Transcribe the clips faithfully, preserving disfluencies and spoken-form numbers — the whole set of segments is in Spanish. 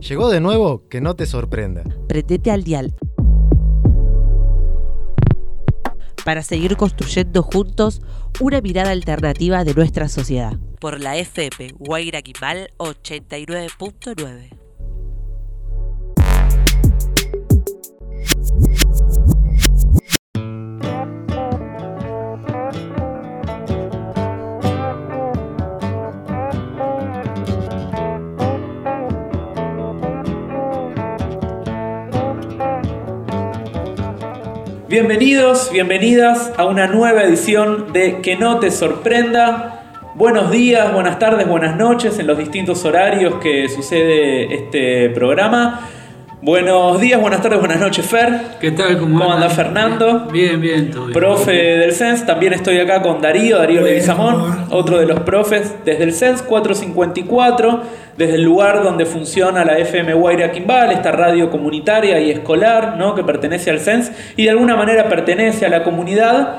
Llegó de nuevo, que no te sorprenda. Prendete al dial. Para seguir construyendo juntos una mirada alternativa de nuestra sociedad. Por la F M Guaira Quimbal ochenta y nueve punto nueve. Bienvenidos, bienvenidas a una nueva edición de Que no te sorprenda. Buenos días, buenas tardes, buenas noches en los distintos horarios que sucede este programa. Buenos días, buenas tardes, buenas noches, Fer. ¿Qué tal? ¿Cómo, ¿Cómo anda Fernando? Bien, bien, todo bien. Profe del C E N S, también estoy acá con Darío, Darío Leguizamón, otro de los profes desde el C E N S cuatrocientos cincuenta y cuatro, desde el lugar donde funciona la F M Guaira Quimbal, esta radio comunitaria y escolar, ¿no?, que pertenece al C E N S y de alguna manera pertenece a la comunidad.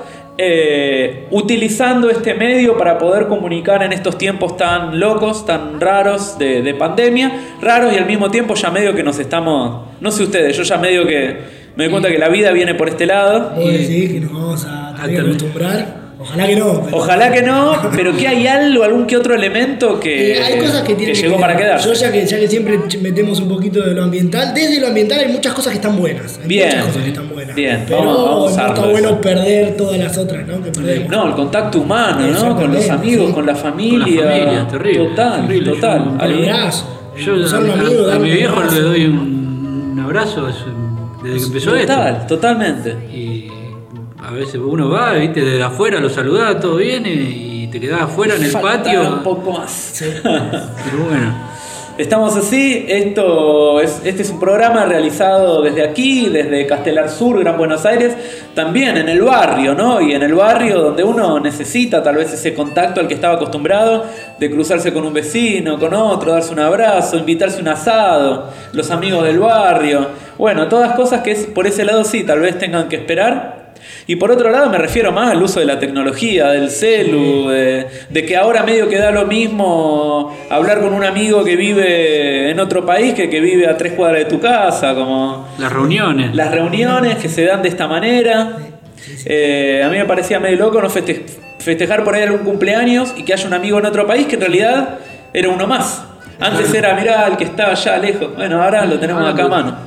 Eh, utilizando este medio para poder comunicar en estos tiempos tan locos, tan raros de, de pandemia, raros y al mismo tiempo ya medio que nos estamos, no sé ustedes, yo ya medio que me doy cuenta que la vida viene por este lado. Y sí, que nos vamos a tener que acostumbrar. Ojalá que no. Pero... Ojalá que no, pero que hay algo, algún que otro elemento que, eh, hay cosas que, que, que llegó que, para quedarse. Yo ya que, ya que siempre metemos un poquito de lo ambiental, desde lo ambiental hay muchas cosas que están buenas. Hay bien, muchas cosas que están buenas. Bien, pero vamos, vamos no a está bueno perder todas las otras, ¿no? Que perdemos. No, el contacto humano, ¿no? Con los amigos, sí. con la familia. Con la familia, terrible. Total, terrible. total. Yo, Un abrazo. yo Son a, amigos, a, a mi un viejo abrazo. le doy un, un abrazo desde que empezó Total, esto. totalmente. Y a veces uno va, viste, desde afuera lo saludás, todo viene y te quedás afuera en el Falta patio. un poco más. Sí. Pero bueno. Estamos así, esto es, este es un programa realizado desde aquí, desde Castelar Sur, Gran Buenos Aires, también en el barrio, ¿no? Y en el barrio donde uno necesita tal vez ese contacto al que estaba acostumbrado, de cruzarse con un vecino, con otro, darse un abrazo, invitarse a un asado, los amigos del barrio, bueno, todas cosas que es, por ese lado sí, tal vez tengan que esperar. Y por otro lado me refiero más al uso de la tecnología, del celu, de, de que ahora medio que da lo mismo hablar con un amigo que vive en otro país que que vive a tres cuadras de tu casa, como Las reuniones. las reuniones que se dan de esta manera. Eh, a mí me parecía medio loco no feste- festejar por ahí algún cumpleaños y que haya un amigo en otro país que en realidad era uno más. Antes era, mirá, el que estaba allá lejos. Bueno, ahora lo tenemos acá a mano.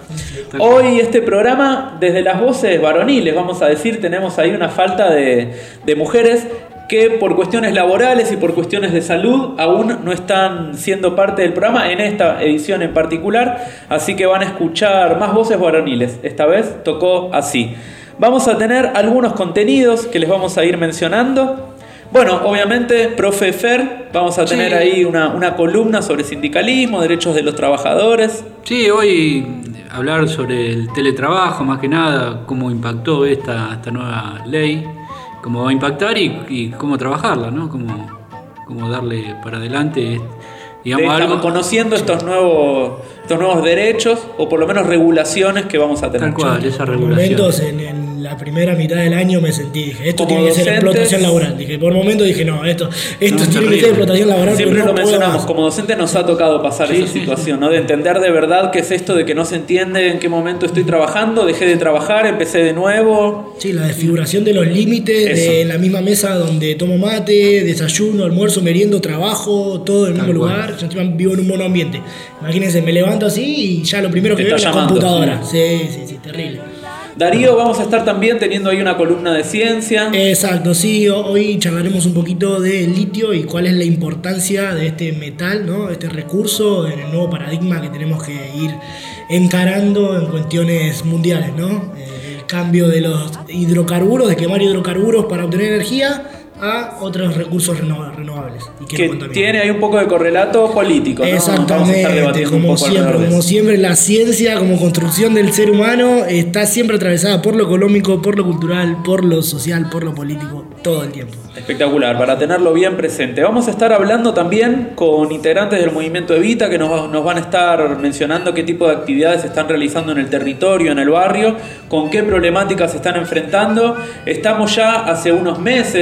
Hoy este programa, desde las voces varoniles, vamos a decir, tenemos ahí una falta de, de mujeres que por cuestiones laborales y por cuestiones de salud aún no están siendo parte del programa en esta edición en particular, así que van a escuchar más voces varoniles. Esta vez tocó así. Vamos a tener algunos contenidos que les vamos a ir mencionando. Bueno, obviamente, profe Fer, vamos a tener Sí. ahí una, una columna sobre sindicalismo, derechos de los trabajadores. Sí, hoy hablar sobre el teletrabajo, más que nada, cómo impactó esta, esta nueva ley, cómo va a impactar y, y cómo trabajarla, ¿no? Cómo, cómo darle para adelante, digamos, Estamos algo. conociendo estos nuevos, estos nuevos derechos o por lo menos regulaciones que vamos a tener. Tal cual, esa Por regulación. momentos en, en la primera mitad del año me sentí, dije, esto Como tiene que ser docentes- explotación laboral. Dije, por momentos dije, no, esto, esto No, tiene que terrible. ser explotación laboral. Siempre pero lo no puedo mencionamos, más. como docentes nos ha tocado pasar Sí, esa sí, situación, ¿no? De entender de verdad qué es esto de que no se entiende en qué momento estoy trabajando, dejé de trabajar, empecé de nuevo. Sí, la desfiguración de los límites Eso. de la misma mesa donde tomo mate, desayuno, almuerzo, meriendo, trabajo, todo en el Tal mismo cual. lugar. Yo encima vivo en un monoambiente. Imagínense, me levanto así y ya lo primero Te que veo es está la llamando, computadora. Sí, sí, sí, terrible. Darío, vamos a estar también teniendo ahí una columna de ciencia. Exacto, sí, ho- hoy charlaremos un poquito del litio y cuál es la importancia de este metal, ¿no? Este recurso en el nuevo paradigma que tenemos que ir encarando en cuestiones mundiales, ¿no? Eh, el cambio de los hidrocarburos, de quemar hidrocarburos para obtener energía a otros recursos renova- renovables. Y que Que no contaminan. tiene ahí un poco de correlato político, ¿no? Vamos a estar Exactamente, debatiendo un como poco siempre, alrededor de como eso. siempre la ciencia como construcción del ser humano está siempre atravesada por lo económico, por lo cultural, por lo social, por lo político, todo el tiempo. Espectacular, para tenerlo bien presente. Vamos a estar hablando también con integrantes del movimiento Evita que nos, nos van a estar mencionando qué tipo de actividades se están realizando en el territorio, en el barrio, con qué problemáticas se están enfrentando. Estamos ya hace unos meses de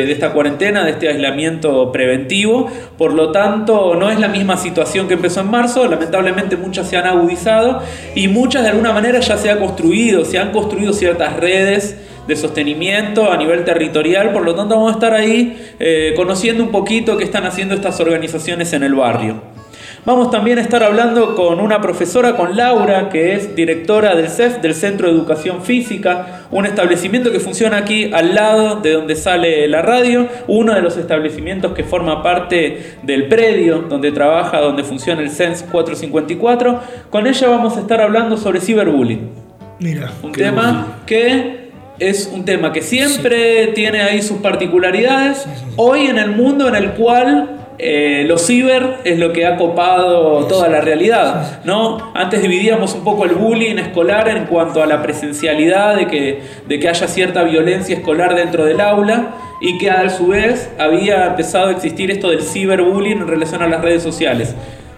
este, de esta cuarentena, de este aislamiento preventivo. Por lo tanto, no es la misma situación que empezó en marzo. Lamentablemente muchas se han agudizado y muchas de alguna manera ya se ha construido, se han construido ciertas redes de sostenimiento a nivel territorial. Por lo tanto, vamos a estar ahí eh, conociendo un poquito qué están haciendo estas organizaciones en el barrio. Vamos también a estar hablando con una profesora, con Laura, que es directora del C E F, del Centro de Educación Física, un establecimiento que funciona aquí al lado de donde sale la radio, uno de los establecimientos que forma parte del predio donde trabaja, donde funciona el C E N S cuatrocientos cincuenta y cuatro. Con ella vamos a estar hablando sobre ciberbullying. Mira, un tema bueno. que es un tema que siempre sí. tiene ahí sus particularidades. Sí, sí, sí. Hoy en el mundo en el cual Eh, lo ciber es lo que ha copado toda la realidad, ¿no? Antes dividíamos un poco el bullying escolar en cuanto a la presencialidad, de que, de que haya cierta violencia escolar dentro del aula, y que a su vez había empezado a existir esto del ciberbullying en relación a las redes sociales.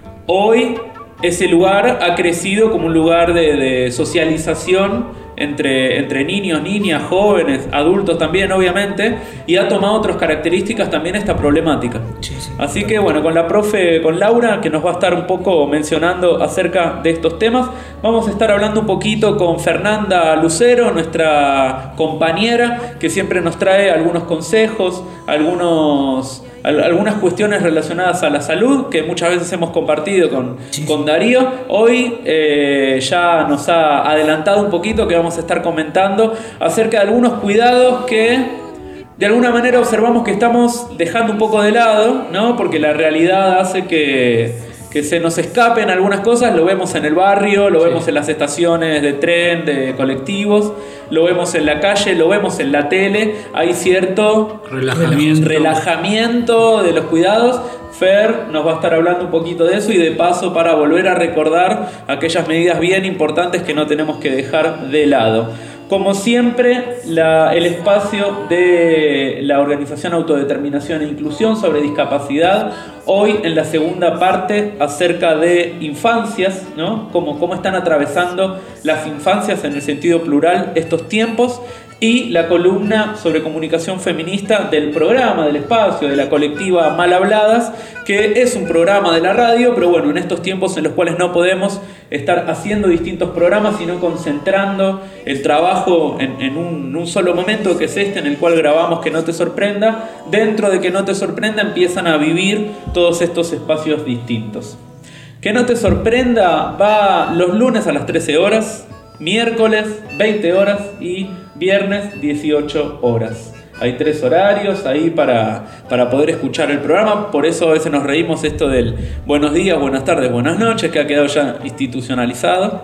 Hoy ese lugar ha crecido como un lugar de, de socialización Entre, entre niños, niñas, jóvenes, adultos también, obviamente, y ha tomado otras características también esta problemática. Sí, sí. Así que bueno, con la profe, con Laura, que nos va a estar un poco mencionando acerca de estos temas, vamos a estar hablando un poquito con Fernanda Lucero, nuestra compañera, que siempre nos trae algunos consejos, algunos... algunas cuestiones relacionadas a la salud que muchas veces hemos compartido con, sí. con Darío. Hoy eh, ya nos ha adelantado un poquito que vamos a estar comentando acerca de algunos cuidados que de alguna manera observamos que estamos dejando un poco de lado, ¿no? Porque la realidad hace que que se nos escapen algunas cosas. Lo vemos en el barrio, lo sí. vemos en las estaciones de tren, de colectivos, lo vemos en la calle, lo vemos en la tele. Hay cierto relajamiento, relajamiento de los cuidados. Fer nos va a estar hablando un poquito de eso y de paso para volver a recordar aquellas medidas bien importantes que no tenemos que dejar de lado. Como siempre, la, el espacio de la Organización Autodeterminación e Inclusión sobre Discapacidad, hoy en la segunda parte acerca de infancias, ¿no? Cómo, cómo están atravesando las infancias en el sentido plural estos tiempos, y la columna sobre comunicación feminista del programa, del espacio, de la colectiva Mal Habladas, que es un programa de la radio, pero bueno, en estos tiempos en los cuales no podemos estar haciendo distintos programas, sino concentrando el trabajo en, en, un, en un solo momento, que es este, en el cual grabamos Que No Te Sorprenda. Dentro de Que No Te Sorprenda empiezan a vivir todos estos espacios distintos. Que No Te Sorprenda va los lunes a las trece horas, miércoles veinte horas y viernes dieciocho horas. Hay tres horarios ahí para, para poder escuchar el programa. Por eso a veces nos reímos esto del buenos días, buenas tardes, buenas noches, que ha quedado ya institucionalizado.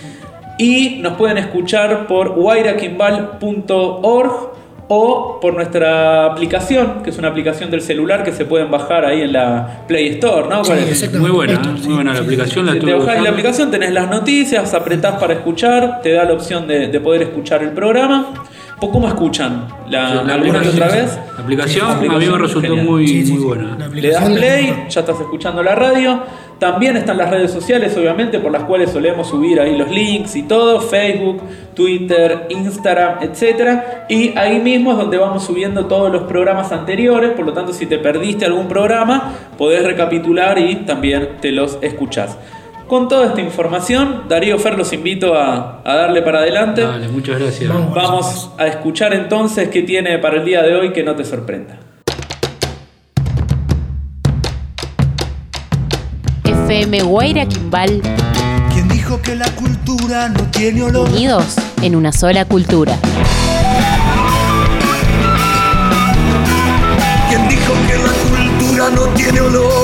Y nos pueden escuchar por guairaquimbal punto org o por nuestra aplicación, que es una aplicación del celular que se pueden bajar ahí en la Play Store, ¿no? Sí, muy buena, sí, muy buena la aplicación. La te bajás la aplicación, tenés las noticias, apretás para escuchar, te da la opción de, de poder escuchar el programa. ¿Cómo escuchan? ¿La, la ¿Alguna que otra vez? La aplicación, sí, a mí me resultó muy, sí, sí, muy buena. Le das play, ya estás escuchando la radio. También están las redes sociales, obviamente, por las cuales solemos subir ahí los links y todo. Facebook, Twitter, Instagram, etcétera. Y ahí mismo es donde vamos subiendo todos los programas anteriores. Por lo tanto, si te perdiste algún programa, podés recapitular y también te los escuchás. Con toda esta información, Darío, Fer, los invito a, a darle para adelante. Dale, muchas gracias. Vamos, Vamos a escuchar entonces qué tiene para el día de hoy Que No Te Sorprenda. F M Guairaquimbal. ¿Quién dijo que la cultura no tiene olor? Unidos en una sola cultura. ¿Quién dijo que la cultura no tiene olor?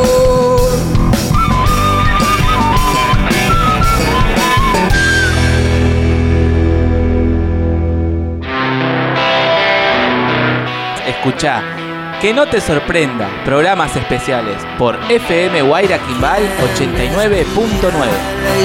Escuchá Que No Te Sorprenda, programas especiales por F M Guairaquimbal ochenta y nueve punto nueve.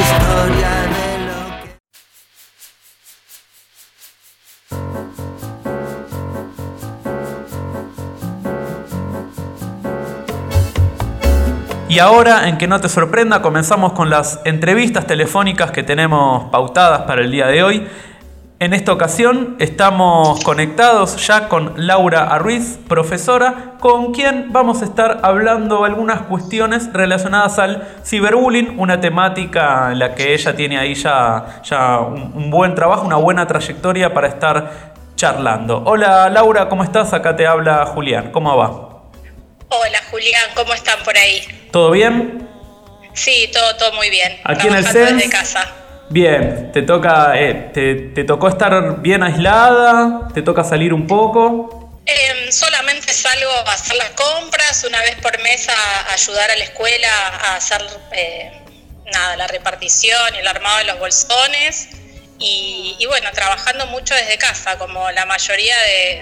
Y ahora, en Que No Te Sorprenda, comenzamos con las entrevistas telefónicas que tenemos pautadas para el día de hoy. En esta ocasión estamos conectados ya con Laura Arruiz, profesora, con quien vamos a estar hablando algunas cuestiones relacionadas al ciberbullying, una temática en la que ella tiene ahí ya, ya un, un buen trabajo, una buena trayectoria para estar charlando. Hola Laura, ¿cómo estás? Acá te habla Julián, ¿cómo va? Hola Julián, ¿cómo están por ahí? ¿Todo bien? Sí, todo, todo muy bien. Aquí en el Trabajando C E N S. desde casa. Bien, te toca, eh, te, te tocó estar bien aislada, te toca salir un poco. Eh, solamente salgo a hacer las compras, una vez por mes a ayudar a la escuela a hacer eh, nada, la repartición y el armado de los bolsones. Y, y bueno, trabajando mucho desde casa, como la mayoría de,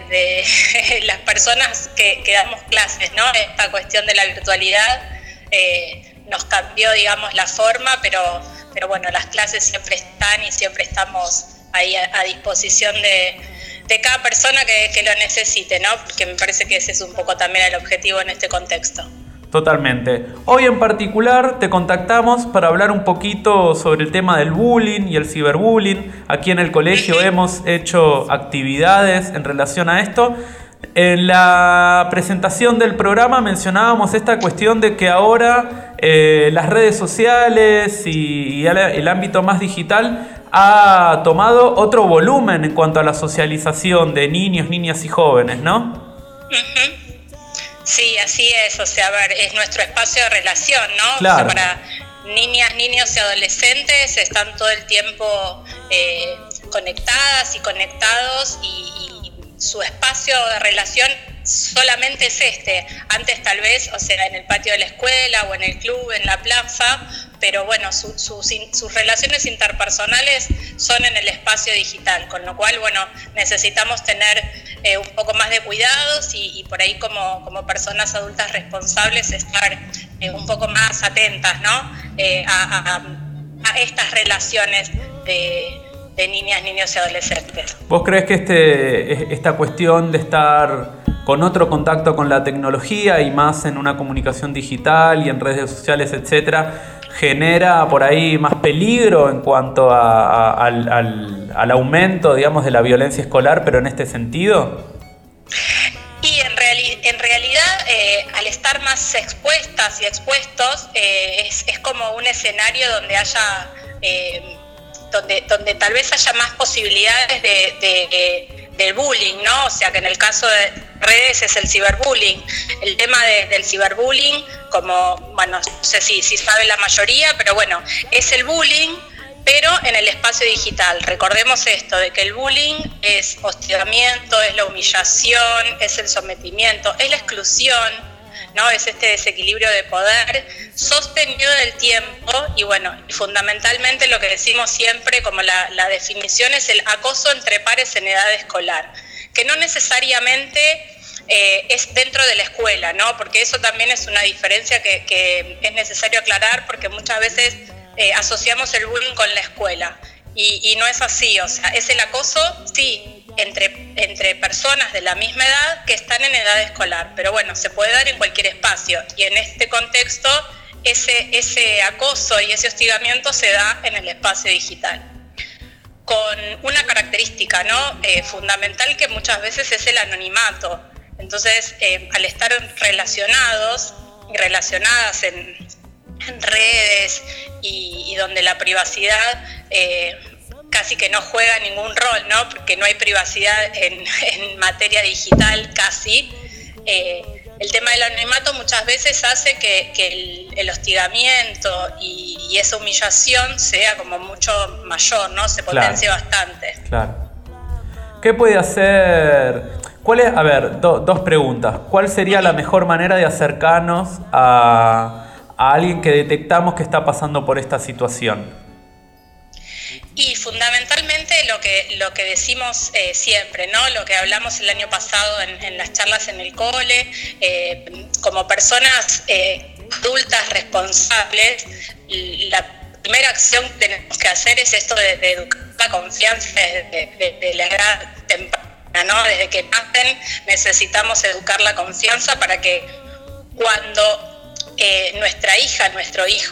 de las personas que, que damos clases, ¿no? Esta cuestión de la virtualidad eh, nos cambió, digamos, la forma, pero... Pero bueno, las clases siempre están y siempre estamos ahí a, a disposición de, de cada persona que, que lo necesite, ¿no? Porque me parece que ese es un poco también el objetivo en este contexto. Totalmente. Hoy en particular te contactamos para hablar un poquito sobre el tema del bullying y el ciberbullying. Aquí en el colegio hemos hecho actividades en relación a esto. En la presentación del programa mencionábamos esta cuestión de que ahora eh, las redes sociales y, y el ámbito más digital ha tomado otro volumen en cuanto a la socialización de niños, niñas y jóvenes, ¿no? Uh-huh. Sí, así es. O sea, a ver, es nuestro espacio de relación, ¿no? Claro. O sea, para niñas, niños y adolescentes están todo el tiempo eh, conectadas y conectados y, y su espacio de relación solamente es este. Antes tal vez, o sea, en el patio de la escuela o en el club, en la plaza, pero bueno, su, su, sus relaciones interpersonales son en el espacio digital, con lo cual, bueno, necesitamos tener eh, un poco más de cuidados y, y por ahí como, como personas adultas responsables estar eh, un poco más atentas, ¿no? Eh, a, a, a estas relaciones de... de niñas, niños y adolescentes. ¿Vos crees que este, esta cuestión de estar con otro contacto con la tecnología y más en una comunicación digital y en redes sociales, etcétera, genera por ahí más peligro en cuanto a, a, al, al, al aumento, digamos, de la violencia escolar, pero en este sentido? Y en, reali- en realidad, eh, al estar más expuestas y expuestos, eh, es, es como un escenario donde haya... Eh, Donde, donde tal vez haya más posibilidades de, de, de, del bullying, ¿no? O sea, que en el caso de redes es el ciberbullying. El tema de, del ciberbullying, como, bueno, no sé si, si sabe la mayoría, pero bueno, es el bullying, pero en el espacio digital. Recordemos esto, de que el bullying es hostigamiento, es la humillación, es el sometimiento, es la exclusión, ¿no? Es este desequilibrio de poder sostenido en el tiempo y bueno, fundamentalmente lo que decimos siempre como la, la definición es el acoso entre pares en edad escolar, que no necesariamente eh, es dentro de la escuela, ¿no? Porque eso también es una diferencia que, que es necesario aclarar porque muchas veces eh, asociamos el bullying con la escuela y, y no es así, o sea, es el acoso, sí, Entre, entre personas de la misma edad que están en edad escolar, pero bueno, se puede dar en cualquier espacio y en este contexto ese, ese acoso y ese hostigamiento se da en el espacio digital con una característica, ¿no? eh, fundamental que muchas veces es el anonimato. Entonces eh, al estar relacionados y relacionadas en, en redes y, y donde la privacidad eh, casi que no juega ningún rol, ¿no? Porque no hay privacidad en, en materia digital casi. Eh, el tema del anonimato muchas veces hace que, que el, el hostigamiento y, y esa humillación sea como mucho mayor, ¿no? Se potencia claro. bastante. Claro. ¿Qué puede hacer? ¿Cuál es? A ver, do, dos preguntas. ¿Cuál sería la mejor manera de acercarnos a, a alguien que detectamos que está pasando por esta situación? Y fundamentalmente lo que, lo que decimos eh, siempre, ¿no? Lo que hablamos el año pasado en, en las charlas en el cole, eh, como personas eh, adultas responsables, la primera acción que tenemos que hacer es esto de, de educar la confianza desde de, de la edad temprana, ¿no? Desde que nacen necesitamos educar la confianza para que cuando eh, nuestra hija, nuestro hijo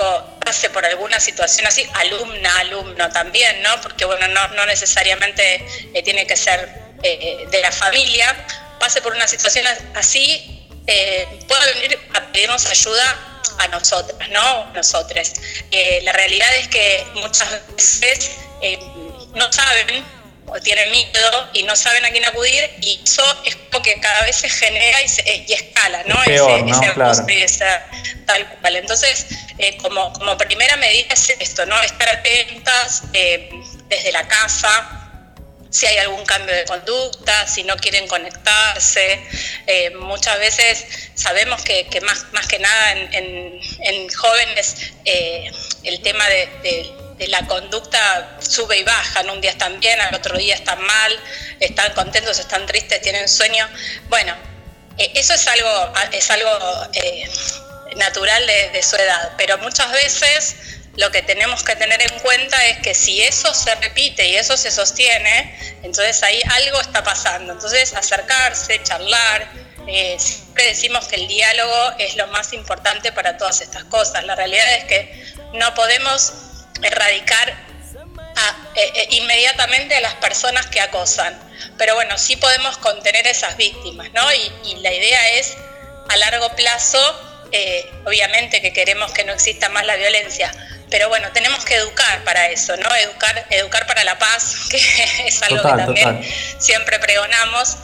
pase por alguna situación así, alumna, alumno también, ¿no? Porque bueno, no, no necesariamente eh, tiene que ser eh, de la familia, pase por una situación así, eh, puede venir a pedirnos ayuda a nosotras, ¿no? Nosotros. Eh, la realidad es que muchas veces eh, no saben o tienen miedo y no saben a quién acudir, y eso es como que cada vez se genera y, se, y escala, ¿no? Es peor, ese, ¿no? ese Claro. y esa, tal cual. Entonces, eh, como, como primera medida es esto, ¿no? Estar atentas eh, desde la casa, si hay algún cambio de conducta, si no quieren conectarse. Eh, muchas veces sabemos que, que más, más que nada en, en, en jóvenes eh, el tema de, de, de la conducta sube y baja, ¿no? Un día están bien, al otro día están mal, están contentos, están tristes, tienen sueño. Bueno, eh, eso es algo, es algo eh, natural de, de su edad, pero muchas veces lo que tenemos que tener en cuenta es que si eso se repite y eso se sostiene, entonces ahí algo está pasando. Entonces acercarse, charlar, eh, siempre decimos que el diálogo es lo más importante para todas estas cosas. La realidad es que no podemos erradicar a, eh, inmediatamente a las personas que acosan, pero bueno, sí podemos contener esas víctimas, ¿no? Y, y la idea es a largo plazo, eh, obviamente que queremos que no exista más la violencia, pero bueno, tenemos que educar para eso, ¿no? Educar, educar para la paz, que es algo Total, que también total. siempre pregonamos.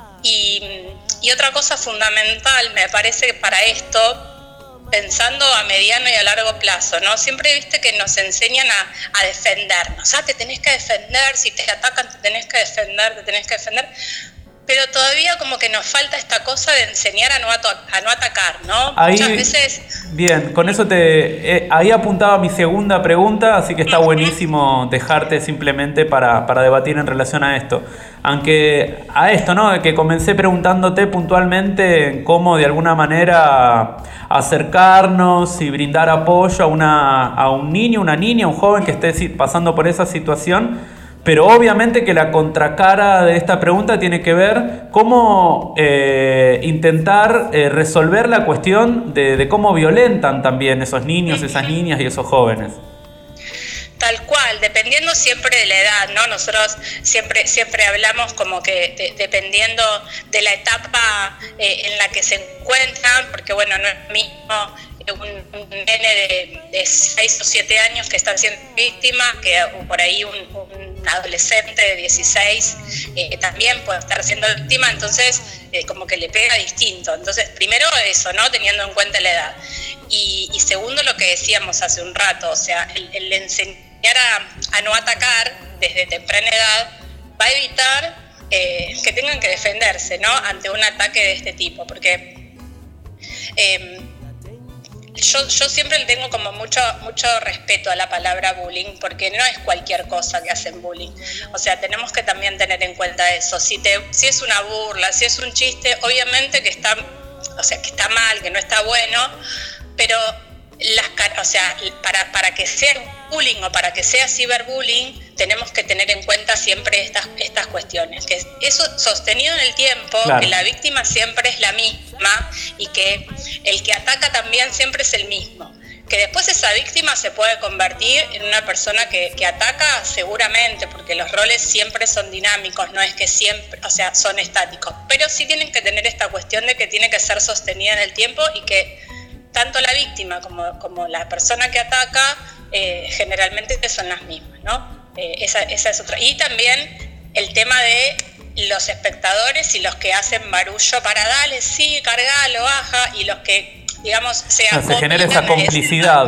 Y, y otra cosa fundamental, me parece que para esto, pensando a mediano y a largo plazo, ¿no? Siempre viste que nos enseñan a, a defendernos. Ah, te tenés que defender, si te atacan te tenés que defender, te tenés que defender. Pero todavía como que nos falta esta cosa de enseñar a no, ato- a no atacar, ¿no? Ahí, Muchas veces... bien, con eso te eh, ahí apuntaba mi segunda pregunta, así que está buenísimo dejarte simplemente para, para debatir en relación a esto. Aunque a esto, ¿no? Que comencé preguntándote puntualmente cómo de alguna manera acercarnos y brindar apoyo a, una, a un niño, una niña, un joven que esté pasando por esa situación. Pero obviamente que la contracara de esta pregunta tiene que ver cómo eh, intentar eh, resolver la cuestión de, de cómo violentan también esos niños, esas niñas y esos jóvenes. Tal cual, dependiendo siempre de la edad, ¿no? Nosotros siempre, siempre hablamos como que de, dependiendo de la etapa eh, en la que se encuentran, porque bueno, no es lo mismo un, un nene de, de seis o siete años que está siendo víctima que por ahí un, un adolescente de dieciséis eh, también puede estar siendo víctima, entonces eh, como que le pega distinto. Entonces, primero eso, ¿no? Teniendo en cuenta la edad. Y, y segundo, lo que decíamos hace un rato, o sea, el, el enseñar a, a no atacar desde temprana edad va a evitar eh, que tengan que defenderse, ¿no? Ante un ataque de este tipo, porque eh, yo, yo siempre le tengo como mucho, mucho respeto a la palabra bullying, porque no es cualquier cosa que hacen bullying. O sea, tenemos que también tener en cuenta eso. Si, te, si es una burla, si es un chiste, obviamente que está, o sea, que está mal, que no está bueno, pero las, o sea, para, para que sea bullying o para que sea ciberbullying, tenemos que tener en cuenta siempre estas, estas cuestiones. Que eso sostenido en el tiempo, claro, que la víctima siempre es la misma y que el que ataca también siempre es el mismo. Que después esa víctima se puede convertir en una persona que, que ataca seguramente, porque los roles siempre son dinámicos, no es que siempre, o sea, son estáticos. Pero sí tienen que tener esta cuestión de que tiene que ser sostenida en el tiempo y que tanto la víctima como, como la persona que ataca eh, generalmente son las mismas, ¿no? Eh, esa, esa es otra. Y también el tema de los espectadores y los que hacen barullo para darle, sí, cargalo, baja, y los que, digamos, se ah, se genera esa complicidad.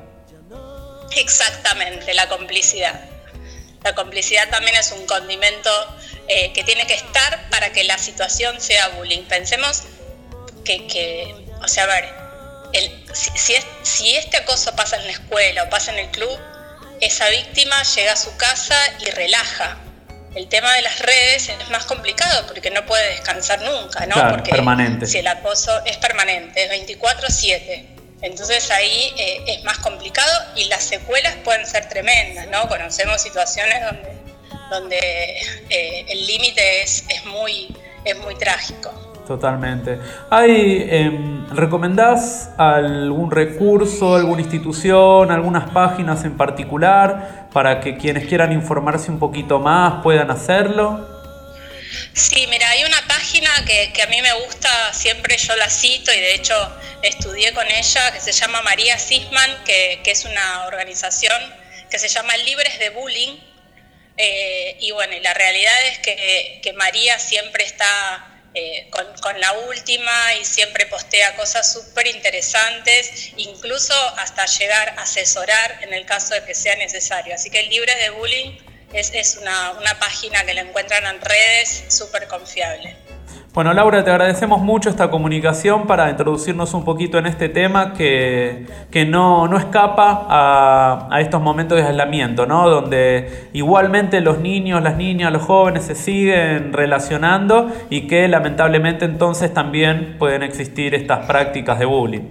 Exactamente, la complicidad. La complicidad también es un condimento eh, que tiene que estar para que la situación sea bullying. Pensemos que, que o sea, a ver, El, si, si, es, si este acoso pasa en la escuela o pasa en el club, esa víctima llega a su casa y relaja. El tema de las redes es más complicado porque no puede descansar nunca, ¿no? Claro, porque permanente. Si el acoso es permanente, es veinticuatro siete, entonces ahí eh, es más complicado y las secuelas pueden ser tremendas, ¿no? Conocemos situaciones donde, donde eh, el límite es, es, muy, es muy trágico. Totalmente. ¿Hay, eh, recomendás algún recurso, alguna institución, algunas páginas en particular para que quienes quieran informarse un poquito más puedan hacerlo? Sí, mira, hay una página que, que a mí me gusta, siempre yo la cito y de hecho estudié con ella, que se llama María Sisman, que, que es una organización que se llama Libres de Bullying. Eh, y bueno, y la realidad es que, que María siempre está eh, con, con la última y siempre postea cosas súper interesantes, incluso hasta llegar a asesorar en el caso de que sea necesario. Así que Libres de Bullying es, es una, una página que la encuentran en redes, súper confiable. Bueno, Laura, te agradecemos mucho esta comunicación para introducirnos un poquito en este tema que, que no, no escapa a, a estos momentos de aislamiento, ¿no? Donde igualmente los niños, las niñas, los jóvenes se siguen relacionando y que lamentablemente entonces también pueden existir estas prácticas de bullying.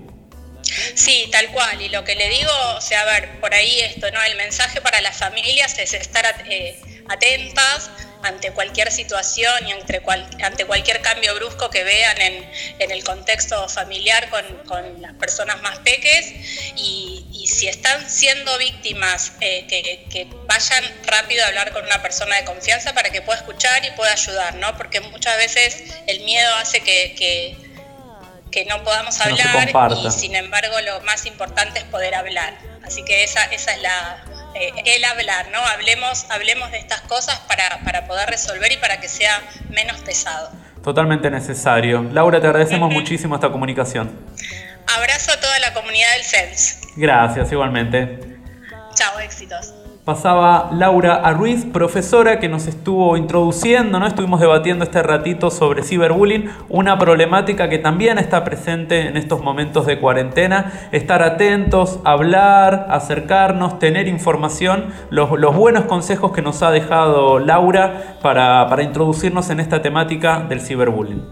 Sí, tal cual, y lo que le digo, o sea, a ver, por ahí esto, ¿no? El mensaje para las familias es estar eh, atentas ante cualquier situación y ante, cual, ante cualquier cambio brusco que vean en, en el contexto familiar con, con las personas más peques, y, y si están siendo víctimas, eh, que, que vayan rápido a hablar con una persona de confianza para que pueda escuchar y pueda ayudar, ¿no? Porque muchas veces el miedo hace que... que que no podamos hablar, no y sin embargo lo más importante es poder hablar. Así que esa, esa es la, eh, el hablar, ¿no? Hablemos, hablemos de estas cosas para, para poder resolver y para que sea menos pesado. Totalmente necesario. Laura, te agradecemos uh-huh. muchísimo esta comunicación. Abrazo a toda la comunidad del C E N S. Gracias, igualmente. Chao, éxitos. Pasaba Laura Arruiz, profesora que nos estuvo introduciendo, ¿no? Estuvimos debatiendo este ratito sobre ciberbullying, una problemática que también está presente en estos momentos de cuarentena. Estar atentos, hablar, acercarnos, tener información, los, los buenos consejos que nos ha dejado Laura para, para introducirnos en esta temática del ciberbullying.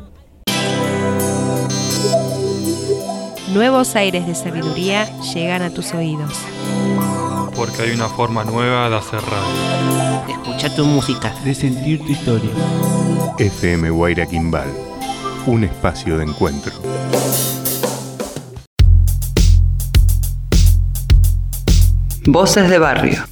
Nuevos aires de sabiduría llegan a tus oídos. Porque hay una forma nueva de hacer radio. De escuchar tu música. De sentir tu historia. F M Guaira Quimbal, un espacio de encuentro. Voces de barrio.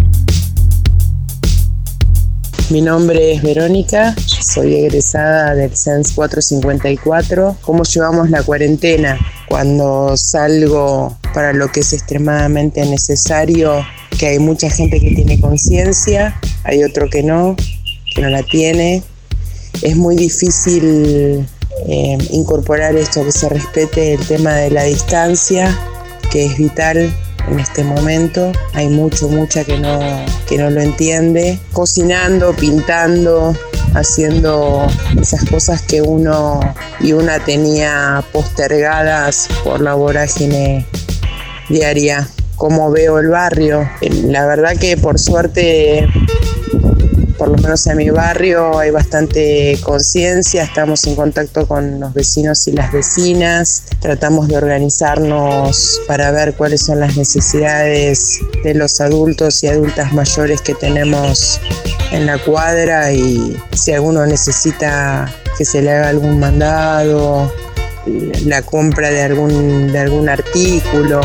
Mi nombre es Verónica, soy egresada del C E N S cuatrocientos cincuenta y cuatro. ¿Cómo llevamos la cuarentena? Cuando salgo para lo que es extremadamente necesario, que hay mucha gente que tiene conciencia, hay otro que no, que no la tiene. Es muy difícil eh, incorporar esto, que se respete el tema de la distancia, que es vital en este momento. Hay mucho, mucha que no, que no lo entiende. Cocinando, pintando, haciendo esas cosas que uno y una tenía postergadas por la vorágine diaria. Cómo veo el barrio. La verdad que por suerte, por lo menos en mi barrio, hay bastante conciencia, estamos en contacto con los vecinos y las vecinas, tratamos de organizarnos para ver cuáles son las necesidades de los adultos y adultas mayores que tenemos en la cuadra, y si alguno necesita que se le haga algún mandado, la compra de algún, de algún artículo.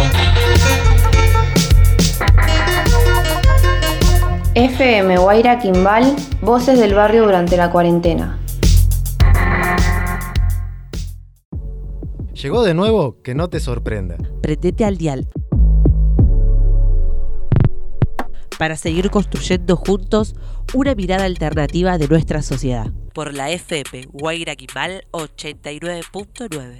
F M Guaira Quimbal, voces del barrio durante la cuarentena. ¿Llegó de nuevo? Que no te sorprenda. Prendete al dial. Para seguir construyendo juntos una mirada alternativa de nuestra sociedad. Por la F M Guaira Quimbal ochenta y nueve punto nueve.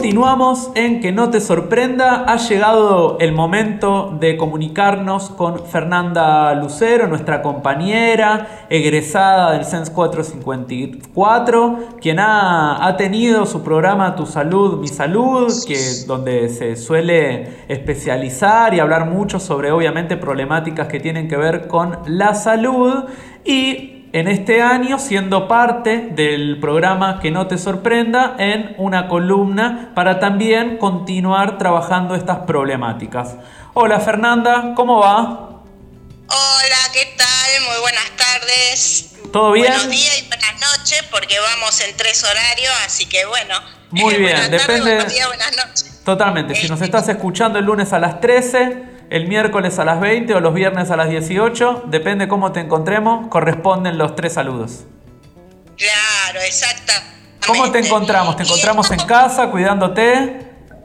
Continuamos en Que no te sorprenda. Ha llegado el momento de comunicarnos con Fernanda Lucero, nuestra compañera egresada del Cens cuatrocientos cincuenta y cuatro, quien ha, ha tenido su programa Tu Salud, Mi Salud, que, donde se suele especializar y hablar mucho sobre, obviamente, problemáticas que tienen que ver con la salud. Y en este año siendo parte del programa Que no te sorprenda en una columna para también continuar trabajando estas problemáticas. Hola Fernanda, ¿cómo va? Hola, ¿qué tal? Muy buenas tardes. ¿Todo bien? Buenos días y buenas noches porque vamos en tres horarios, así que bueno. Muy bien, buenas depende. Tardes, buenos días, buenas noches. Totalmente, si nos estás escuchando el lunes a las trece, el miércoles a las veinte o los viernes a las dieciocho, depende cómo te encontremos, corresponden los tres saludos. Claro, exactamente. ¿Cómo te encontramos? ¿Te encontramos en casa, cuidándote? Eh,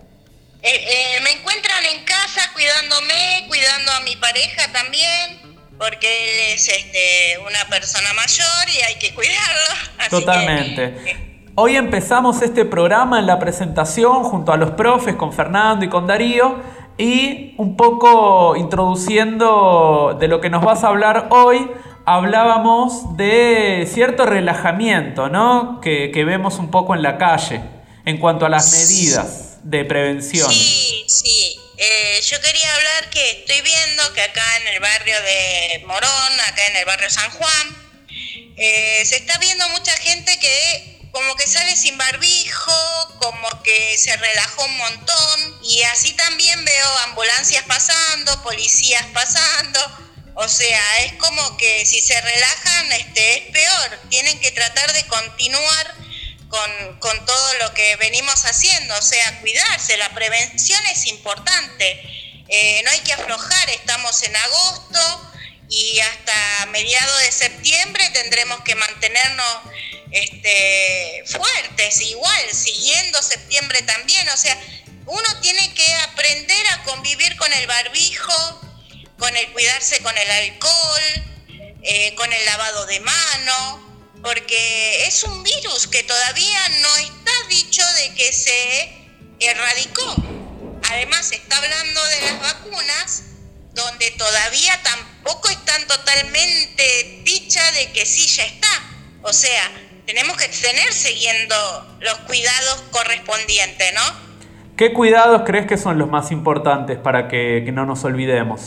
eh, me encuentran en casa cuidándome, cuidando a mi pareja también, porque él es este, una persona mayor y hay que cuidarlo. Así Totalmente. Que, eh, Hoy empezamos este programa en la presentación junto a los profes, con Fernando y con Darío, y un poco introduciendo de lo que nos vas a hablar hoy. Hablábamos de cierto relajamiento, ¿no? Que, que vemos un poco en la calle en cuanto a las medidas de prevención. Sí, sí. Eh, yo quería hablar que estoy viendo que acá en el barrio de Morón, acá en el barrio San Juan, eh, se está viendo mucha gente que como que sale sin barbijo, como que se relajó un montón, y así también veo ambulancias pasando, policías pasando. O sea, es como que si se relajan este, es peor. Tienen que tratar de continuar con, con todo lo que venimos haciendo, o sea, cuidarse. La prevención es importante. Eh, no hay que aflojar, estamos en agosto y hasta mediados de septiembre tendremos que mantenernos este, fuertes, igual, siguiendo septiembre también. O sea, uno tiene que aprender a convivir con el barbijo, con el cuidarse con el alcohol, eh, con el lavado de mano, porque es un virus que todavía no está dicho de que se erradicó. Además, se está hablando de las vacunas, donde todavía tampoco están totalmente dichas de que sí ya está. O sea, tenemos que tener siguiendo los cuidados correspondientes, ¿no? ¿Qué cuidados crees que son los más importantes para que, que no nos olvidemos?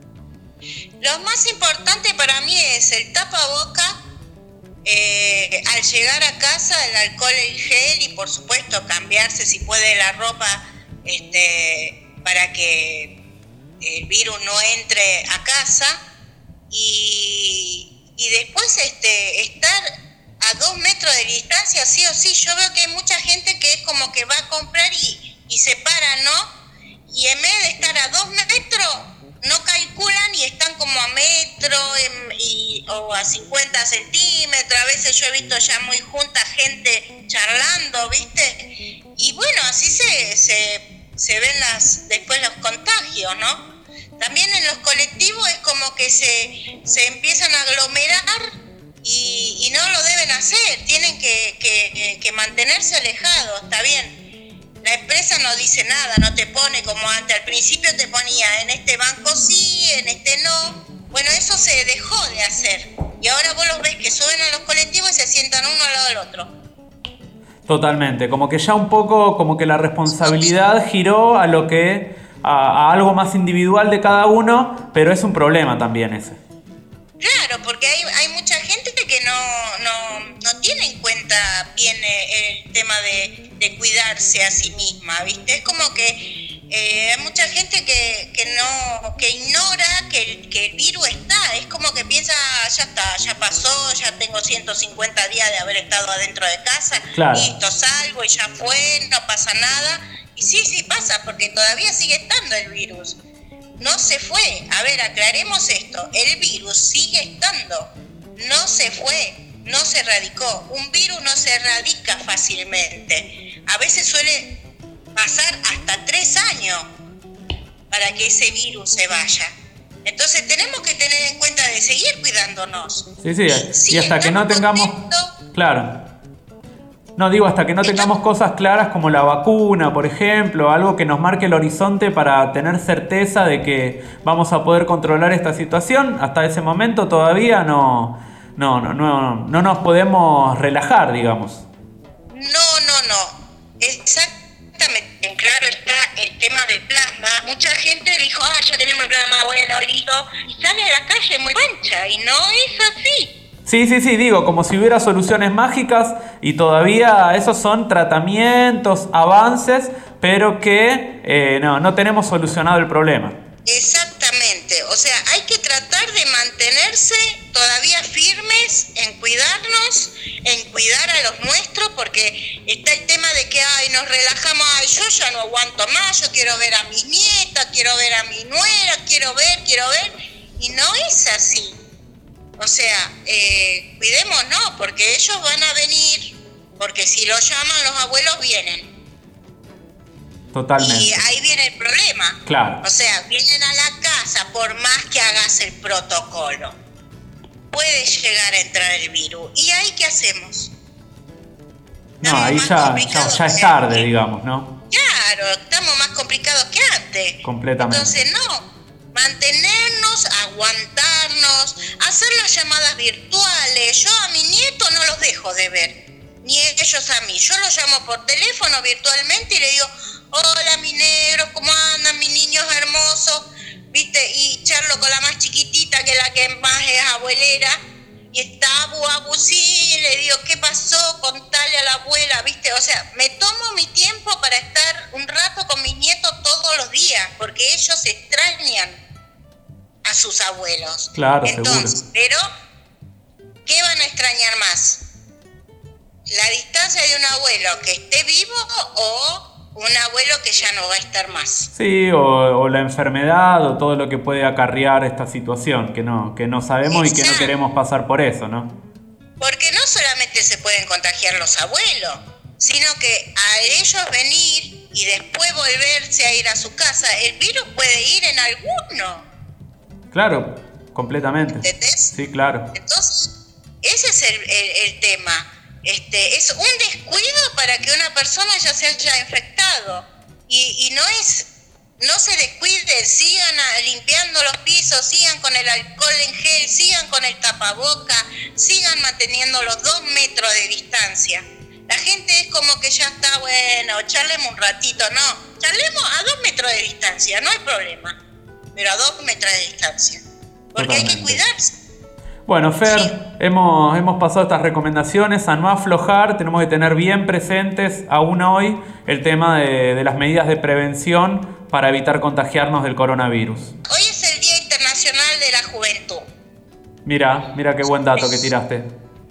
Lo más importante para mí es el tapaboca, eh, al llegar a casa el alcohol, el gel y por supuesto cambiarse si puede la ropa este, para que el virus no entre a casa y, y después este, estar a dos metros de distancia sí o sí. Yo veo que hay mucha gente que es como que va a comprar y, y se para, ¿no? Y en vez de estar a dos metros no calculan y están como a metro en, y, o a cincuenta centímetros. A veces yo he visto ya muy junta gente charlando, ¿viste? Y bueno, así se, se, se ven las después los contagios, ¿no? También en los colectivos es como que se, se empiezan a aglomerar y, y no lo deben hacer. Tienen que, que, que mantenerse alejados, está bien. La empresa no dice nada, no te pone como antes. Al principio te ponía en este banco sí, en este no. Bueno, eso se dejó de hacer. Y ahora vos los ves que suben a los colectivos y se sientan uno al lado del otro. Totalmente, como que ya un poco, como que la responsabilidad giró a lo que, a, a algo más individual de cada uno, pero es un problema también ese. Claro, porque hay, hay mucha gente que no, no, no tiene en cuenta bien el tema de, de cuidarse a sí misma, ¿viste? Es como que eh, hay mucha gente que, que no que ignora que el, que el virus está. Es como que piensa, ya está, ya pasó, ya tengo ciento cincuenta días de haber estado adentro de casa, claro. Listo, salgo y ya fue, no pasa nada. Y sí, sí pasa, porque todavía sigue estando el virus. No se fue. A ver, aclaremos esto. El virus sigue estando. No se fue. No se erradicó. Un virus no se erradica fácilmente. A veces suele pasar hasta tres años para que ese virus se vaya. Entonces tenemos que tener en cuenta de seguir cuidándonos. Sí, sí. Y, y hasta que no tengamos... Claro. No, digo, hasta que no tengamos cosas claras como la vacuna, por ejemplo, algo que nos marque el horizonte para tener certeza de que vamos a poder controlar esta situación, hasta ese momento todavía no, no, no, no, no nos podemos relajar, digamos. No, no, no. Exactamente. Claro está el tema del plasma. Mucha gente dijo, ah, ya tenemos el plasma, bueno, listo. Y sale a la calle muy mancha, y no es así. Sí, sí, sí, digo, como si hubiera soluciones mágicas y todavía esos son tratamientos, avances, pero que eh, no, no tenemos solucionado el problema. Exactamente, o sea, hay que tratar de mantenerse todavía firmes en cuidarnos, en cuidar a los nuestros, porque está el tema de que, ay, nos relajamos, ay, yo ya no aguanto más, yo quiero ver a mis nietas, quiero ver a mi nuera, quiero ver, quiero ver, y no es así. O sea, eh, cuidémonos, porque ellos van a venir, porque si los llaman los abuelos vienen. Totalmente. Y ahí viene el problema. Claro. O sea, vienen a la casa por más que hagas el protocolo. Puede llegar a entrar el virus. ¿Y ahí qué hacemos? No, ahí ya, ya, ya es tarde, digamos, ¿no? Claro, estamos más complicados que antes. Completamente. Entonces, no. Mantenernos, aguantarnos, hacer las llamadas virtuales. Yo a mi nieto no los dejo de ver, ni ellos a mí. Yo los llamo por teléfono virtualmente y le digo, hola mi negro, ¿cómo andan mis niños hermosos? ¿Viste? Y charlo con la más chiquitita, que la que más es abuelera, y está abu abu, sí, le digo, ¿qué pasó? Contale a la abuela, ¿viste? O sea, me tomo mi tiempo para estar un rato con mis nietos todos los días, porque ellos extrañan a sus abuelos. Claro, entonces, seguro. Pero, ¿qué van a extrañar más? ¿La distancia de un abuelo que esté vivo o un abuelo que ya no va a estar más? Sí, o, o la enfermedad o todo lo que puede acarrear esta situación, que no, que no sabemos. Exacto. Y que no queremos pasar por eso, ¿no? Porque no solamente se pueden contagiar los abuelos, sino que a ellos venir y después volverse a ir a su casa, el virus puede ir en alguno. Claro, completamente. ¿Entendés? Sí, claro. Entonces, ese es el, el, el tema. Este, es un descuido para que una persona ya se haya infectado. Y, y no es, no se descuiden, sigan a, limpiando los pisos, sigan con el alcohol en gel, sigan con el tapaboca, sigan manteniendo los dos metros de distancia. La gente es como que ya está, bueno, charlemos un ratito, no, charlemos a dos metros de distancia, no hay problema, pero a dos metros de distancia, porque Totalmente. Hay que cuidarse. Bueno, Fer, sí. hemos, hemos pasado estas recomendaciones a no aflojar, tenemos que tener bien presentes aún hoy el tema de, de las medidas de prevención para evitar contagiarnos del coronavirus. Hoy es el Día Internacional de la Juventud. Mira, mira qué buen dato que tiraste.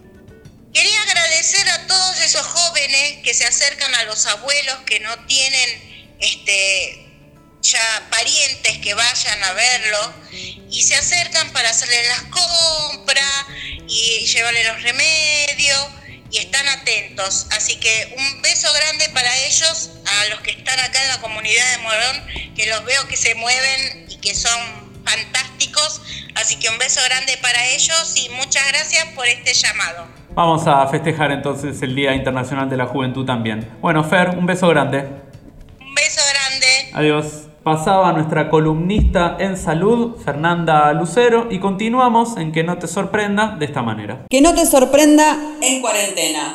Quería agradecer a todos esos jóvenes que se acercan a los abuelos que no tienen este ya parientes que vayan a verlo y se acercan para hacerle las compras y llevarle los remedios y están atentos. Así que un beso grande para ellos, a los que están acá en la comunidad de Morón, que los veo que se mueven y que son fantásticos. Así que un beso grande para ellos y muchas gracias por este llamado. Vamos a festejar entonces el Día Internacional de la Juventud también. Bueno, Fer, un beso grande. Un beso grande. Adiós. Pasaba nuestra columnista en salud, Fernanda Lucero, y continuamos en Que no te sorprenda de esta manera. Que no te sorprenda en cuarentena.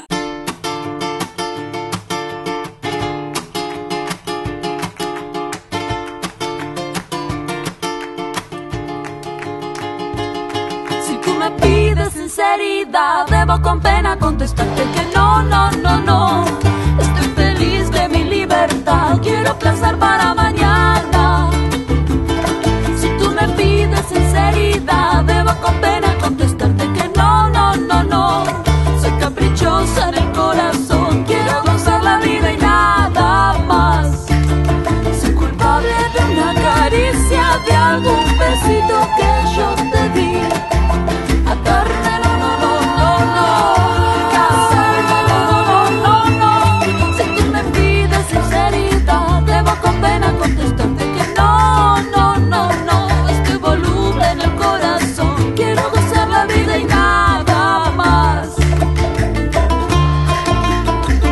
Si tú me pides sinceridad, debo con pena contestarte que no, no, no, no. Estoy feliz de mi libertad, quiero placer para mañana. Si tú me pides sinceridad, debo con pena contestarte que no, no, no, no. Soy caprichosa en el corazón, quiero gozar la vida y nada más. Soy culpable de una caricia, de algún besito que yo te di. Atarme, no, no, no, no, no. Casarme, no, no, no, no, no. Si tú me pides sinceridad, debo con pena contestarte que no, no, no, no. Estoy voluble en el corazón, quiero gozar la vida y nada más.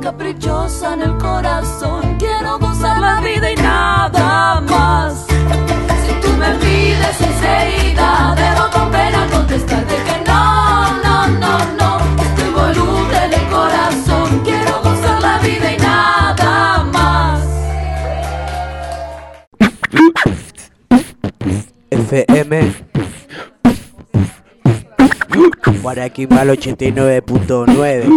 caprichosa en el corazón. Quiero gozar la vida y nada más. Si tú me pides sinceridad, debo con pena contestarte que no, no, no, no. Estoy voluble en el corazón. Quiero gozar la vida y nada más. F M Guaraquimbal ochenta y nueve punto nueve.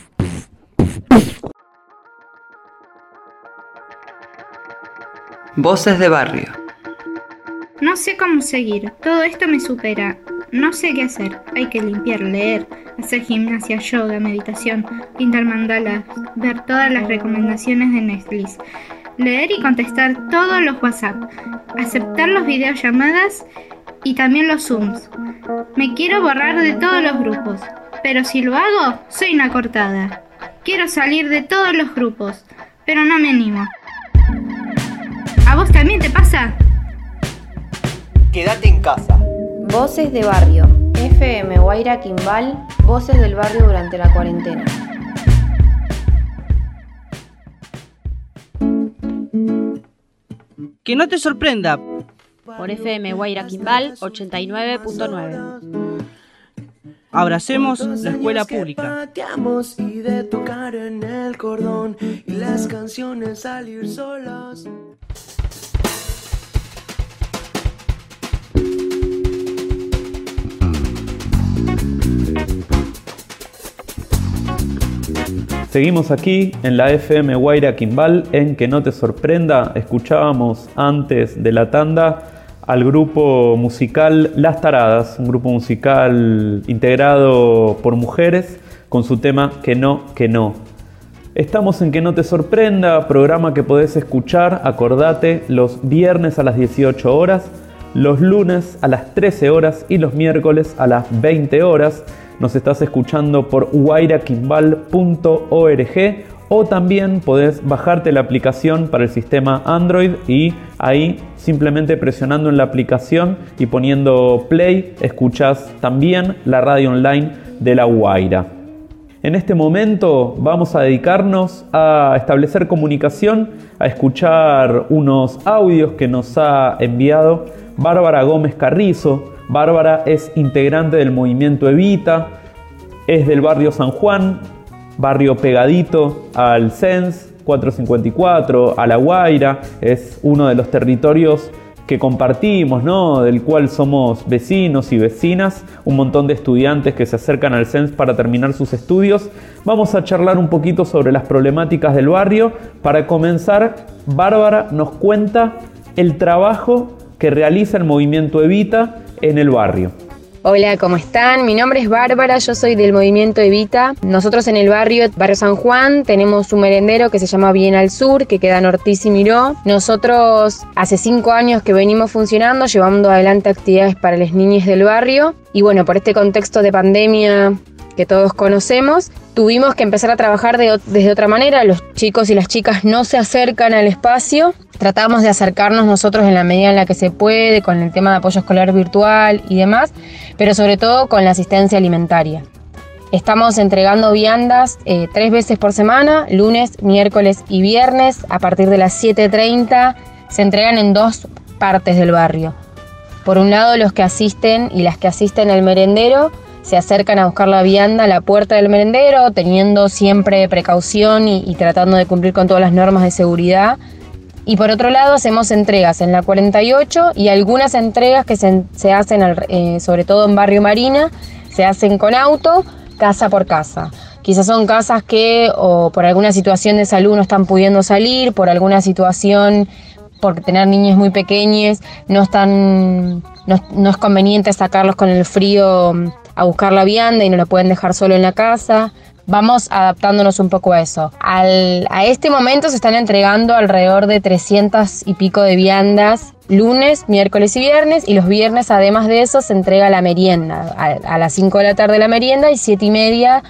Voces de barrio. No sé cómo seguir, todo esto me supera. No sé qué hacer, hay que limpiar, leer, hacer gimnasia, yoga, meditación, pintar mandalas, ver todas las recomendaciones de Netflix, leer y contestar todos los WhatsApp, aceptar las videollamadas y también los Zooms. Me quiero borrar de todos los grupos, pero si lo hago, soy una cortada. Quiero salir de todos los grupos, pero no me animo. ¿A vos también te pasa? Quédate en casa. Voces de barrio. F M Guaira Quimbal. Voces del barrio durante la cuarentena. Que no te sorprenda. Por F M Guaira Quimbal ochenta y nueve punto nueve. Abracemos la escuela pública. Y de tocar en el cordón y las canciones salir solas. Seguimos aquí en la F M Guaira Quimbal en Que No Te Sorprenda. Escuchábamos antes de la tanda al grupo musical Las Taradas, un grupo musical integrado por mujeres con su tema Que No, Que No. Estamos en Que No Te Sorprenda, programa que podés escuchar, acordate, los viernes a las dieciocho horas, los lunes a las trece horas y los miércoles a las veinte horas. Nos estás escuchando por guairaquimbal punto org o también podés bajarte la aplicación para el sistema Android y ahí simplemente presionando en la aplicación y poniendo play escuchás también la radio online de La Guaira. En este momento vamos a dedicarnos a establecer comunicación, a escuchar unos audios que nos ha enviado Bárbara Gómez Carrizo. Bárbara es integrante del movimiento Evita, es del barrio San Juan, barrio pegadito al C E N S cuatrocientos cincuenta y cuatro, a La Guaira, es uno de los territorios que compartimos, ¿no? Del cual somos vecinos y vecinas, un montón de estudiantes que se acercan al C E N S para terminar sus estudios. Vamos a charlar un poquito sobre las problemáticas del barrio. Para comenzar, Bárbara nos cuenta el trabajo que realiza el movimiento Evita en el barrio. Hola, ¿cómo están? Mi nombre es Bárbara, yo soy del movimiento Evita. Nosotros en el barrio, barrio San Juan, tenemos un merendero que se llama Bien al Sur, que queda en Ortiz y Miró. Nosotros hace cinco años que venimos funcionando, llevando adelante actividades para las niñas del barrio. Y bueno, por este contexto de pandemia que todos conocemos, tuvimos que empezar a trabajar de, desde otra manera. Los chicos y las chicas no se acercan al espacio. Tratamos de acercarnos nosotros en la medida en la que se puede, con el tema de apoyo escolar virtual y demás, pero sobre todo con la asistencia alimentaria. Estamos entregando viandas eh, tres veces por semana, lunes, miércoles y viernes. A partir de las siete treinta se entregan en dos partes del barrio. Por un lado, los que asisten y las que asisten al merendero se acercan a buscar la vianda a la puerta del merendero, teniendo siempre precaución y, y tratando de cumplir con todas las normas de seguridad. Y por otro lado, hacemos entregas en la cuarenta y ocho y algunas entregas que se, se hacen, al, eh, sobre todo en Barrio Marina, se hacen con auto, casa por casa. Quizás son casas que o por alguna situación de salud no están pudiendo salir, por alguna situación, por tener niños muy pequeños, no, están, no, no es conveniente sacarlos con el frío a buscar la vianda y no lo pueden dejar solo en la casa. Vamos adaptándonos un poco a eso. Al, a este momento se están entregando alrededor de trescientas y pico de viandas lunes, miércoles y viernes, y los viernes además de eso se entrega la merienda. A, a las cinco de la tarde la merienda y siete y media,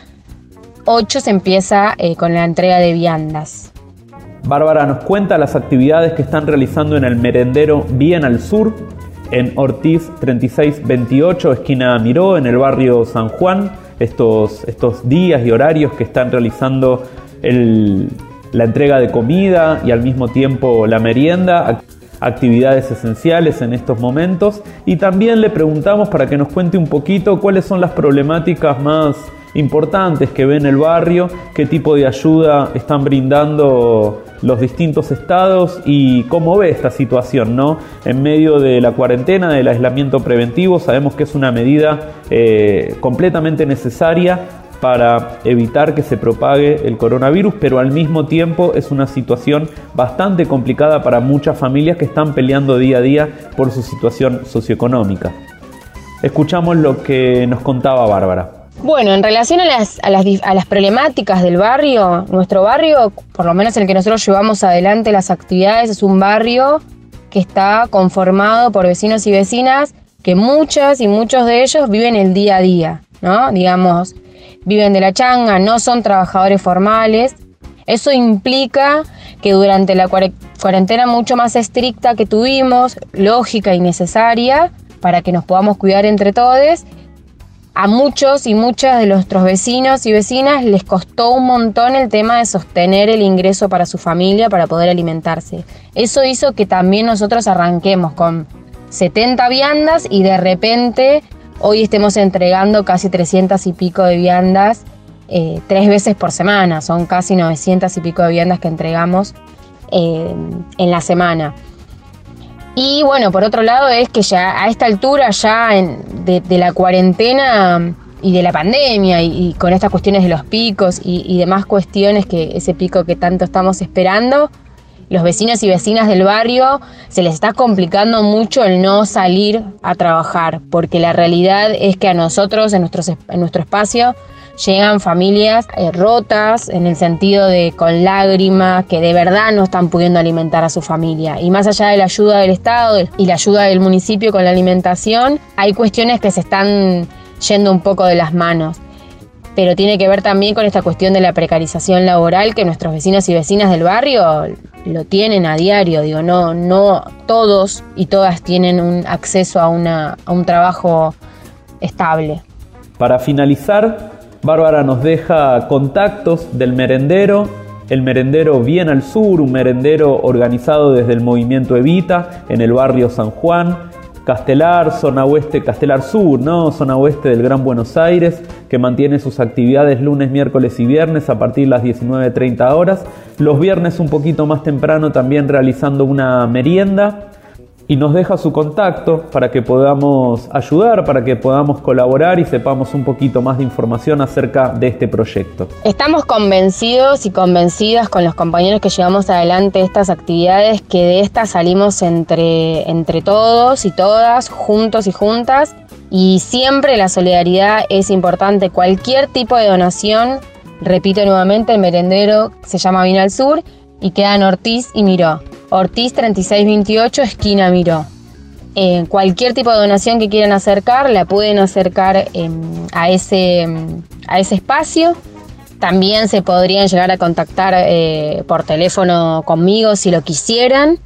ocho se empieza eh, con la entrega de viandas. Bárbara nos cuenta las actividades que están realizando en el merendero Bien al Sur, en Ortiz treinta y seis veintiocho, esquina Miró, en el barrio San Juan. Estos, estos días y horarios que están realizando el, la entrega de comida y al mismo tiempo la merienda, actividades esenciales en estos momentos. Y también le preguntamos para que nos cuente un poquito cuáles son las problemáticas más importantes que ve en el barrio, qué tipo de ayuda están brindando los distintos estados y cómo ve esta situación, ¿no? En medio de la cuarentena, del aislamiento preventivo, sabemos que es una medida eh, completamente necesaria para evitar que se propague el coronavirus, pero al mismo tiempo es una situación bastante complicada para muchas familias que están peleando día a día por su situación socioeconómica. Escuchamos lo que nos contaba Bárbara. Bueno, en relación a las, a, las, a las problemáticas del barrio, nuestro barrio, por lo menos el que nosotros llevamos adelante las actividades, es un barrio que está conformado por vecinos y vecinas que muchas y muchos de ellos viven el día a día, ¿no? Digamos, viven de la changa, no son trabajadores formales. Eso implica que durante la cuarentena mucho más estricta que tuvimos, lógica y necesaria, para que nos podamos cuidar entre todos, a muchos y muchas de nuestros vecinos y vecinas les costó un montón el tema de sostener el ingreso para su familia para poder alimentarse. Eso hizo que también nosotros arranquemos con setenta viandas y de repente hoy estemos entregando casi trescientas y pico de viandas eh, tres veces por semana. Son casi novecientas y pico de viandas que entregamos eh, en la semana. Y bueno, por otro lado es que ya a esta altura ya en, de, de la cuarentena y de la pandemia y, y con estas cuestiones de los picos y, y demás cuestiones, que ese pico que tanto estamos esperando, los vecinos y vecinas del barrio se les está complicando mucho el no salir a trabajar, porque la realidad es que a nosotros, en, nuestros, en nuestro espacio, llegan familias eh, rotas, en el sentido de con lágrimas, que de verdad no están pudiendo alimentar a su familia. Y más allá de la ayuda del Estado y la ayuda del municipio con la alimentación, hay cuestiones que se están yendo un poco de las manos. Pero tiene que ver también con esta cuestión de la precarización laboral, que nuestros vecinos y vecinas del barrio lo tienen a diario. Digo, no, no todos y todas tienen un acceso a, una, a un trabajo estable. Para finalizar, Bárbara nos deja contactos del merendero, el merendero Bien al Sur, un merendero organizado desde el movimiento Evita en el barrio San Juan, Castelar, zona oeste, Castelar Sur, ¿no? Zona oeste del Gran Buenos Aires, que mantiene sus actividades lunes, miércoles y viernes a partir de las diecinueve treinta horas. Los viernes un poquito más temprano también realizando una merienda. Y nos deja su contacto para que podamos ayudar, para que podamos colaborar y sepamos un poquito más de información acerca de este proyecto. Estamos convencidos y convencidas con los compañeros que llevamos adelante estas actividades, que de estas salimos entre, entre todos y todas, juntos y juntas, y siempre la solidaridad es importante. Cualquier tipo de donación, repito nuevamente, el merendero se llama Bien al Sur y queda en Ortiz y Miró. Ortiz treinta y seis veintiocho, esquina Miró. Eh, cualquier tipo de donación que quieran acercar, la pueden acercar eh, a, ese, a ese espacio. También se podrían llegar a contactar eh, por teléfono conmigo si lo quisieran.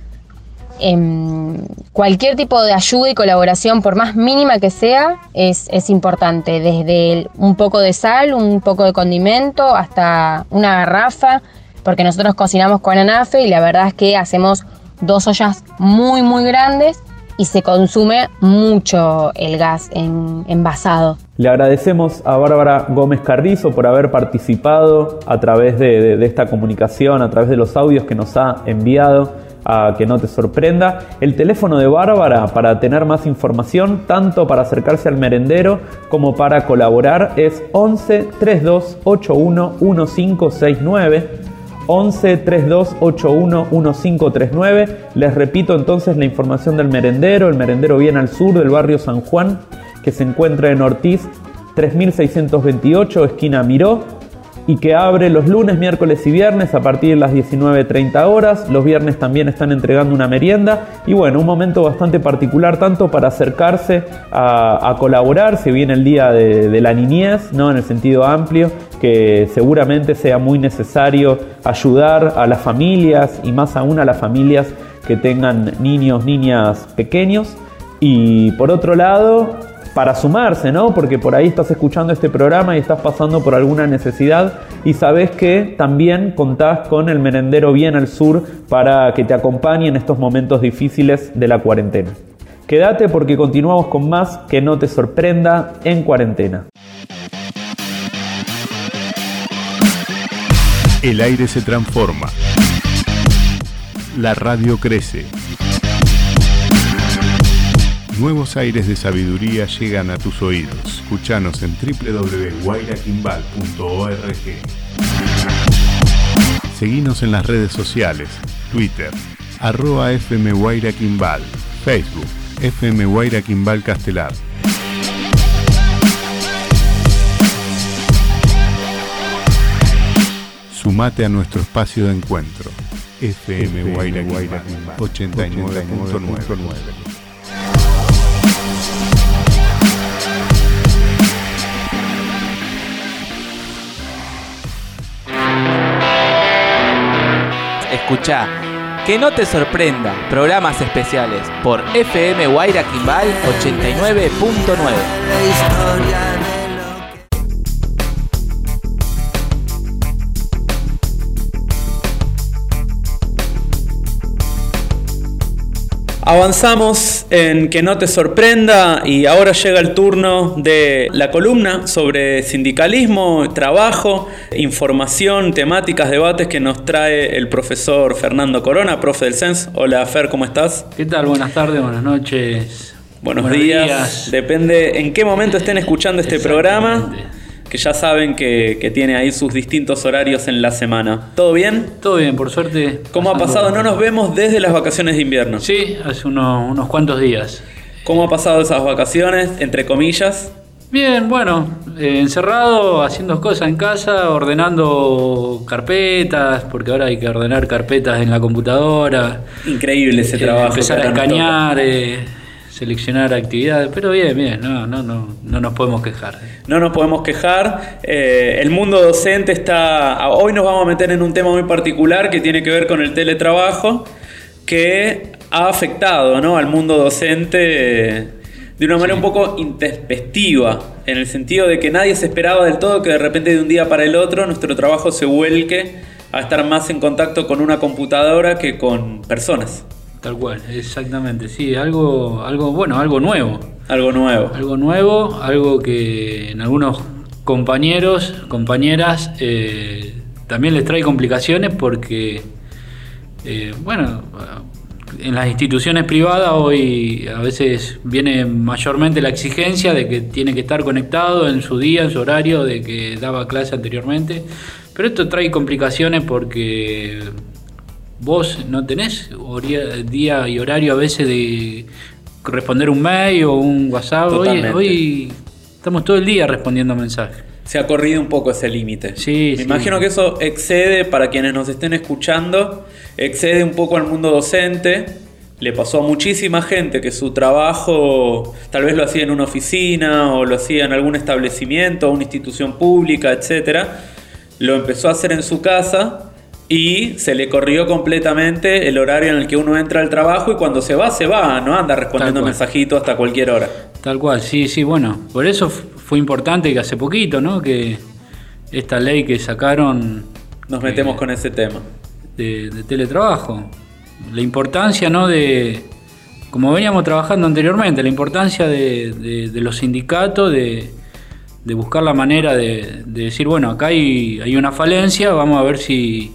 Eh, cualquier tipo de ayuda y colaboración, por más mínima que sea, es, es importante. Desde el, un poco de sal, un poco de condimento, hasta una garrafa, porque nosotros cocinamos con anafe y la verdad es que hacemos dos ollas muy muy grandes y se consume mucho el gas en, envasado. Le agradecemos a Bárbara Gómez Carrizo por haber participado a través de, de, de esta comunicación, a través de los audios que nos ha enviado a Que No Te Sorprenda. El teléfono de Bárbara para tener más información, tanto para acercarse al merendero como para colaborar, es once, treinta y dos, ochenta y uno, quince sesenta y nueve. once, treinta y dos, ochenta y uno, quince treinta y nueve. Les repito entonces la información del merendero, el merendero Bien al Sur del barrio San Juan, que se encuentra en Ortiz tres mil seiscientos veintiocho, esquina Miró, y que abre los lunes, miércoles y viernes a partir de las diecinueve treinta horas. Los viernes también están entregando una merienda y bueno, un momento bastante particular tanto para acercarse a, a colaborar. Se viene el día de, de la niñez, ¿no? En el sentido amplio, que seguramente sea muy necesario ayudar a las familias y más aún a las familias que tengan niños, niñas pequeños. Y por otro lado, para sumarse, ¿no? Porque por ahí estás escuchando este programa y estás pasando por alguna necesidad y sabes que también contás con el merendero Bien al Sur para que te acompañe en estos momentos difíciles de la cuarentena. Quédate porque continuamos con más Que no te sorprenda en cuarentena. El aire se transforma. La radio crece. Nuevos aires de sabiduría llegan a tus oídos. Escuchanos en doble u doble u doble u punto guaira quimbal punto org. Seguinos en las redes sociales, Twitter, arroba F M Guaira Quimbal, Facebook, F M Guaira Quimbal Castelar. Sumate a nuestro espacio de encuentro. F M Guaira Quimbal ochenta y nueve punto nueve. Escuchá, Que no te sorprenda, programas especiales por F M Guaira Quimbal ochenta y nueve punto nueve. Avanzamos en Que no te sorprenda y ahora llega el turno de la columna sobre sindicalismo, trabajo, información, temáticas, debates que nos trae el profesor Fernando Corona, profe del C E N S. Hola Fer, ¿cómo estás? ¿Qué tal? Buenas tardes, buenas noches. Buenos, Buenos días. días. Depende en qué momento estén escuchando este programa, que ya saben que, que tiene ahí sus distintos horarios en la semana. ¿Todo bien? Todo bien, por suerte. ¿Cómo ha pasado? No nos vemos desde las vacaciones de invierno. Sí, hace unos, unos cuantos días. ¿Cómo ha pasado esas vacaciones, entre comillas? Bien, bueno, eh, encerrado, haciendo cosas en casa, ordenando carpetas, porque ahora hay que ordenar carpetas en la computadora. Increíble ese eh, trabajo. Empezar a escanear, eh, seleccionar actividades, pero bien, bien, no, no, no, no nos podemos quejar. No nos podemos quejar. Eh, el mundo docente está... Hoy nos vamos a meter en un tema muy particular que tiene que ver con el teletrabajo, que ha afectado, ¿no?, al mundo docente de una manera sí. un poco intempestiva, en el sentido de que nadie se esperaba del todo que de repente de un día para el otro nuestro trabajo se vuelque a estar más en contacto con una computadora que con personas. Tal cual, exactamente, sí, algo, algo bueno, algo nuevo. Algo nuevo. Algo nuevo, algo que en algunos compañeros, compañeras, eh, también les trae complicaciones porque, eh, bueno, en las instituciones privadas hoy a veces viene mayormente la exigencia de que tiene que estar conectado en su día, en su horario, de que daba clase anteriormente, pero esto trae complicaciones porque vos no tenés día y horario a veces de responder un mail o un WhatsApp. Hoy, hoy estamos todo el día respondiendo mensajes. Se ha corrido un poco ese límite. Sí, Me sí. imagino que eso excede, para quienes nos estén escuchando, excede un poco al mundo docente. Le pasó a muchísima gente que su trabajo tal vez lo hacía en una oficina o lo hacía en algún establecimiento, una institución pública, etcétera. Lo empezó a hacer en su casa y se le corrió completamente el horario en el que uno entra al trabajo y cuando se va, se va, no anda respondiendo mensajitos hasta cualquier hora. Tal cual, sí, sí, bueno, por eso fue importante que hace poquito, ¿no?, que esta ley que sacaron... Nos metemos eh, con ese tema. De, de teletrabajo. La importancia, ¿no?, de... Como veníamos trabajando anteriormente, la importancia de, de, de los sindicatos, de, de buscar la manera de, de decir, bueno, acá hay, hay una falencia, vamos a ver si...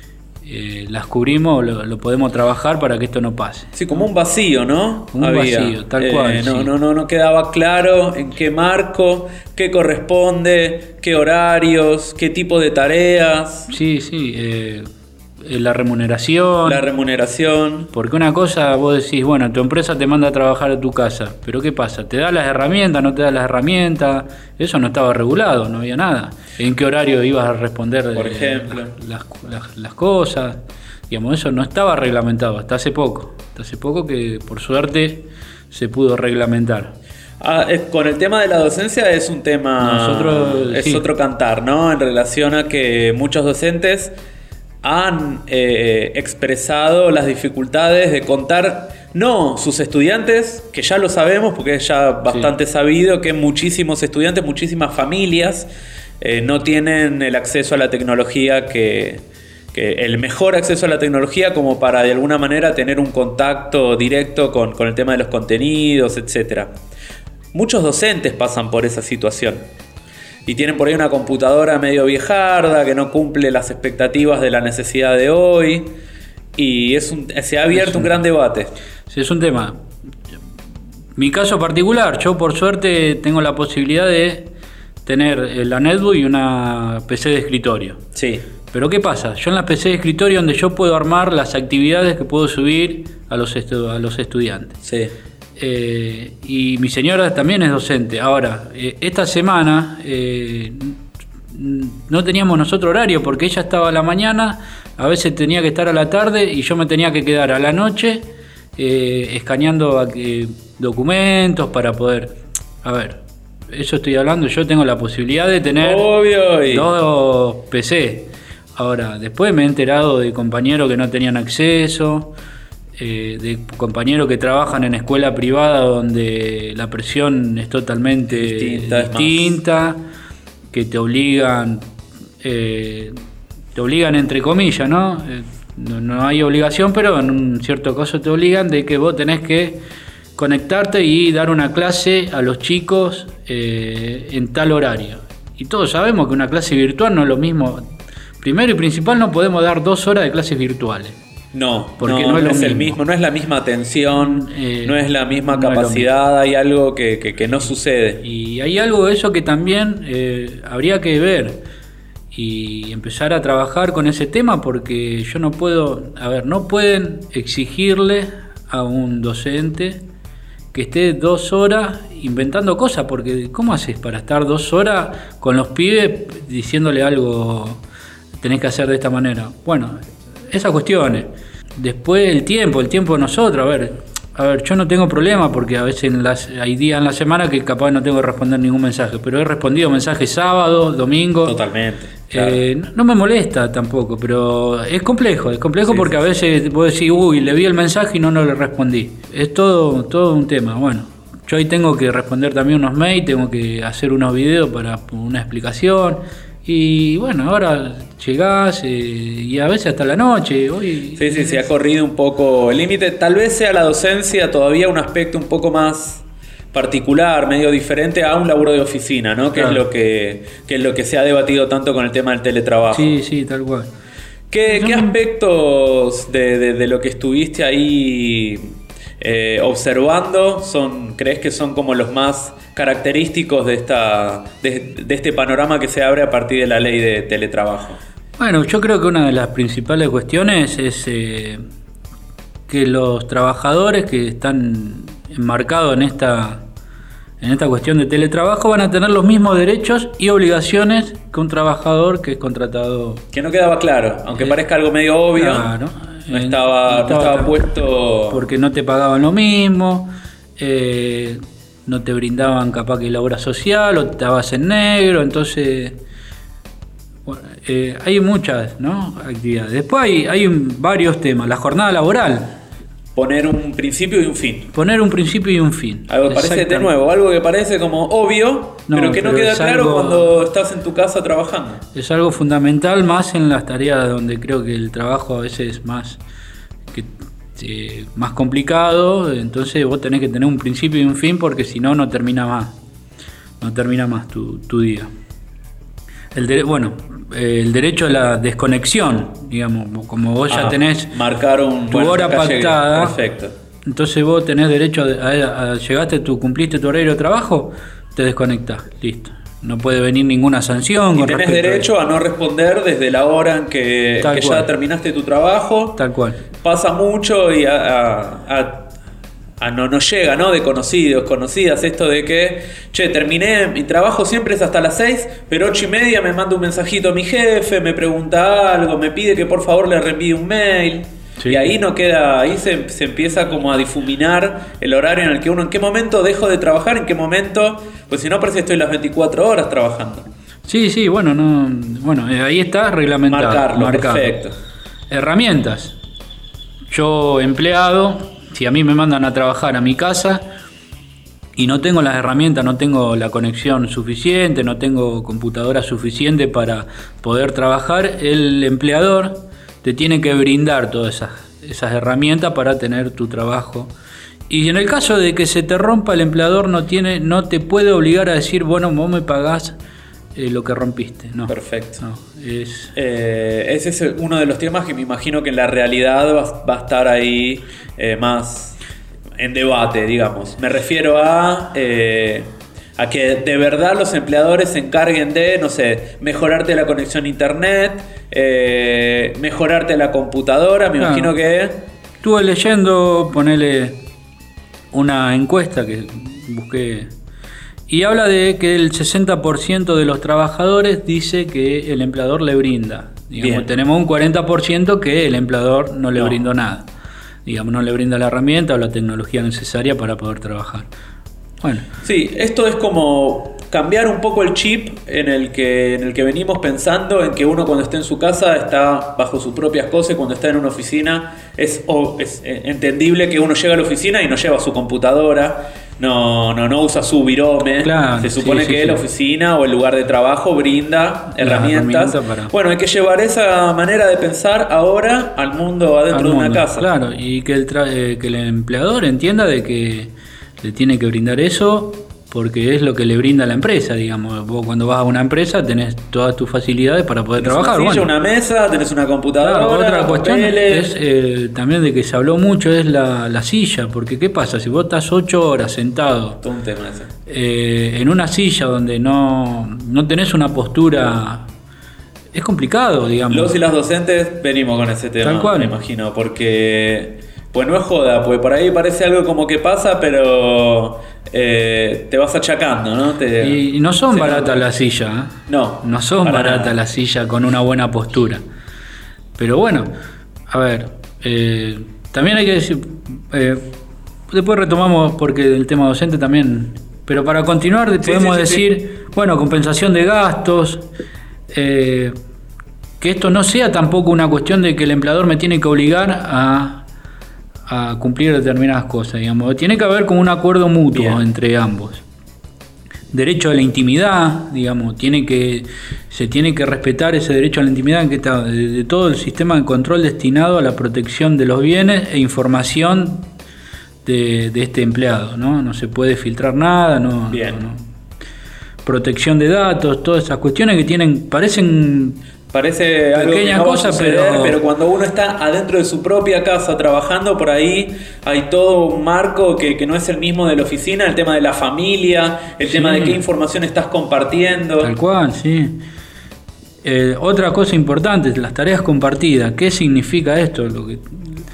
Eh, las cubrimos, lo, lo podemos trabajar para que esto no pase. Sí, como un vacío, ¿no? Un Había. vacío, tal eh, cual. No, sí. no, no, no quedaba claro en qué marco, qué corresponde, qué horarios, qué tipo de tareas. Sí, sí. Eh, la remuneración. La remuneración. Porque una cosa, vos decís, bueno, tu empresa te manda a trabajar a tu casa, pero ¿qué pasa? ¿Te da las herramientas, no te da las herramientas? Eso no estaba regulado, no había nada. ¿En qué horario ibas a responder, por ejemplo, las, las, las cosas? Digamos, eso no estaba reglamentado hasta hace poco. Hasta hace poco que, por suerte, se pudo reglamentar. Ah, es, con el tema de la docencia es un tema... Nosotros, es sí. otro cantar, ¿no? En relación a que muchos docentes han eh, expresado las dificultades de contar No, sus estudiantes, que ya lo sabemos porque es ya bastante sí. sabido que muchísimos estudiantes, muchísimas familias eh, no tienen el acceso a la tecnología que, que el mejor acceso a la tecnología como para de alguna manera tener un contacto directo con, con el tema de los contenidos, etcétera. Muchos docentes pasan por esa situación y tienen por ahí una computadora medio viejarda que no cumple las expectativas de la necesidad de hoy y es un, se ha abierto es un, un gran debate. Sí, es un tema. Mi caso particular, yo por suerte tengo la posibilidad de tener la netbook y una P C de escritorio. Sí. Pero ¿qué pasa? Yo en la P C de escritorio donde yo puedo armar las actividades que puedo subir a los, estu- a los estudiantes. Sí. Eh, y mi señora también es docente. Ahora, eh, esta semana eh, no teníamos nosotros horario porque ella estaba a la mañana, a veces tenía que estar a la tarde y yo me tenía que quedar a la noche eh, escaneando eh, documentos para poder... A ver, eso estoy hablando, yo tengo la posibilidad de tener Obvio y... dos P C. Ahora, después me he enterado de compañeros que no tenían acceso... Eh, de compañeros que trabajan en escuela privada donde la presión es totalmente distinta, distinta que te obligan, eh, te obligan entre comillas, ¿no? Eh, no, no hay obligación, pero en un cierto caso te obligan de que vos tenés que conectarte y dar una clase a los chicos eh, en tal horario. Y todos sabemos que una clase virtual no es lo mismo. Primero y principal, no podemos dar dos horas de clases virtuales. No, porque no, no es, no lo es mismo. el mismo, no es la misma atención, eh, no es la misma no capacidad, hay algo que, que, que no sucede. Y hay algo de eso que también eh, habría que ver y empezar a trabajar con ese tema, porque yo no puedo, a ver, no pueden exigirle a un docente que esté dos horas inventando cosas, porque ¿cómo haces para estar dos horas con los pibes diciéndole algo, tenés que hacer de esta manera? Bueno, esas cuestiones. Después el tiempo, el tiempo de nosotros, a ver, a ver, yo no tengo problema porque a veces en las, hay días en la semana que capaz no tengo que responder ningún mensaje, pero he respondido mensajes sábado, domingo. Totalmente. Claro. Eh, no, no me molesta tampoco, pero es complejo, es complejo sí, porque sí, a veces sí. vos decís, uy, le vi el mensaje y no, no le respondí. Es todo, todo un tema. Bueno, yo ahí tengo que responder también unos mails, tengo que hacer unos videos para una explicación. Y bueno, ahora llegás eh, y a veces hasta la noche. Hoy, sí, sí, se ha corrido un poco el límite. Tal vez sea la docencia todavía un aspecto un poco más particular, medio diferente a un laburo de oficina, ¿no? Que, claro. es lo que, que es lo que se ha debatido tanto con el tema del teletrabajo. Sí, sí, tal cual. ¿Qué, ¿qué aspectos de, de, de lo que estuviste ahí eh, observando son, crees que son como los más característicos de esta de, de este panorama que se abre a partir de la ley de teletrabajo? Bueno, yo creo que una de las principales cuestiones es eh, que los trabajadores que están enmarcados en esta en esta cuestión de teletrabajo van a tener los mismos derechos y obligaciones que un trabajador que es contratado. Que no quedaba claro, aunque eh, parezca algo medio obvio. Claro. No estaba, no estaba, no estaba puesto. Porque no te pagaban lo mismo. Eh, no te brindaban capaz que la obra social o te estabas en negro, entonces bueno, eh, hay muchas, ¿no? actividades. Después hay, hay varios temas, la jornada laboral. Poner un principio y un fin. Poner un principio y un fin. Algo que parece de nuevo, algo que parece como obvio, no, pero que no pero queda claro algo, cuando estás en tu casa trabajando. Es algo fundamental más en las tareas donde creo que el trabajo a veces es más que Eh, más complicado, entonces vos tenés que tener un principio y un fin porque si no, no termina más no termina más tu, tu día. El de, bueno, eh, el derecho a la desconexión, digamos, como vos ah, ya tenés marcar un, tu bueno, hora pactada, perfecto. Entonces vos tenés derecho a, a, a llegaste, tú cumpliste tu horario de trabajo, te desconectás, listo. No puede venir ninguna sanción. Y tenés derecho a, a no responder desde la hora en que, que ya terminaste tu trabajo. Tal cual. Pasa mucho y a, a, a, a no nos llega, ¿no? De conocidos, conocidas, esto de que, che, terminé, mi trabajo siempre es hasta las seis, pero ocho y media me manda un mensajito a mi jefe, me pregunta algo, me pide que por favor le reenvíe un mail. Sí. Y ahí no queda, ahí se, se empieza como a difuminar el horario en el que uno, en qué momento dejo de trabajar, en qué momento, pues si no parece que estoy las veinticuatro horas trabajando. Sí, sí, bueno, no, bueno, ahí está reglamentado. Marcarlo, marcado. Perfecto. Herramientas. Yo, empleado, si a mí me mandan a trabajar a mi casa y no tengo las herramientas, no tengo la conexión suficiente, no tengo computadora suficiente para poder trabajar, el empleador te tiene que brindar todas esas, esas herramientas para tener tu trabajo. Y en el caso de que se te rompa, el empleador no tiene, no te puede obligar a decir, bueno, vos me pagás eh, lo que rompiste. No. Perfecto. No, es... eh, ese es uno de los temas que me imagino que en la realidad va, va a estar ahí eh, más en debate, digamos. Me refiero a, eh, a que de verdad los empleadores se encarguen de, no sé, mejorarte la conexión a internet, eh, mejorarte la computadora. Me Claro. imagino que... Estuve leyendo, ponele una encuesta que busqué y habla de que el sesenta por ciento de los trabajadores dice que el empleador le brinda. Digamos, Bien. tenemos un cuarenta por ciento que el empleador no le No. brindó nada. Digamos, no le brinda la herramienta o la tecnología necesaria para poder trabajar. Bueno, Sí, esto es como cambiar un poco el chip en el que en el que venimos pensando en que uno cuando está en su casa está bajo sus propias cosas y cuando está en una oficina es, o- es eh, entendible que uno llega a la oficina y no lleva su computadora, no, no, no usa su virome. Claro, Se supone sí, sí, que sí. la oficina o el lugar de trabajo brinda herramientas. herramientas para- Bueno, hay que llevar esa manera de pensar ahora al mundo adentro al de una mundo, casa. claro, y que el, tra- eh, que el empleador entienda de que le tiene que brindar eso porque es lo que le brinda la empresa, digamos. Vos cuando vas a una empresa tenés todas tus facilidades para poder Tenés trabajar. una silla, Bueno, una mesa, tenés una computadora, claro, otra cuestión papeles. es eh, también de que se habló mucho es la, la silla, porque ¿qué pasa? Si vos estás ocho horas sentado Todo un tema ese. eh, en una silla donde no, no tenés una postura, es complicado, digamos. Los y las docentes venimos con ese tema, Tal cual. me imagino, porque pues no es joda, pues por ahí parece algo como que pasa, pero eh, te vas achacando, ¿no? Te, Y no son se baratas nota. las sillas, ¿eh? No, No son para baratas nada. las sillas con una buena postura. Pero bueno, a ver, eh, también hay que decir, eh, después retomamos porque el tema docente también, pero para continuar Sí, podemos sí, sí, decir, bueno, compensación de gastos, eh, que esto no sea tampoco una cuestión de que el empleador me tiene que obligar a, a cumplir determinadas cosas, digamos. Tiene que haber como un acuerdo mutuo Bien. entre ambos. Derecho a la intimidad, digamos, tiene que se tiene que respetar ese derecho a la intimidad que está de, de todo el sistema de control destinado a la protección de los bienes e información de, de este empleado, ¿no? No se puede filtrar nada, no, Bien. no- no. Protección de datos, todas esas cuestiones que tienen parecen Parece algo que pequeñas no va a cosas, suceder, pero- pero cuando uno está adentro de su propia casa trabajando, por ahí hay todo un marco que, que no es el mismo de la oficina, el tema de la familia, el Sí. tema de qué información estás compartiendo. Tal cual, sí. Eh, otra cosa importante, las tareas compartidas. ¿Qué significa esto? Lo que,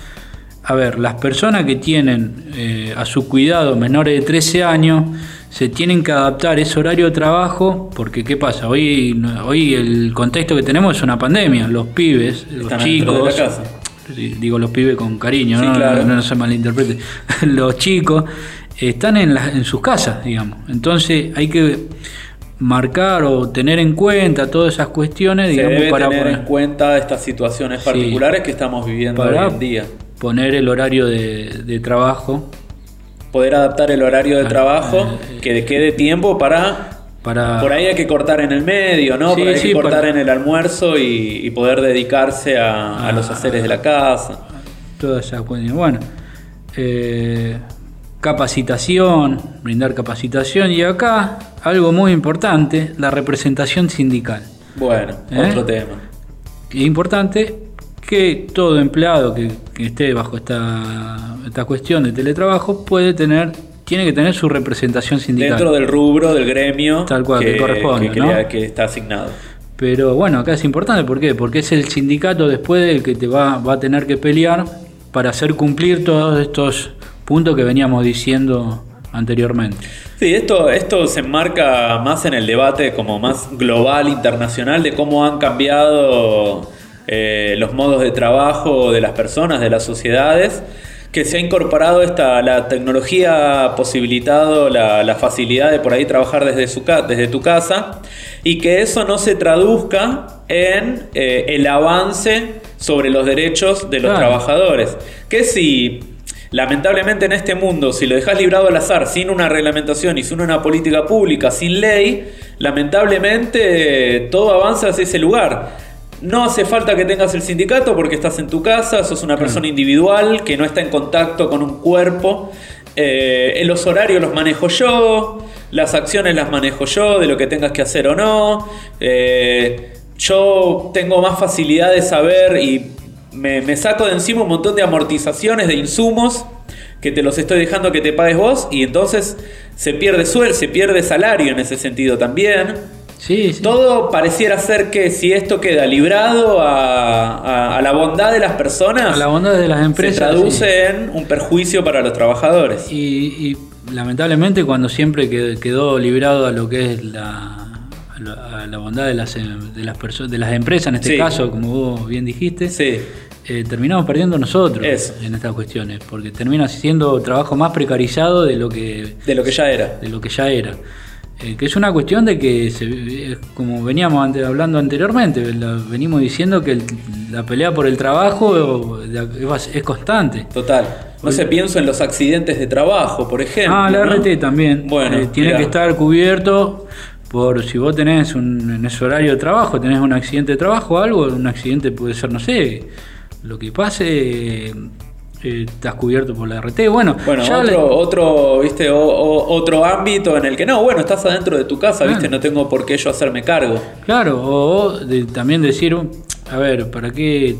a ver, las personas que tienen eh, a su cuidado menores de trece años se tienen que adaptar ese horario de trabajo porque ¿qué pasa? Hoy, no- hoy el contexto que tenemos es una pandemia. Los pibes, los Están adentro de la chicos, casa. sí, digo los pibes con cariño, Sí, ¿no? claro. no, no se malinterprete, los chicos están en, las- en sus casas, digamos. Entonces hay que marcar o tener en cuenta todas esas cuestiones, Se digamos, debe para tener poner, en cuenta estas situaciones Sí. particulares que estamos viviendo Para- hoy en día. poner el horario de, de trabajo Poder adaptar el horario de Ah, trabajo, que quede tiempo para... para... Por ahí hay que cortar en el medio, ¿no? Sí, por ahí hay sí, que cortar para- en el almuerzo y, y poder dedicarse a, a los haceres de la casa. todas esas cuestiones. Bueno, eh, capacitación, brindar capacitación y acá algo muy importante, la representación sindical. Bueno, ¿Eh? otro tema. Es importante que todo empleado que, que esté bajo esta, esta cuestión de teletrabajo puede tener, tiene que tener su representación sindical. Dentro del rubro, del gremio Tal cual, que corresponde, que, ¿no? crea- que está asignado. Pero bueno, acá es importante, ¿por qué? Porque es el sindicato después el que te va, va a tener que pelear para hacer cumplir todos estos puntos que veníamos diciendo anteriormente. Sí, esto, esto se enmarca más en el debate como más global, internacional, de cómo han cambiado eh, los modos de trabajo de las personas, de las sociedades, que se ha incorporado esta, la tecnología, ha posibilitado la, la facilidad de por ahí trabajar desde, su, ca- desde tu casa, y que eso no se traduzca en eh, el avance sobre los derechos de los Claro. trabajadores. Que si... lamentablemente en este mundo, si lo dejas librado al azar, sin una reglamentación y sin una política pública, sin ley, lamentablemente todo avanza hacia ese lugar. No hace falta que tengas el sindicato porque estás en tu casa, sos una persona individual que no está en contacto con un cuerpo. Eh, los horarios los manejo yo, las acciones las manejo yo, de lo que tengas que hacer o no. Eh, yo tengo más facilidad de saber y me, me saco de encima un montón de amortizaciones, de insumos que te los estoy dejando que te pagues vos, y entonces se pierde sueldo, se pierde salario en ese sentido también. Sí, sí. Todo pareciera ser que si esto queda librado a, a, a la bondad de las personas, a la bondad de las empresas, se traduce sí. en un perjuicio para los trabajadores. Y, y lamentablemente cuando siempre quedó librado a lo que es la, a la, a la bondad de las, de las personas, de las empresas en este Sí. caso, como vos bien dijiste, sí. eh, terminamos perdiendo nosotros Eso. en estas cuestiones, porque termina siendo trabajo más precarizado de lo que de lo que ya era. De lo que ya era. Eh, que es una cuestión de que, se, eh, como veníamos ante, hablando anteriormente, la, venimos diciendo que el, la pelea por el trabajo es, es constante. Total. No sé, pienso en los accidentes de trabajo, por ejemplo. Ah, la ¿no? R T también. Bueno, eh, tiene mirá. que estar cubierto por si vos tenés un, en ese horario de trabajo, tenés un accidente de trabajo o algo, un accidente puede ser, no sé, lo que pase... Eh, Eh, estás cubierto por la R T. Bueno, bueno ya otro, le... otro, viste, o, o, otro ámbito en el que no, bueno, estás adentro de tu casa, Claro. viste, no tengo por qué yo hacerme cargo. Claro, o de, también decir, a ver, ¿para qué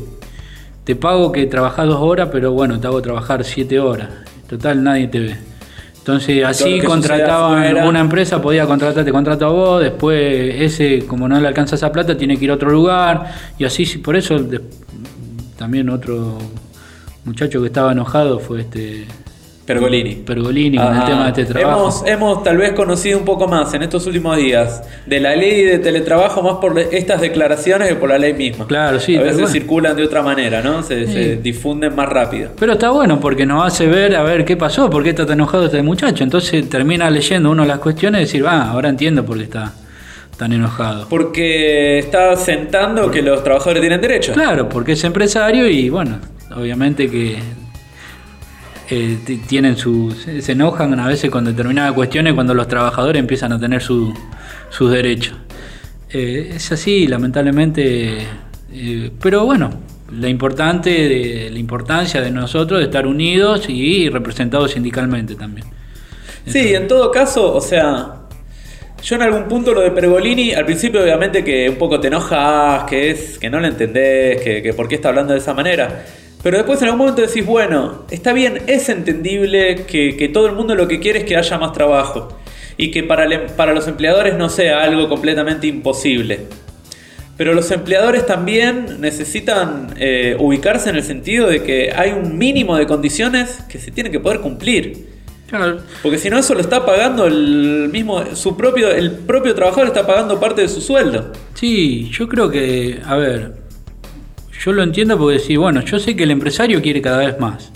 te pago que trabajás dos horas, pero bueno, te hago trabajar siete horas? Total, nadie te ve. Entonces así contrataban, una empresa podía contratar, te contrata a vos, después ese, como no le alcanza esa plata, tiene que ir a otro lugar, y así, por eso de, también otro muchacho que estaba enojado fue este Pergolini. Pergolini con Ah, el tema de este trabajo. Hemos, hemos tal vez conocido un poco más en estos últimos días de la ley de teletrabajo más por estas declaraciones que por la ley misma. Claro, sí. A veces bueno. circulan de otra manera, ¿no? Se, Sí. se difunden más rápido. Pero está bueno porque nos hace ver, a ver, qué pasó, por qué está tan enojado este muchacho. Entonces termina leyendo uno las cuestiones y decir, ah, ahora entiendo por qué está tan enojado. Porque está sentando que los trabajadores tienen derecho. Claro, porque es empresario y bueno, obviamente que eh, t- tienen su, se, se enojan a veces con determinadas cuestiones cuando los trabajadores empiezan a tener su, sus derechos. Eh, es así, lamentablemente, eh, pero bueno, la importante de, la importancia de nosotros de estar unidos y representados sindicalmente también. Sí, en todo caso, o sea, yo en algún punto lo de Pergolini, al principio obviamente que un poco te enojas, que es que no lo entendés, que, que por qué está hablando de esa manera. Pero después en algún momento decís, bueno, está bien, es entendible que, que todo el mundo lo que quiere es que haya más trabajo. Y que para, el, para los empleadores no sea algo completamente imposible. Pero los empleadores también necesitan eh, ubicarse en el sentido de que hay un mínimo de condiciones que se tienen que poder cumplir. Claro. Porque si no, eso lo está pagando el mismo, su propio, el propio trabajador está pagando parte de su sueldo. Sí, yo creo que, a ver, yo lo entiendo porque sí, bueno, yo sé que el empresario quiere cada vez más,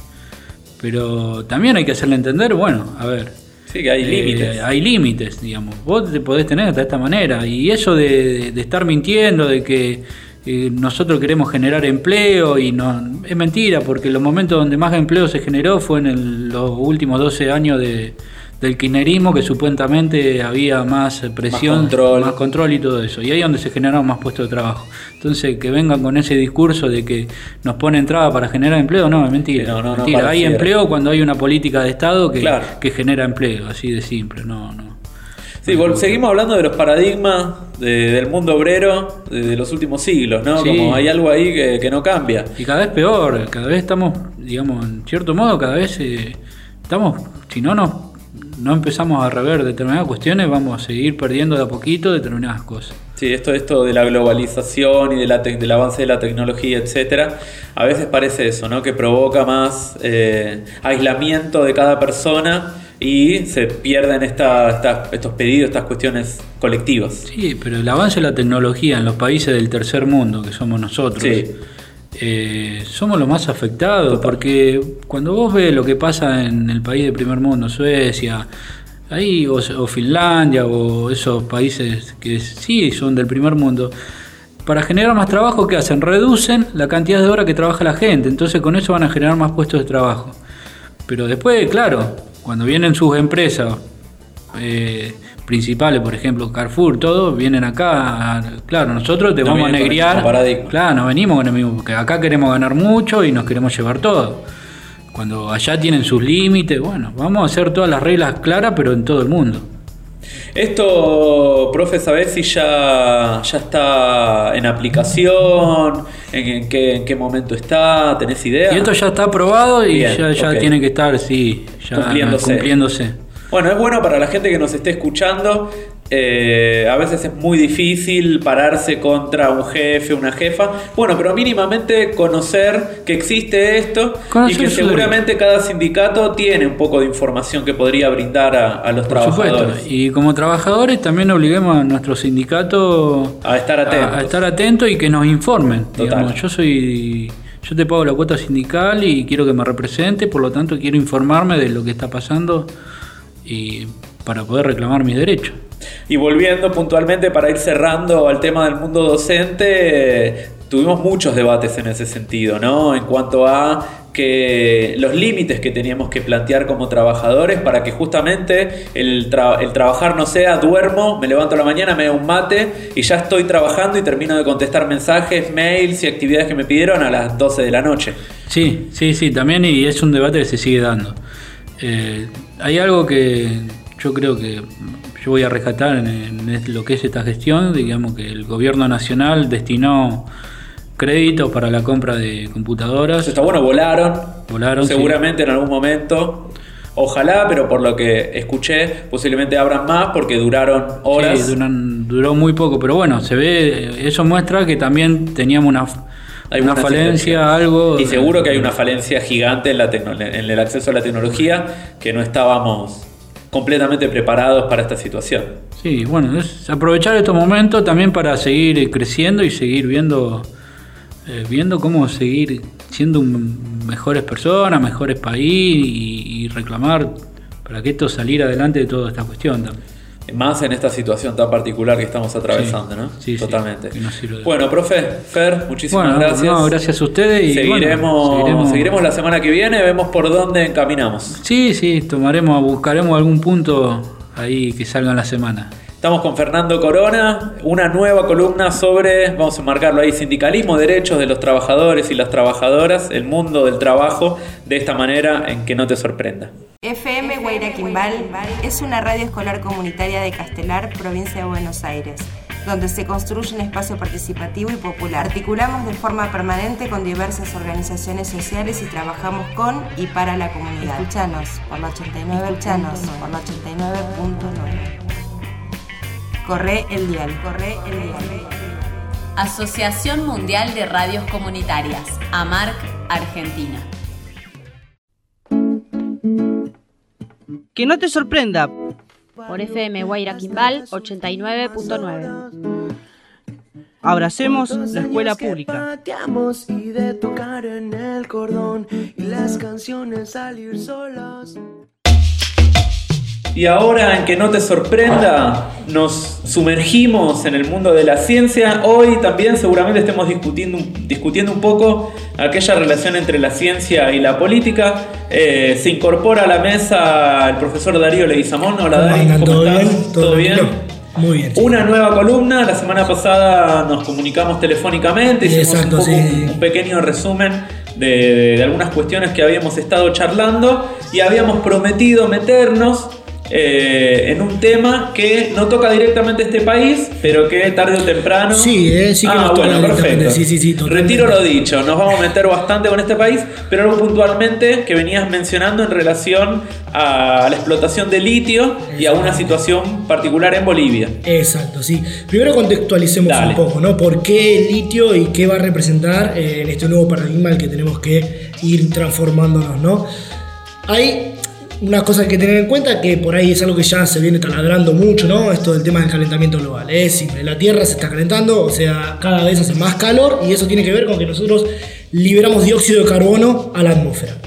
pero también hay que hacerle entender, bueno, a ver. Sí, que hay eh, límites. Hay límites, digamos. Vos te podés tener de esta manera. Y eso de, de estar mintiendo, de que eh, nosotros queremos generar empleo, y no es mentira, porque los momentos donde más empleo se generó fue en el, los últimos doce años de, del kirchnerismo, que supuestamente había más presión, Más control. más control y todo eso. Y ahí es donde se generaron más puestos de trabajo. Entonces, que vengan con ese discurso de que nos ponen trabas para generar empleo, no, es mentira. No, no, no mentira. Hay pareciera. empleo cuando hay una política de Estado que, Claro. que genera empleo, así de simple. No, no. Sí, vol- seguimos hablando de los paradigmas de- del mundo obrero de, de los últimos siglos, ¿no? Sí. Como hay algo ahí que, que no cambia. Y cada vez peor, cada vez estamos, digamos, en cierto modo, cada vez eh, estamos, si no nos no empezamos a rever determinadas cuestiones, vamos a seguir perdiendo de a poquito determinadas cosas. Sí, esto, esto de la globalización y de la tec- del avance de la tecnología, etcétera, a veces parece eso, ¿no? Que provoca más eh, aislamiento de cada persona y se pierden esta, esta- estos pedidos, estas cuestiones colectivas. Sí, pero el avance de la tecnología en los países del tercer mundo, que somos nosotros, Sí. eh, somos los más afectados, porque cuando vos ves lo que pasa en el país de primer mundo, Suecia, ahí o, o Finlandia, o esos países que sí son del primer mundo, para generar más trabajo, ¿qué hacen? Reducen la cantidad de horas que trabaja la gente, entonces con eso van a generar más puestos de trabajo. pero después, claro, cuando vienen sus empresas eh, principales, por ejemplo Carrefour, todo, vienen acá, claro, nosotros te No vamos a vienen con el negriar, mismo paradigma. claro, no venimos con el mismo, porque acá queremos ganar mucho y nos queremos llevar todo. Cuando allá tienen sus límites, bueno, vamos a hacer todas las reglas claras, pero en todo el mundo. Esto, profe, ¿sabés si ya, ya está en aplicación? ¿En, en qué, ¿En qué momento está? ¿Tenés idea? Y esto ya está aprobado y Bien, ya, ya ok. tiene que estar, sí, ya Cumpliéndose. cumpliéndose. Bueno, es bueno para la gente que nos esté escuchando. Eh, a veces es muy difícil pararse contra un jefe, una jefa. Bueno, pero mínimamente conocer que existe esto Conocer y que su seguramente cada sindicato tiene un poco de información que podría brindar a, a los Por trabajadores. supuesto. Y como trabajadores también obliguemos a nuestro sindicato a estar atentos, a, a estar atentos y que nos informen. Total. Digamos, yo soy, yo te pago la cuota sindical y quiero que me represente, por lo tanto quiero informarme de lo que está pasando y para poder reclamar mis derechos. Y volviendo puntualmente para ir cerrando al tema del mundo docente, eh, tuvimos muchos debates en ese sentido, ¿no? En cuanto a que los límites que teníamos que plantear como trabajadores para que justamente el, tra- el trabajar no sea duermo, me levanto a la mañana, me doy un mate y ya estoy trabajando y termino de contestar mensajes, mails y actividades que me pidieron a las doce de la noche. Sí, sí, sí, también, y es un debate que se sigue dando. Eh, hay algo que yo creo que yo voy a rescatar en, en lo que es esta gestión, digamos que el gobierno nacional destinó créditos para la compra de computadoras. Eso está bueno, volaron, volaron seguramente sí. en algún momento. Ojalá, pero por lo que escuché, posiblemente abran más porque duraron horas. Sí, duran, duró muy poco, pero bueno, se ve, eso muestra que también teníamos una, Hay una falencia, algo. Y seguro que hay una falencia gigante en, la tecno- en el acceso a la tecnología, que no estábamos completamente preparados para esta situación. Sí, bueno, es aprovechar estos momentos también para seguir creciendo y seguir viendo, eh, viendo cómo seguir siendo un, mejores personas, mejores país y, y reclamar para que esto saliera adelante de toda esta cuestión también. Más en esta situación tan particular que estamos atravesando, Sí, ¿no? sí, Totalmente. sí, que nos sirve de- Bueno, profe, Fer, muchísimas Bueno, gracias. no, gracias a ustedes y seguiremos, bueno, seguiremos- seguiremos la semana que viene, vemos por dónde encaminamos. Sí, sí, tomaremos, buscaremos algún punto ahí que salga en la semana. Estamos con Fernando Corona, una nueva columna sobre, vamos a marcarlo ahí, sindicalismo, derechos de los trabajadores y las trabajadoras, el mundo del trabajo, de esta manera en que no te sorprenda. F M Guairaquimbal es una radio escolar comunitaria de Castelar, provincia de Buenos Aires, donde se construye un espacio participativo y popular. Articulamos de forma permanente con diversas organizaciones sociales y trabajamos con y para la comunidad. Escuchanos por la ochenta y nueve, escuchanos por la ochenta y nueve punto nueve. Corre el dial, corre el dial. Asociación Mundial de Radios Comunitarias, AMARC, Argentina. Que no te sorprenda. Por F M Guairaquimbal ochenta y nueve punto nueve. Abracemos la escuela pública. Pateamos y de tocar en el cordón y las canciones salir solas. Y ahora, en que no te sorprenda, nos sumergimos en el mundo de la ciencia. Hoy también seguramente estemos discutiendo, discutiendo un poco aquella relación entre la ciencia y la política. Eh, se incorpora a la mesa el profesor Darío Leguizamón. Hola Darío, Venga, ¿cómo ¿todo estás? bien? ¿Todo bien? Muy bien. Sí. Una nueva columna. La semana pasada nos comunicamos telefónicamente, hicimos Exacto, un, poco, sí. un pequeño resumen de, de, de algunas cuestiones que habíamos estado charlando y habíamos prometido meternos Eh, en un tema que no toca directamente este país, pero que tarde o temprano. Sí, eh, sí que ah, nos toca bueno, directamente. perfecto. Sí, sí, sí, totalmente. Retiro lo dicho, nos vamos a meter bastante con este país, pero algo puntualmente que venías mencionando en relación a la explotación de litio. Exacto. Y a una situación particular en Bolivia. Exacto, sí. Primero contextualicemos Dale. un poco, ¿no? ¿Por qué el litio y qué va a representar eh, en este nuevo paradigma al que tenemos que ir transformándonos, ¿no? Hay una cosa que tener en cuenta, que por ahí es algo que ya se viene taladrando mucho, ¿no? Esto del tema del calentamiento global. Es simple, la Tierra se está calentando, o sea, cada vez hace más calor y eso tiene que ver con que nosotros liberamos dióxido de carbono a la atmósfera.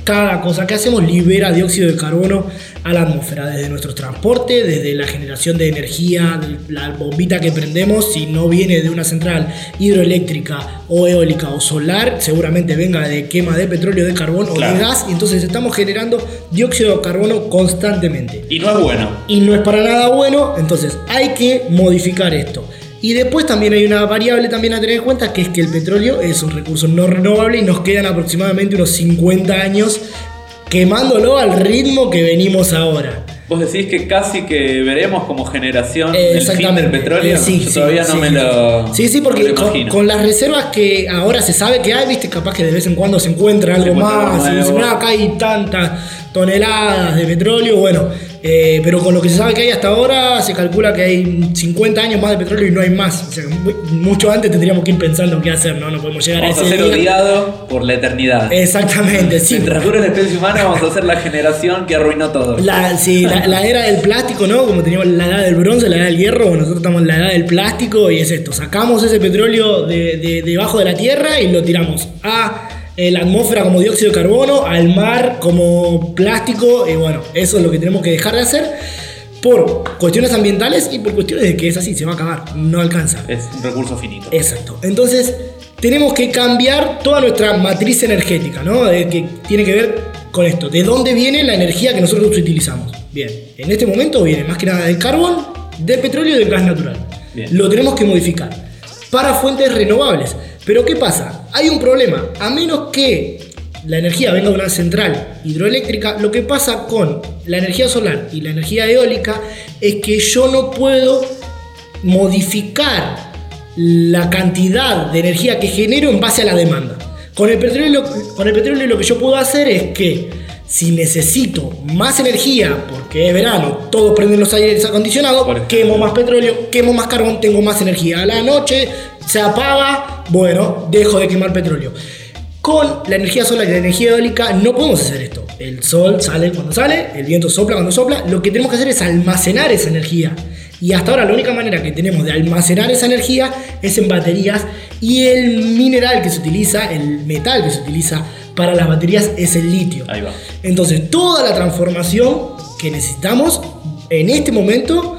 cada cosa que hacemos libera dióxido de carbono a la atmósfera, desde nuestro transporte, desde la generación de energía, la bombita que prendemos, si no viene de una central hidroeléctrica o eólica o solar, seguramente venga de quema de petróleo, de carbón claro. o de gas, y entonces estamos generando dióxido de carbono constantemente. Y no es bueno. Y no es para nada bueno, entonces hay que modificar esto. Y después también hay una variable también a tener en cuenta, que es que el petróleo es un recurso no renovable y nos quedan aproximadamente unos cincuenta años quemándolo al ritmo que venimos ahora. Vos decís que casi que veremos como generación el fin del petróleo. Eh, sí, Yo sí, todavía sí, no me sí. lo Sí, sí, porque no con, con las reservas que ahora se sabe que hay, viste, capaz que de vez en cuando se encuentra algo se encuentra más. algo Y dicen, acá hay tantas toneladas de petróleo, bueno. Eh, pero con lo que se sabe que hay hasta ahora, se calcula que hay cincuenta años más de petróleo y no hay más. O sea, mucho antes tendríamos que ir pensando qué hacer, ¿no? No podemos llegar vamos a ese a ser día. odiados por la eternidad. Exactamente, sí. Mientras dure la especie humana, vamos a ser la generación que arruinó todo. La, sí, la, la era del plástico, ¿no? Como teníamos la edad del bronce, la edad del hierro, bueno, nosotros estamos en la edad del plástico y es esto. Sacamos ese petróleo de, de, debajo de la tierra y lo tiramos a la atmósfera como dióxido de carbono, al mar como plástico, y bueno, eso es lo que tenemos que dejar de hacer por cuestiones ambientales y por cuestiones de que es así, se va a acabar, no alcanza. Es un recurso finito. Exacto. Entonces, tenemos que cambiar toda nuestra matriz energética, ¿no? De que tiene que ver con esto, de dónde viene la energía que nosotros utilizamos. Bien, en este momento viene más que nada del carbón, del petróleo y del gas natural. Bien. Lo tenemos que modificar para fuentes renovables. Pero ¿qué pasa? Hay un problema. A menos que la energía venga de una central hidroeléctrica, lo que pasa con la energía solar y la energía eólica es que yo no puedo modificar la cantidad de energía que genero en base a la demanda. Con el petróleo, con el petróleo lo que yo puedo hacer es que si necesito más energía, porque es verano, todos prenden los aires acondicionados, quemo más petróleo, quemo más carbón, tengo más energía. A la noche se apaga, bueno, dejo de quemar petróleo. Con la energía solar y la energía eólica no podemos hacer esto. El sol sale cuando sale, el viento sopla cuando sopla. Lo que tenemos que hacer es almacenar esa energía. Y hasta ahora la única manera que tenemos de almacenar esa energía es en baterías. Y el mineral que se utiliza, el metal que se utiliza para las baterías es el litio. Ahí va. Entonces, toda la transformación que necesitamos en este momento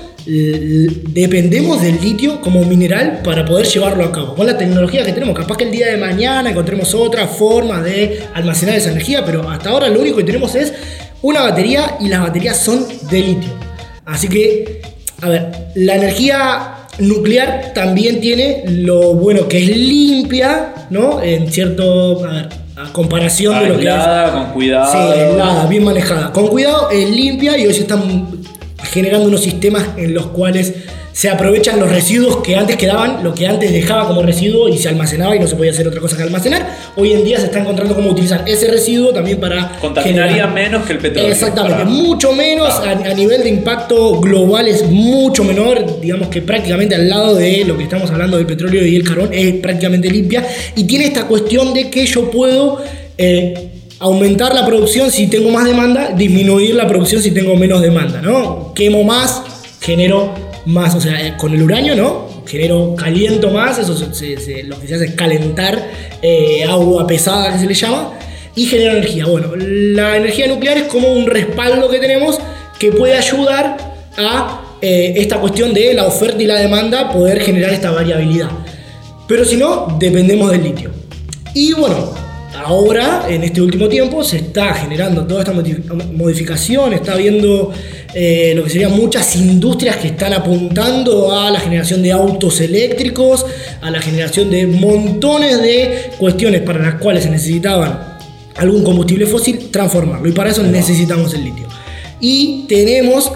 dependemos del litio como mineral para poder llevarlo a cabo. Con la tecnología que tenemos, capaz que el día de mañana encontremos otra forma de almacenar esa energía, pero hasta ahora lo único que tenemos es una batería y las baterías son de litio. Así que, a ver, la energía nuclear también tiene lo bueno que es limpia, ¿no? En cierto, a ver, a comparación de lo que es. Aislada, con cuidado. Sí, aislada, bien manejada. Con cuidado, es limpia y hoy se están generando unos sistemas en los cuales se aprovechan los residuos que antes quedaban, lo que antes dejaba como residuo y se almacenaba y no se podía hacer otra cosa que almacenar. Hoy en día se está encontrando cómo utilizar ese residuo también para contaminaría generar menos que el petróleo. Exactamente, para... mucho menos, a, a nivel de impacto global es mucho menor, digamos que prácticamente al lado de lo que estamos hablando del petróleo y el carbón es prácticamente limpia y tiene esta cuestión de que yo puedo eh, aumentar la producción si tengo más demanda, disminuir la producción si tengo menos demanda, ¿no? Quemo más, genero más, o sea, con el uranio, ¿no? Genero, caliento más, eso se, se, se, lo que se hace es calentar eh, agua pesada que se le llama y genera energía. Bueno, la energía nuclear es como un respaldo que tenemos que puede ayudar a eh, esta cuestión de la oferta y la demanda poder generar esta variabilidad. Pero si no, dependemos del litio. Y bueno, ahora, en este último tiempo, se está generando toda esta modificación, está habiendo eh, lo que serían muchas industrias que están apuntando a la generación de autos eléctricos, a la generación de montones de cuestiones para las cuales se necesitaban algún combustible fósil, transformarlo. Y para eso necesitamos el litio. Y tenemos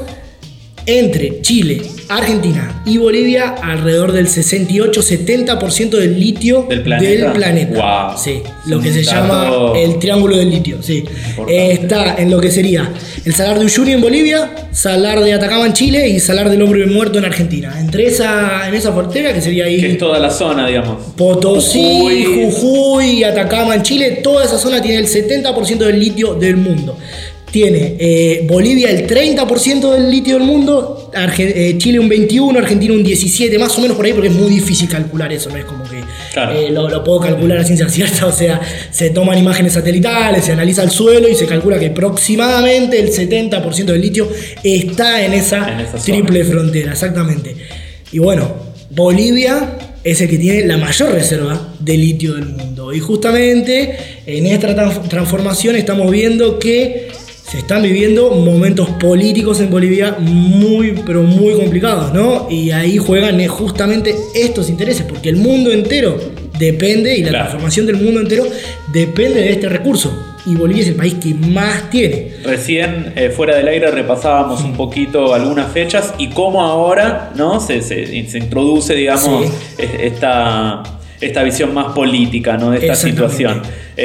entre Chile, Argentina y Bolivia alrededor del sesenta y ocho a setenta por ciento del litio del planeta. Del planeta. Wow. Sí, lo que se llama el triángulo del litio. Sí. Eh, está en lo que sería el Salar de Uyuni en Bolivia, Salar de Atacama en Chile y Salar del Hombre Muerto en Argentina. Entre esa, en esa frontera que sería ahí. Que es toda la zona, digamos. Potosí, Jujuy, Jujuy Atacama en Chile, toda esa zona tiene el setenta por ciento del litio del mundo. tiene eh, Bolivia el treinta por ciento del litio del mundo, Arge- eh, Chile un veintiuno por ciento, Argentina un diecisiete por ciento, más o menos por ahí, porque es muy difícil calcular eso, no es como que claro. eh, lo, lo puedo calcular a ciencia cierta, o sea, se toman imágenes satelitales, se analiza el suelo y se calcula que aproximadamente el setenta por ciento del litio está en esa, en esa triple zona. Frontera, exactamente. Y bueno, Bolivia es el que tiene la mayor reserva de litio del mundo. Y justamente en esta transformación estamos viendo que se están viviendo momentos políticos en Bolivia muy, pero muy complicados, ¿no? Y ahí juegan justamente estos intereses, porque el mundo entero depende, y la claro. transformación del mundo entero depende de este recurso. Y Bolivia es el país que más tiene. Recién, eh, fuera del aire, repasábamos un poquito algunas fechas y cómo ahora, ¿no? se, se, se introduce, digamos, sí. esta, esta visión más política, ¿no? De esta situación.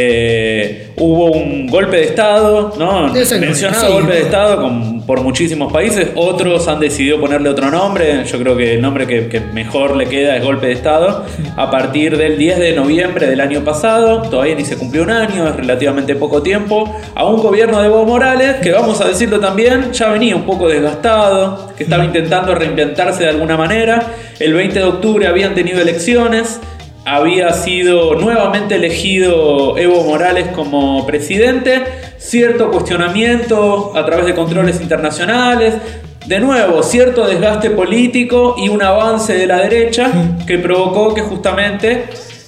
Eh, hubo un golpe de Estado, ¿no? Mencionado sí, golpe de Estado con, por muchísimos países. Otros han decidido ponerle otro nombre. Yo creo que el nombre que, que mejor le queda es golpe de Estado. A partir del diez de noviembre del año pasado, todavía ni se cumplió un año, es relativamente poco tiempo, a un gobierno de Evo Morales que, vamos a decirlo también, ya venía un poco desgastado, que estaba intentando reinventarse de alguna manera. El veinte de octubre habían tenido elecciones. Había sido nuevamente elegido Evo Morales como presidente, cierto cuestionamiento a través de controles internacionales, de nuevo cierto desgaste político y un avance de la derecha que provocó que justamente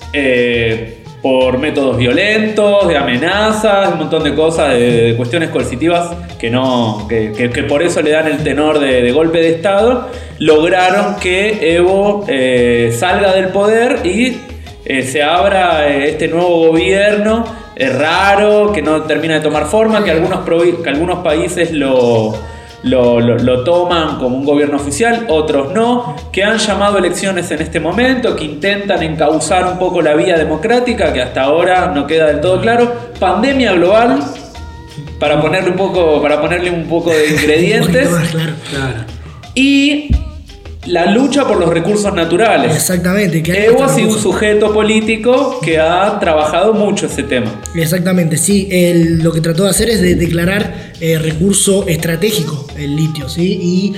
eh, por métodos violentos, de amenazas, un montón de cosas, de, de cuestiones coercitivas que, no, que, que, que por eso le dan el tenor de, de golpe de Estado, lograron que Evo eh, salga del poder y eh, se abra eh, este nuevo gobierno eh, raro, que no termina de tomar forma, que algunos, provi- que algunos países lo, lo, lo, lo toman como un gobierno oficial, otros no, que han llamado elecciones en este momento, que intentan encauzar un poco la vía democrática, que hasta ahora no queda del todo claro. Pandemia global, para ponerle un poco, para ponerle un poco de ingredientes. Claro, claro. Y la lucha por los recursos naturales. Exactamente. Que Evo ha sido un sujeto político que ha trabajado mucho ese tema. Exactamente, sí. El, lo que trató de hacer es de declarar eh, recurso estratégico el litio, ¿sí? Y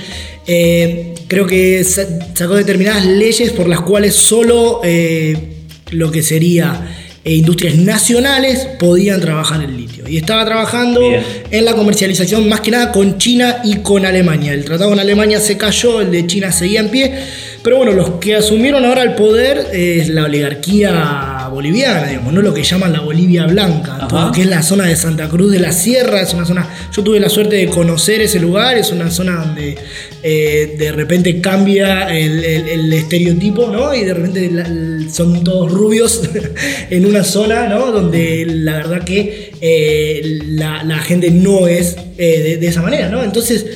eh, creo que sacó determinadas leyes por las cuales solo eh, lo que sería e industrias nacionales podían trabajar el litio. Y estaba trabajando Bien. en la comercialización más que nada con China y con Alemania. El tratado con Alemania se cayó, el de China seguía en pie. Pero bueno, los que asumieron ahora el poder es la oligarquía boliviana, digamos, no lo que llaman la Bolivia blanca, todo lo que es la zona de Santa Cruz de la Sierra. Es una zona, yo tuve la suerte de conocer ese lugar, es una zona donde eh, de repente cambia el, el, el estereotipo, ¿no? Y de repente la, son todos rubios en una zona, ¿no? Donde la verdad que eh, la, la gente no es eh, de, de esa manera, ¿no? Entonces,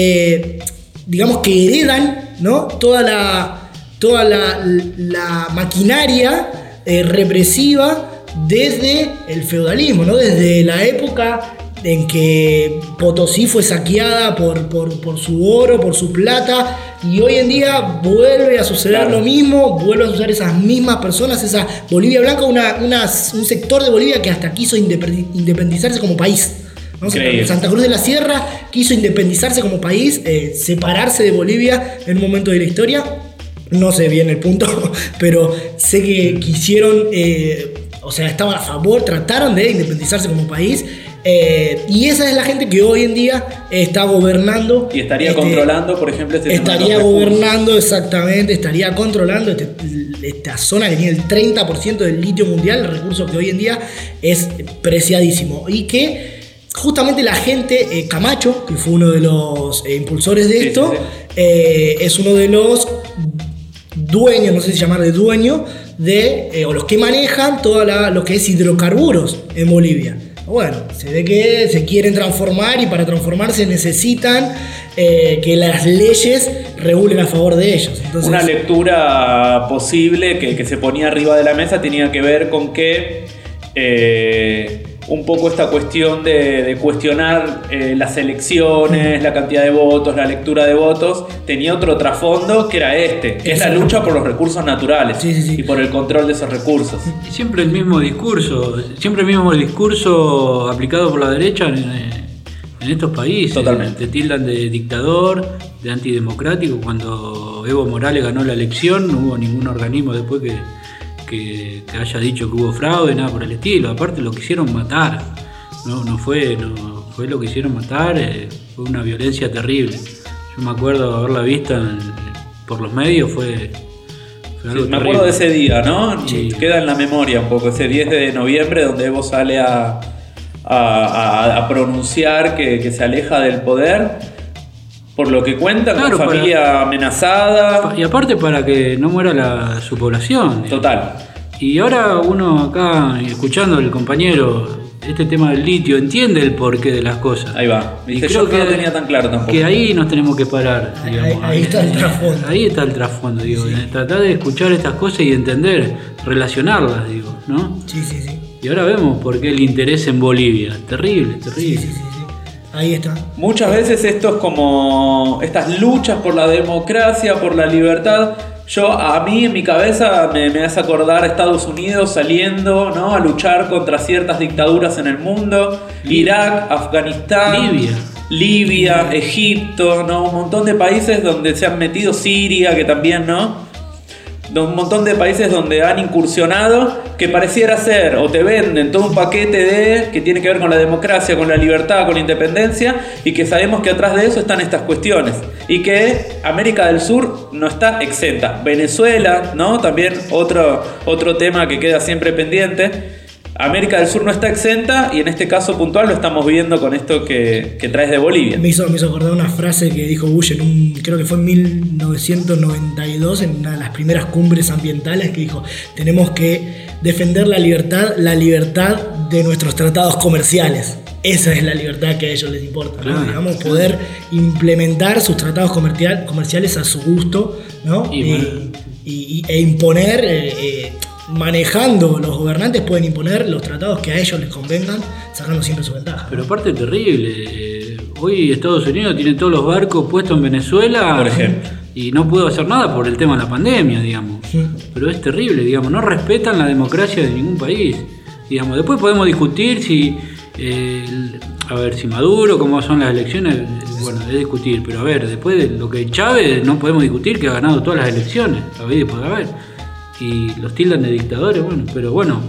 eh, digamos que heredan, ¿no? Toda la, toda la, la maquinaria eh, represiva desde el feudalismo, ¿no? Desde la época en que Potosí fue saqueada por, por, por su oro, por su plata, y hoy en día vuelve a suceder claro. lo mismo, vuelve a suceder esas mismas personas, esa Bolivia blanca, una, una, un sector de Bolivia que hasta quiso independizarse como país. ¿No? Santa Cruz de la Sierra quiso independizarse como país, eh, separarse de Bolivia en un momento de la historia. No sé bien el punto, pero sé que quisieron, eh, o sea, estaban a favor, trataron de independizarse como país. Eh, y esa es la gente que hoy en día está gobernando. Y estaría este, controlando, por ejemplo, este Estaría gobernando, exactamente, estaría controlando este, esta zona que tiene el treinta por ciento del litio mundial, el recurso que hoy en día es preciadísimo. Y que justamente la gente, eh, Camacho, que fue uno de los eh, impulsores de esto, sí, sí, sí. Eh, es uno de los dueños, no sé si llamarle dueño, de, eh, o los que manejan todo lo que es hidrocarburos en Bolivia. Bueno, se ve que se quieren transformar y para transformarse necesitan eh, que las leyes regulen a favor de ellos. Entonces, una lectura posible que, que se ponía arriba de la mesa tenía que ver con que eh, un poco esta cuestión de, de cuestionar eh, las elecciones, la cantidad de votos, la lectura de votos, tenía otro trasfondo que era este, que es la lucha por los recursos naturales sí, sí, sí. y por el control de esos recursos. Y siempre el mismo discurso, siempre el mismo discurso aplicado por la derecha en, en estos países. Totalmente. Te tildan de dictador, de antidemocrático. Cuando Evo Morales ganó la elección, no hubo ningún organismo después que, que, que haya dicho que hubo fraude, nada por el estilo. Aparte lo quisieron matar. No, no fue, no fue lo que hicieron matar, eh, fue una violencia terrible. Yo me acuerdo haberla visto en, por los medios, fue, fue algo sí, me terrible. acuerdo de ese día, ¿no? Sí. Queda en la memoria un poco, ese diez de noviembre donde Evo sale a, a, a, a pronunciar que, que se aleja del poder, por lo que cuenta, claro, con familia para, amenazada. Y aparte para que no muera la, su población. Digamos. Total. Y ahora uno acá, escuchando al compañero, este tema del litio, entiende el porqué de las cosas. Ahí va. Y creo creo que que no lo tenía tan claro tampoco. Que ahí nos tenemos que parar. Digamos. Ahí, ahí está el trasfondo. Ahí está el trasfondo, digo. Sí. Tratar de escuchar estas cosas y entender, relacionarlas, digo, ¿no? Sí, sí, sí. Y ahora vemos por qué el interés en Bolivia. Terrible, terrible. Sí, sí, sí, sí. Ahí está. Muchas veces estos como estas luchas por la democracia, por la libertad, yo a mí en mi cabeza me, me hace acordar a Estados Unidos saliendo, ¿no?, a luchar contra ciertas dictaduras en el mundo, Irak, Afganistán, Libia, Libia, Egipto, ¿no?, un montón de países donde se han metido, Siria, que también, ¿no?, un montón de países donde han incursionado, que pareciera ser, o te venden todo un paquete de que tiene que ver con la democracia, con la libertad, con la independencia, y que sabemos que atrás de eso están estas cuestiones, y que América del Sur no está exenta. Venezuela, ¿no?, también otro, otro tema que queda siempre pendiente. América del Sur no está exenta, y en este caso puntual lo estamos viendo con esto que, que traes de Bolivia. Me hizo, me hizo acordar una frase que dijo Bush en un, creo que fue en mil novecientos noventa y dos, en una de las primeras cumbres ambientales, que dijo: tenemos que defender la libertad, la libertad de nuestros tratados comerciales. Esa es la libertad que a ellos les importa, ¿no? Claro, Digamos, claro. poder implementar sus tratados comercial, comerciales a su gusto, ¿no? Y, y, bueno. y, y, e imponer... Eh, eh, manejando, los gobernantes pueden imponer los tratados que a ellos les convengan, sacando siempre su ventaja. Pero aparte terrible, eh, hoy Estados Unidos tiene todos los barcos puestos en Venezuela, por ejemplo, y no pudo hacer nada por el tema de la pandemia, digamos. Sí. Pero es terrible, digamos, no respetan la democracia de ningún país. Digamos, después podemos discutir si, eh, a ver, si Maduro, cómo son las elecciones, bueno, es discutir, pero a ver, después de lo que Chávez, no podemos discutir que ha ganado todas las elecciones, a ver, después, a ver. Y los tildan de dictadores, bueno, pero bueno,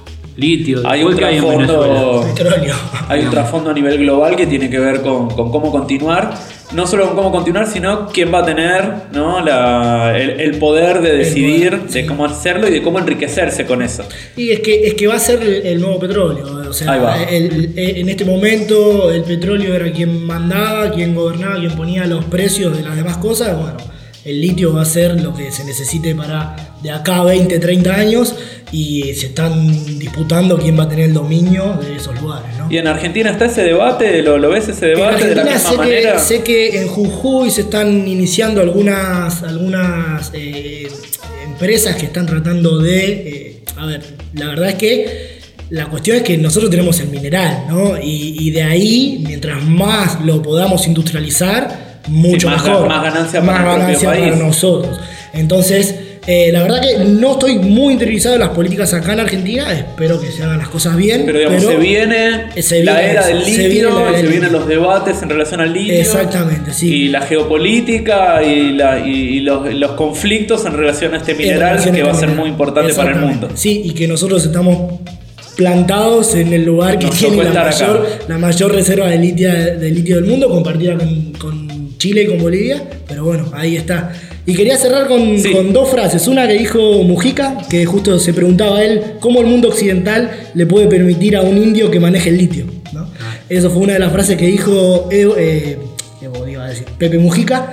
litio, hay un que hay en trasfondo, petróleo. Hay un trasfondo a nivel global que tiene que ver con, con cómo continuar, no solo con cómo continuar, sino quién va a tener, ¿no?, la, el, el poder de decidir poder, sí. de cómo hacerlo y de cómo enriquecerse con eso. Y es que, es que va a ser el, el nuevo petróleo, o sea, el, el, en este momento el petróleo era quien mandaba, quien gobernaba, quien ponía los precios de las demás cosas. Bueno, el litio va a ser lo que se necesite para de acá a veinte, treinta años, y se están disputando quién va a tener el dominio de esos lugares, ¿no? ¿Y en Argentina está ese debate? ¿Lo, lo ves ese debate de la misma sé manera? Que, sé que en Jujuy se están iniciando algunas, algunas eh, empresas que están tratando de... Eh, a ver, la verdad es que la cuestión es que nosotros tenemos el mineral, ¿no? Y, y de ahí, mientras más lo podamos industrializar, mucho sí, más, mejor. Más ganancia más para, ganancia el para nosotros. Entonces, eh, la verdad que no estoy muy interiorizado en las políticas acá en Argentina. Espero que se hagan las cosas bien. Pero digamos, pero se viene se la viene, era del litio, se, viene, la era se del vienen litio. los debates en relación al litio. Exactamente, sí. Y la geopolítica y, la, y, y los, los conflictos en relación a este mineral que va a ser muy importante para el mundo. Sí, y que nosotros estamos plantados en el lugar que Nos tiene la mayor, la mayor reserva de litio, de litio del mundo, compartida con, con Chile y con Bolivia, pero bueno, ahí está. Y quería cerrar con, sí. con dos frases. Una que dijo Mujica, que justo se preguntaba a él cómo el mundo occidental le puede permitir a un indio que maneje el litio, ¿no? Eso fue una de las frases que dijo Evo, eh, Evo, iba a decir, Pepe Mujica.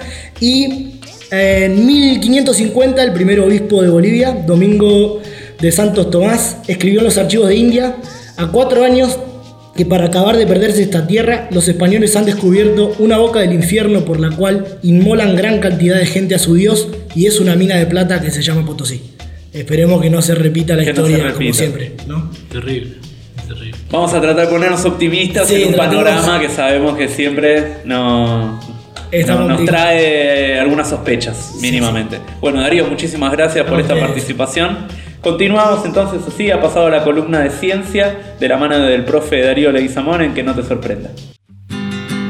Y eh, en mil quinientos cincuenta el primer obispo de Bolivia, Domingo de Santos Tomás, escribió en los archivos de India: a cuatro años que para acabar de perderse esta tierra, los españoles han descubierto una boca del infierno por la cual inmolan gran cantidad de gente a su Dios, y es una mina de plata que se llama Potosí. Esperemos que no se repita la que historia no repita. Como siempre, ¿no? Terrible, terrible. Vamos a tratar de ponernos optimistas sí, en un panorama que sabemos que siempre no, no, nos trae algunas sospechas, mínimamente. Sí, sí. Bueno, Darío, muchísimas gracias por esta participación. Continuamos entonces así, ha pasado la columna de ciencia de la mano del profe Darío Leguizamón en Que No Te Sorprenda.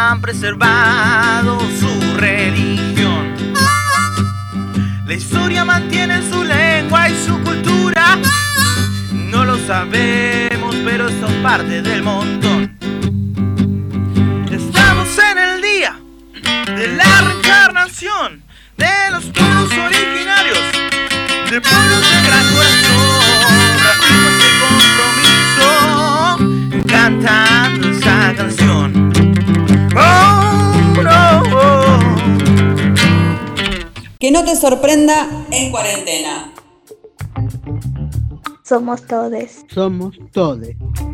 han preservado su religión. La historia mantiene su lengua y su cultura. No lo sabemos, pero son parte del montón. Estamos en el día de la reencarnación de los pueblos originarios, de pueblos de gran corazón, racistas de compromiso, cantando esa canción. Oh, no, oh. Que no te sorprenda en cuarentena. Somos todes. Somos todes.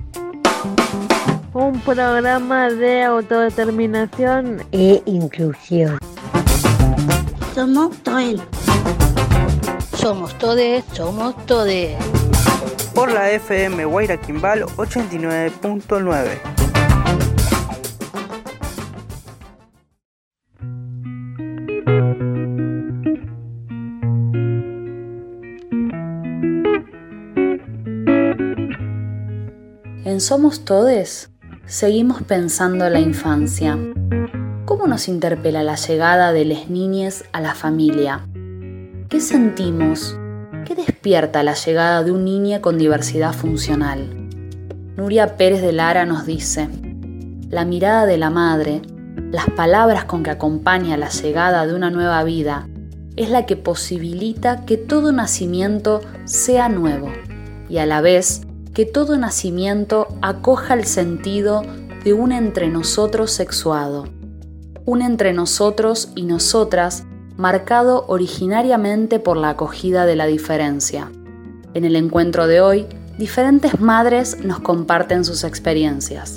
Un programa de autodeterminación e inclusión. Somos todes. Somos todes, somos todes. Por la F M Guaira Quimbal ochenta y nueve punto nueve. En Somos Todes, seguimos pensando la infancia. ¿Cómo nos interpela la llegada de las niñes a la familia? ¿Qué sentimos? ¿Qué despierta la llegada de un niño con diversidad funcional? Nuria Pérez de Lara nos dice: la mirada de la madre, las palabras con que acompaña la llegada de una nueva vida, es la que posibilita que todo nacimiento sea nuevo y a la vez que todo nacimiento acoja el sentido de un entre nosotros sexuado, un entre nosotros y nosotras marcado originariamente por la acogida de la diferencia. En el encuentro de hoy, diferentes madres nos comparten sus experiencias.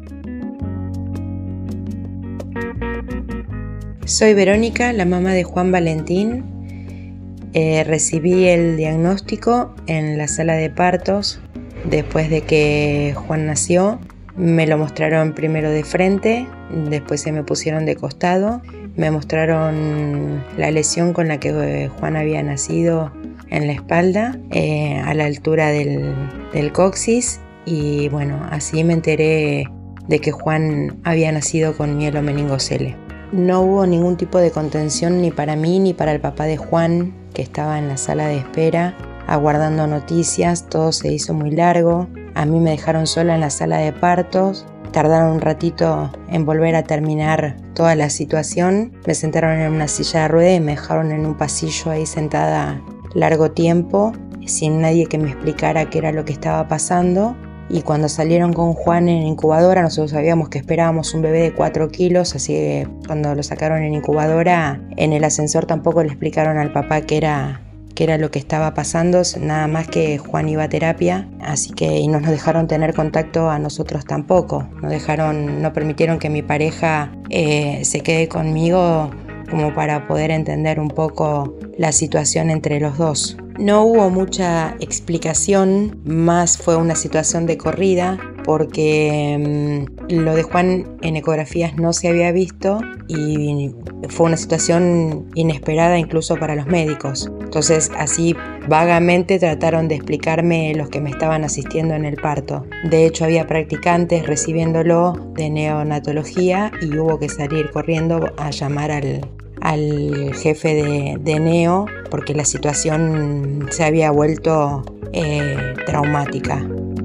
Soy Verónica, la mamá de Juan Valentín. Eh, recibí el diagnóstico en la sala de partos. Después de que Juan nació, me lo mostraron primero de frente, después se me pusieron de costado, me mostraron la lesión con la que Juan había nacido en la espalda, eh, a la altura del, del coxis, y bueno, así me enteré de que Juan había nacido con mielomeningocele. No hubo ningún tipo de contención ni para mí ni para el papá de Juan, que estaba en la sala de espera, aguardando noticias. Todo se hizo muy largo. A mí me dejaron sola en la sala de partos. Tardaron un ratito en volver a terminar toda la situación. Me sentaron en una silla de ruedas y me dejaron en un pasillo ahí sentada largo tiempo, sin nadie que me explicara qué era lo que estaba pasando. Y cuando salieron con Juan en incubadora, nosotros sabíamos que esperábamos un bebé de cuatro kilos, así que cuando lo sacaron en incubadora, en el ascensor tampoco le explicaron al papá qué era qué era lo que estaba pasando, nada más que Juan iba a terapia, así que y no nos dejaron tener contacto a nosotros tampoco, no dejaron, no permitieron que mi pareja eh, se quede conmigo como para poder entender un poco la situación entre los dos. No hubo mucha explicación, más fue una situación de corrida, porque mmm, lo de Juan en ecografías no se había visto y fue una situación inesperada incluso para los médicos. Entonces así vagamente trataron de explicarme los que me estaban asistiendo en el parto. De hecho había practicantes recibiéndolo de neonatología y hubo que salir corriendo a llamar al, al jefe de, de neo porque la situación se había vuelto eh, traumática.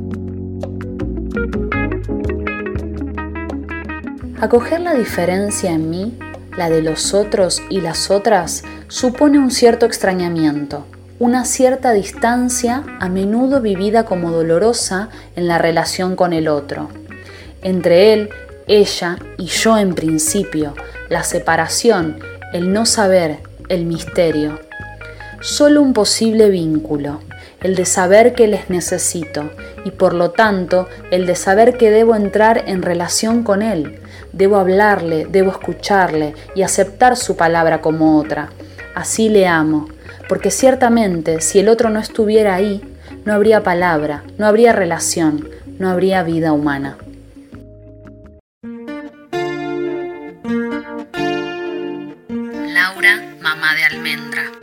Acoger la diferencia en mí, la de los otros y las otras, supone un cierto extrañamiento, una cierta distancia a menudo vivida como dolorosa en la relación con el otro. Entre él, ella y yo en principio, la separación, el no saber, el misterio. Solo un posible vínculo, el de saber que les necesito y por lo tanto el de saber que debo entrar en relación con él. Debo hablarle, debo escucharle y aceptar su palabra como otra. Así le amo, porque ciertamente si el otro no estuviera ahí, no habría palabra, no habría relación, no habría vida humana. Laura, mamá de Almendra.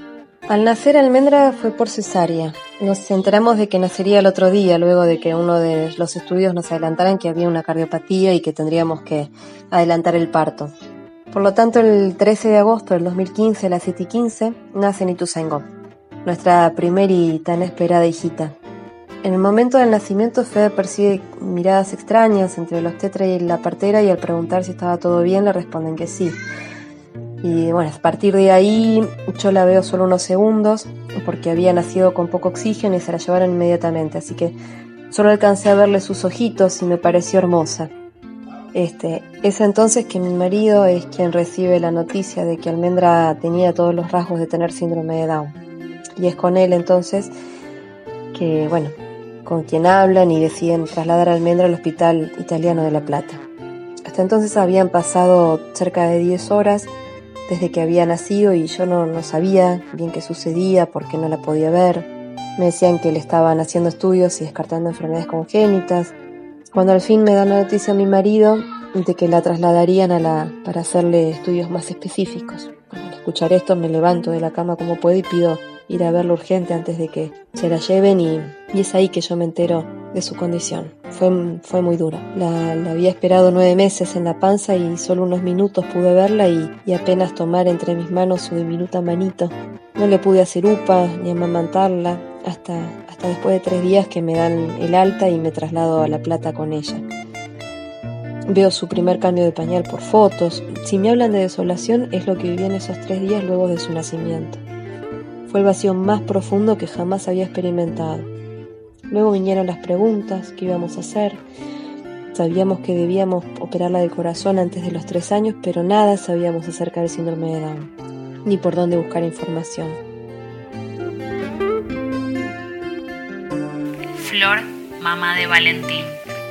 Al nacer Almendra fue por cesárea. Nos enteramos de que nacería el otro día, luego de que uno de los estudios nos adelantaran que había una cardiopatía y que tendríamos que adelantar el parto. Por lo tanto, el trece de agosto del dos mil quince a las siete y quince nace Ituzaingó, nuestra primer y tan esperada hijita. En el momento del nacimiento, Fede percibe miradas extrañas entre los tetra y la partera, y al preguntar si estaba todo bien le responden que sí. Y bueno, a partir de ahí yo la veo solo unos segundos porque había nacido con poco oxígeno y se la llevaron inmediatamente, así que solo alcancé a verle sus ojitos y me pareció hermosa. Este, es entonces que mi marido es quien recibe la noticia de que Almendra tenía todos los rasgos de tener síndrome de Down. Y es con él entonces que, bueno, con quien hablan y deciden trasladar a Almendra al Hospital Italiano de La Plata. Hasta entonces habían pasado cerca de diez horas desde que había nacido y yo no, no sabía bien qué sucedía porque no la podía ver. Me decían que le estaban haciendo estudios y descartando enfermedades congénitas. Cuando al fin me dan la noticia a mi marido de que la trasladarían a la para hacerle estudios más específicos. Al escuchar esto me levanto de la cama como puedo y pido ir a verlo urgente antes de que se la lleven y, y es ahí que yo me entero de su condición. Fue, fue muy dura. La, la había esperado nueve meses en la panza y solo unos minutos pude verla y, y apenas tomar entre mis manos su diminuta manito. No le pude hacer upa ni amamantarla hasta, hasta después de tres días que me dan el alta y me traslado a La Plata con ella. Veo su primer cambio de pañal por fotos. Si me hablan de desolación, es lo que viví en esos tres días luego de su nacimiento. Fue el vacío más profundo que jamás había experimentado. Luego vinieron las preguntas, ¿qué íbamos a hacer? Sabíamos que debíamos operarla del corazón antes de los tres años, pero nada sabíamos acerca del síndrome de Down, ni por dónde buscar información. Flor, mamá de Valentín.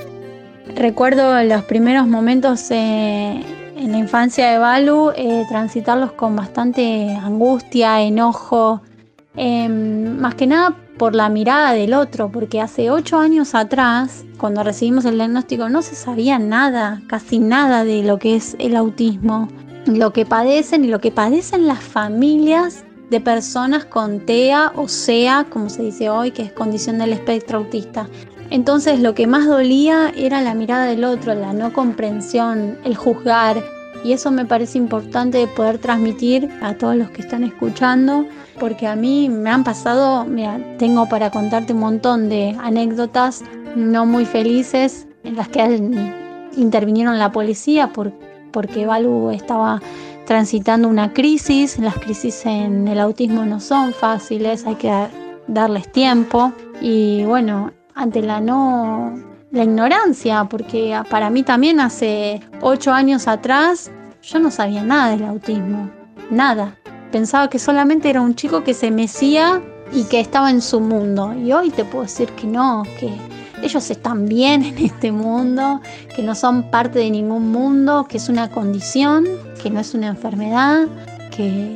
Recuerdo los primeros momentos eh, en la infancia de Balu, eh, transitarlos con bastante angustia, enojo, eh, más que nada por la mirada del otro, porque hace ocho años atrás, cuando recibimos el diagnóstico, no se sabía nada, casi nada de lo que es el autismo, lo que padecen y lo que padecen las familias de personas con T E A o C E A, como se dice hoy, que es condición del espectro autista. Entonces lo que más dolía era la mirada del otro, la no comprensión, el juzgar, y eso me parece importante de poder transmitir a todos los que están escuchando, porque a mí me han pasado, mira, tengo para contarte un montón de anécdotas no muy felices en las que intervinieron la policía por, porque Balu estaba transitando una crisis. Las crisis en el autismo no son fáciles, hay que dar, darles tiempo y bueno, ante la no la ignorancia, porque para mí también hace ocho años atrás yo no sabía nada del autismo, nada. Pensaba que solamente era un chico que se mecía y que estaba en su mundo. Y hoy te puedo decir que no, que ellos están bien en este mundo, que no son parte de ningún mundo, que es una condición, que no es una enfermedad, que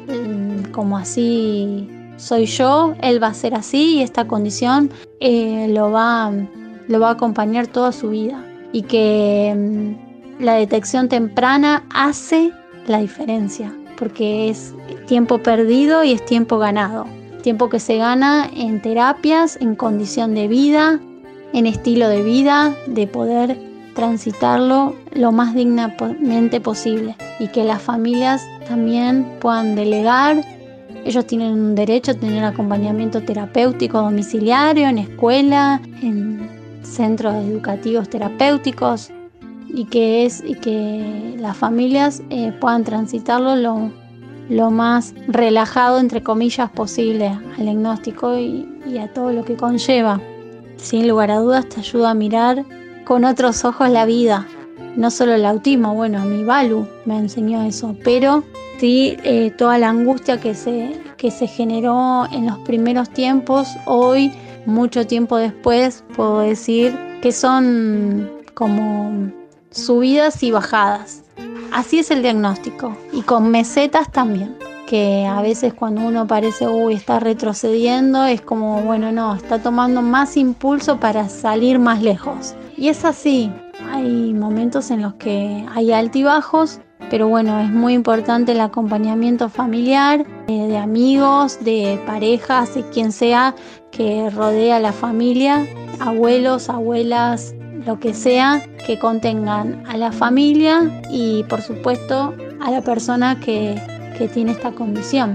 como así soy yo, él va a ser así y esta condición eh, lo va, lo va a acompañar toda su vida. Y que mm, la detección temprana hace la diferencia, porque es tiempo perdido y es tiempo ganado. Tiempo que se gana en terapias, en condición de vida, en estilo de vida, de poder transitarlo lo más dignamente posible. Y que las familias también puedan delegar. Ellos tienen un derecho a tener acompañamiento terapéutico domiciliario, en escuela, en centros educativos terapéuticos. Y que, es, y que las familias eh, puedan transitarlo lo, lo más relajado, entre comillas, posible al diagnóstico y, y a todo lo que conlleva. Sin lugar a dudas te ayuda a mirar con otros ojos la vida, no solo el autismo. Bueno, a mi Balu me enseñó eso, pero sí eh, toda la angustia que se, que se generó en los primeros tiempos, hoy, mucho tiempo después, puedo decir que son como subidas y bajadas. Así es el diagnóstico, y con mesetas también, que a veces cuando uno parece uy está retrocediendo, es como bueno no, está tomando más impulso para salir más lejos. Y es así, hay momentos en los que hay altibajos, pero bueno, es muy importante el acompañamiento familiar, eh, de amigos, de parejas, de quien sea que rodea a la familia, abuelos, abuelas, lo que sea, que contengan a la familia y por supuesto a la persona que, que tiene esta condición.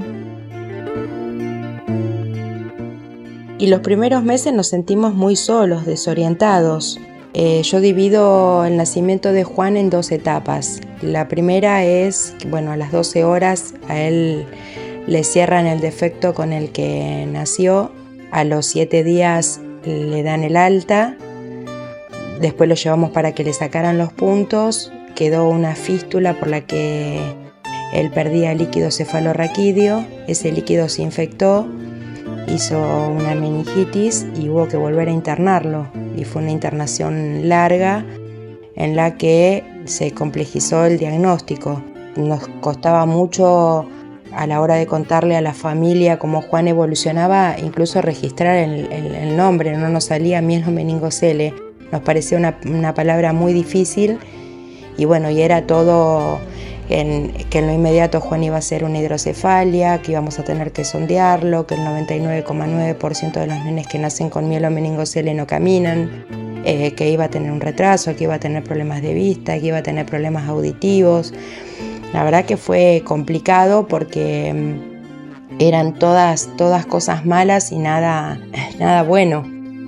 Y los primeros meses nos sentimos muy solos, desorientados. Eh, yo divido el nacimiento de Juan en dos etapas. La primera es, bueno, a las doce horas a él le cierran el defecto con el que nació. A los siete días le dan el alta. Después lo llevamos para que le sacaran los puntos. Quedó una fístula por la que él perdía líquido cefalorraquídeo. Ese líquido se infectó, hizo una meningitis y hubo que volver a internarlo. Y fue una internación larga en la que se complejizó el diagnóstico. Nos costaba mucho a la hora de contarle a la familia cómo Juan evolucionaba, incluso registrar el, el, el nombre, no nos salía mielomeningocele. Nos parecía una, una palabra muy difícil y bueno, y era todo en, que en lo inmediato Juan iba a ser una hidrocefalia, que íbamos a tener que sondearlo, que el noventa y nueve coma nueve por ciento de los nenes que nacen con mielomeningocele no caminan, eh, que iba a tener un retraso, que iba a tener problemas de vista, que iba a tener problemas auditivos. La verdad que fue complicado porque eran todas, todas cosas malas y nada, nada bueno.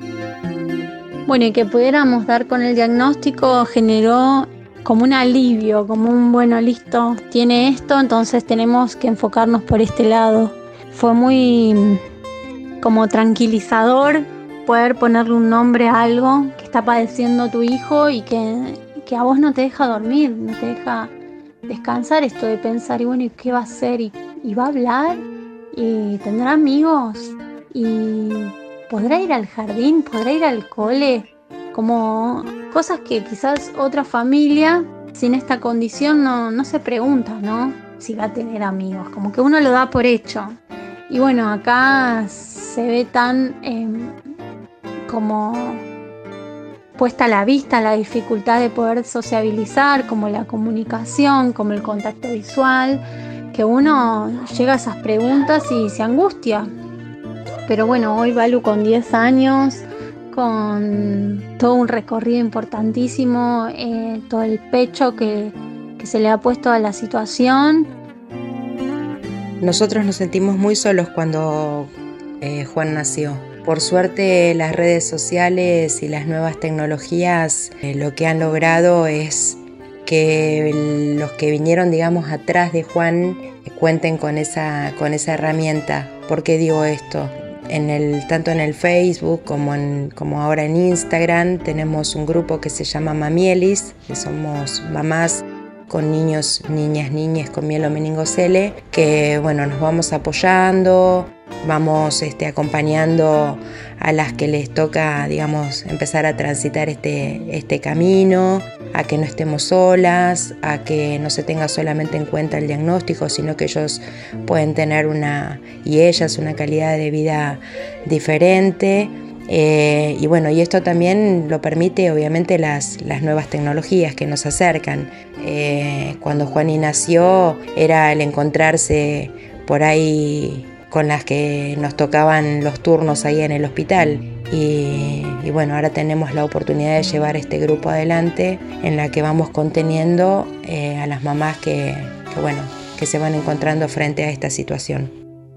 Bueno, y que pudiéramos dar con el diagnóstico generó como un alivio, como un bueno, listo, tiene esto, entonces tenemos que enfocarnos por este lado. Fue muy como tranquilizador poder ponerle un nombre a algo que está padeciendo tu hijo y que, que a vos no te deja dormir, no te deja descansar, esto de pensar, y bueno, ¿y qué va a hacer? ¿Y, y va a hablar? ¿Y tendrá amigos? ¿Y podrá ir al jardín? ¿Podrá ir al cole? Como cosas que quizás otra familia sin esta condición no, no se pregunta, ¿no? Si va a tener amigos, como que uno lo da por hecho. Y bueno, acá se ve tan eh, como puesta a la vista la dificultad de poder sociabilizar, como la comunicación, como el contacto visual, que uno llega a esas preguntas y se angustia. Pero bueno, hoy Balu con diez años, con todo un recorrido importantísimo, eh, todo el pecho que, que se le ha puesto a la situación. Nosotros nos sentimos muy solos cuando eh, Juan nació. Por suerte las redes sociales y las nuevas tecnologías eh, lo que han logrado es que los que vinieron, digamos, atrás de Juan eh, cuenten con esa, con esa herramienta. ¿Por qué digo esto? En el, tanto en el Facebook como, en, como ahora en Instagram tenemos un grupo que se llama Mamielis, que somos mamás con niños, niñas, niñas con mielomeningocele, que bueno, nos vamos apoyando, vamos este, acompañando a las que les toca, digamos, empezar a transitar este, este camino, a que no estemos solas, a que no se tenga solamente en cuenta el diagnóstico, sino que ellos pueden tener una, y ellas, una calidad de vida diferente. Eh, y bueno, y esto también lo permite obviamente las, las nuevas tecnologías que nos acercan. Eh, cuando Juani nació era el encontrarse por ahí con las que nos tocaban los turnos ahí en el hospital. Y, y bueno, ahora tenemos la oportunidad de llevar este grupo adelante en la que vamos conteniendo eh, a las mamás que, que, bueno, que se van encontrando frente a esta situación.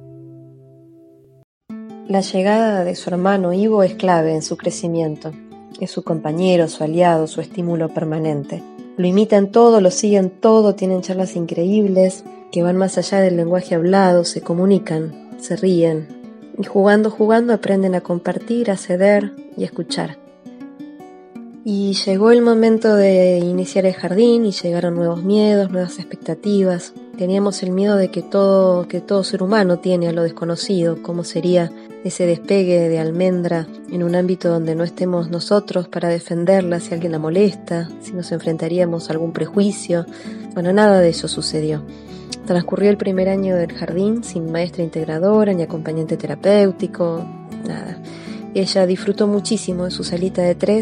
La llegada de su hermano Ivo es clave en su crecimiento. Es su compañero, su aliado, su estímulo permanente. Lo imitan todo, lo siguen todo, tienen charlas increíbles que van más allá del lenguaje hablado, se comunican, se ríen y jugando, jugando aprenden a compartir, a ceder y a escuchar. Y llegó el momento de iniciar el jardín y llegaron nuevos miedos, nuevas expectativas. Teníamos el miedo de que todo, que todo ser humano tiene a lo desconocido, cómo sería ese despegue de almendra en un ámbito donde no estemos nosotros para defenderla si alguien la molesta, si nos enfrentaríamos a algún prejuicio. Bueno, nada de eso sucedió. Transcurrió el primer año del jardín sin maestra integradora ni acompañante terapéutico, nada. Ella disfrutó muchísimo de su salita de tres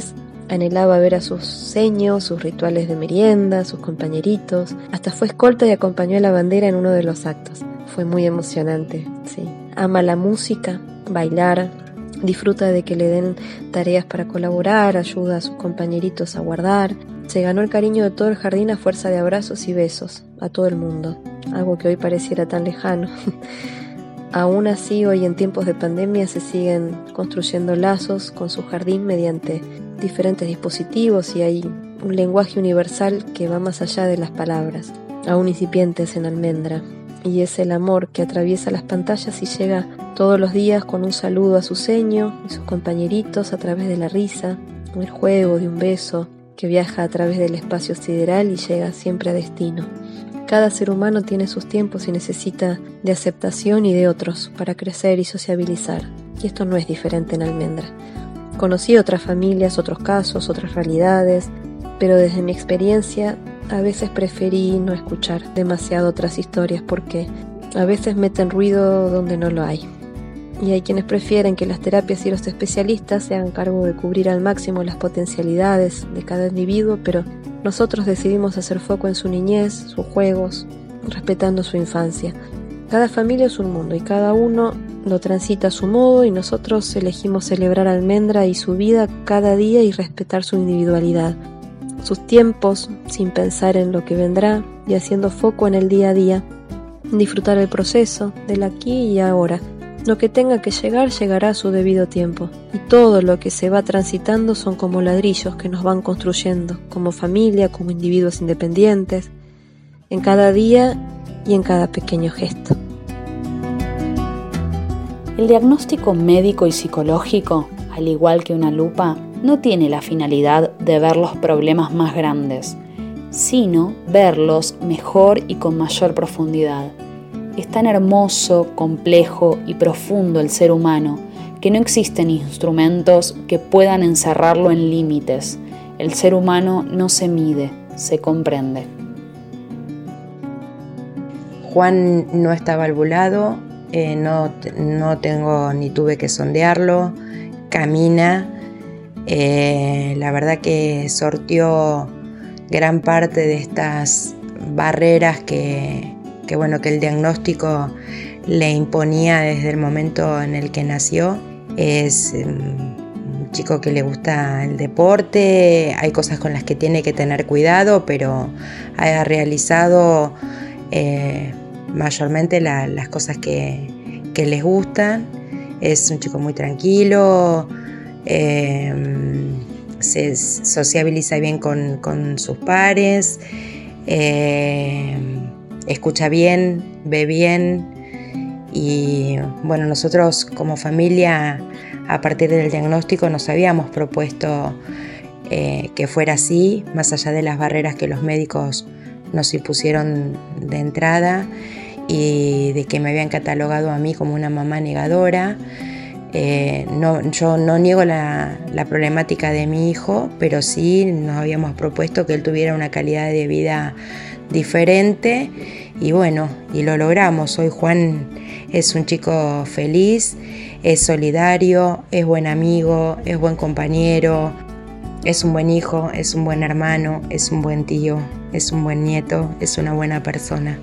Anhelaba ver a sus seños, sus rituales de merienda, sus compañeritos. Hasta fue escolta y acompañó a la bandera en uno de los actos. Fue muy emocionante, sí. Ama la música, bailar, disfruta de que le den tareas para colaborar, ayuda a sus compañeritos a guardar. Se ganó el cariño de todo el jardín a fuerza de abrazos y besos, a todo el mundo. Algo que hoy pareciera tan lejano. Aún así, hoy en tiempos de pandemia se siguen construyendo lazos con su jardín mediante diferentes dispositivos y hay un lenguaje universal que va más allá de las palabras, aún incipientes en Almendra. Y es el amor que atraviesa las pantallas y llega todos los días con un saludo a su seño y sus compañeritos a través de la risa, el juego de un beso que viaja a través del espacio sideral y llega siempre a destino. Cada ser humano tiene sus tiempos y necesita de aceptación y de otros para crecer y sociabilizar. Y esto no es diferente en Almendra. Conocí otras familias, otros casos, otras realidades, pero desde mi experiencia a veces preferí no escuchar demasiado otras historias porque a veces meten ruido donde no lo hay. Y hay quienes prefieren que las terapias y los especialistas se hagan cargo de cubrir al máximo las potencialidades de cada individuo, pero nosotros decidimos hacer foco en su niñez, sus juegos, respetando su infancia. Cada familia es un mundo y cada uno lo transita a su modo y nosotros elegimos celebrar a Almendra y su vida cada día y respetar su individualidad, sus tiempos sin pensar en lo que vendrá y haciendo foco en el día a día, disfrutar el proceso del aquí y ahora. Lo que tenga que llegar, llegará a su debido tiempo. Y todo lo que se va transitando son como ladrillos que nos van construyendo, como familia, como individuos independientes, en cada día y en cada pequeño gesto. El diagnóstico médico y psicológico, al igual que una lupa, no tiene la finalidad de ver los problemas más grandes, sino verlos mejor y con mayor profundidad. Es tan hermoso, complejo y profundo el ser humano que no existen instrumentos que puedan encerrarlo en límites. El ser humano no se mide, se comprende. Juan no está valvulado, eh, no, no tengo ni tuve que sondearlo, camina. Eh, la verdad que sortió gran parte de estas barreras que... que bueno, que el diagnóstico le imponía desde el momento en el que nació. Es un chico que le gusta el deporte, hay cosas con las que tiene que tener cuidado, pero ha realizado eh, mayormente la, las cosas que, que les gustan. Es un chico muy tranquilo, eh, se sociabiliza bien con, con sus pares, eh, escucha bien, ve bien y bueno, nosotros como familia a partir del diagnóstico nos habíamos propuesto eh, que fuera así, más allá de las barreras que los médicos nos impusieron de entrada y de que me habían catalogado a mí como una mamá negadora. Eh, no, yo no niego la, la problemática de mi hijo, pero sí nos habíamos propuesto que él tuviera una calidad de vida diferente y bueno, y lo logramos. Hoy Juan es un chico feliz, es solidario, es buen amigo, es buen compañero, es un buen hijo, es un buen hermano, es un buen tío, es un buen nieto, es una buena persona.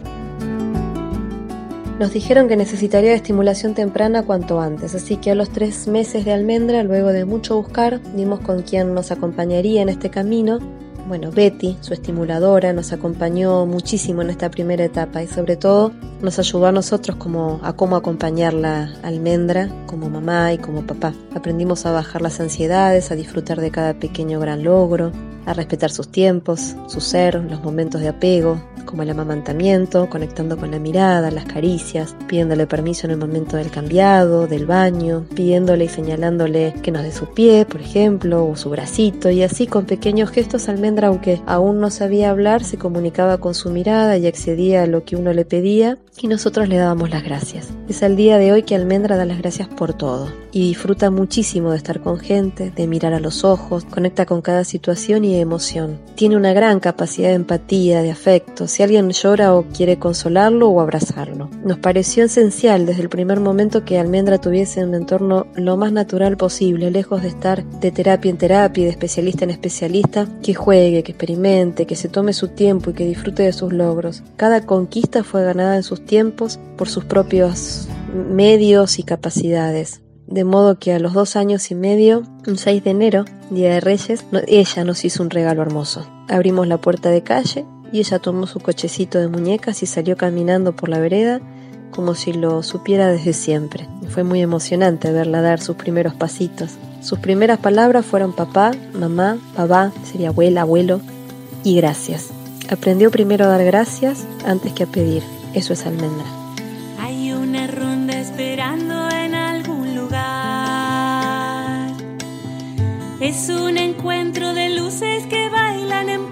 Nos dijeron que necesitaría estimulación temprana cuanto antes, así que a los tres meses de Almendra, luego de mucho buscar, dimos con quien nos acompañaría en este camino. Bueno, Betty, su estimuladora, nos acompañó muchísimo en esta primera etapa y sobre todo nos ayudó a nosotros como, a cómo acompañarla a Almendra como mamá y como papá. Aprendimos a bajar las ansiedades, a disfrutar de cada pequeño gran logro, a respetar sus tiempos, su ser, los momentos de apego, como el amamantamiento, conectando con la mirada, las caricias, pidiéndole permiso en el momento del cambiado, del baño, pidiéndole y señalándole que nos dé su pie, por ejemplo, o su bracito, y así con pequeños gestos Almendra, aunque aún no sabía hablar, se comunicaba con su mirada y accedía a lo que uno le pedía y nosotros le dábamos las gracias. Es al día de hoy que Almendra da las gracias por todo y disfruta muchísimo de estar con gente, de mirar a los ojos, conecta con cada situación y emoción. Tiene una gran capacidad de empatía, de afecto, si alguien llora o quiere consolarlo o abrazarlo. Nos pareció esencial desde el primer momento que Almendra tuviese un entorno lo más natural posible, lejos de estar de terapia en terapia y de especialista en especialista, que juegue, que experimente, que se tome su tiempo y que disfrute de sus logros. Cada conquista fue ganada en sus tiempos por sus propios medios y capacidades. De modo que a los dos años y medio, un seis de enero, Día de Reyes, no, ella nos hizo un regalo hermoso. Abrimos la puerta de calle y ella tomó su cochecito de muñecas y salió caminando por la vereda como si lo supiera desde siempre. Fue muy emocionante verla dar sus primeros pasitos. Sus primeras palabras fueron papá, mamá, papá, sería abuela, abuelo y gracias. Aprendió primero a dar gracias antes que a pedir. Eso es Almendra. Hay una ronda esperando en algún lugar. Es un encuentro de luces que bailan en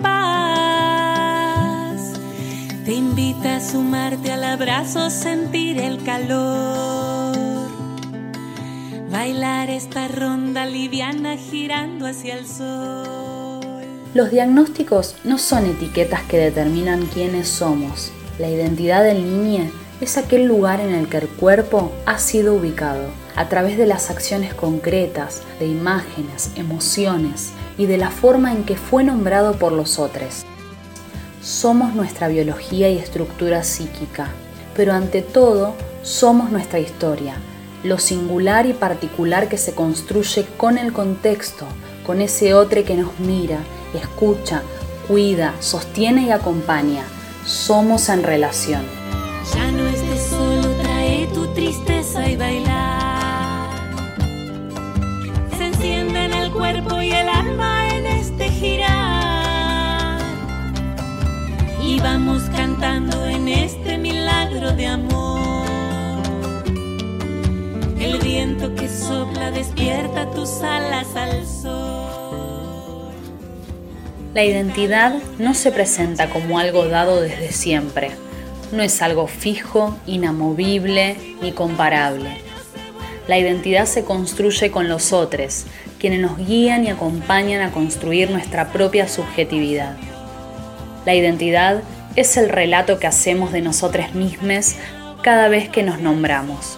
paz. Te invita a sumarte al abrazo, sentir el calor. Bailar esta ronda liviana girando hacia el sol. Los diagnósticos no son etiquetas que determinan quiénes somos. La identidad del niño es aquel lugar en el que el cuerpo ha sido ubicado, a través de las acciones concretas, de imágenes, emociones y de la forma en que fue nombrado por los otros. Somos nuestra biología y estructura psíquica, pero ante todo somos nuestra historia, lo singular y particular que se construye con el contexto, con ese otro que nos mira, escucha, cuida, sostiene y acompaña. Somos en relación. Ya no estés solo, trae tu tristeza y bailar. Se enciende en el cuerpo y el alma en este girar. Y vamos cantando en este milagro de amor. El viento que sopla despierta tus alas al sol. La identidad no se presenta como algo dado desde siempre. No es algo fijo, inamovible ni comparable. La identidad se construye con los otros, quienes nos guían y acompañan a construir nuestra propia subjetividad. La identidad es el relato que hacemos de nosotros mismos cada vez que nos nombramos.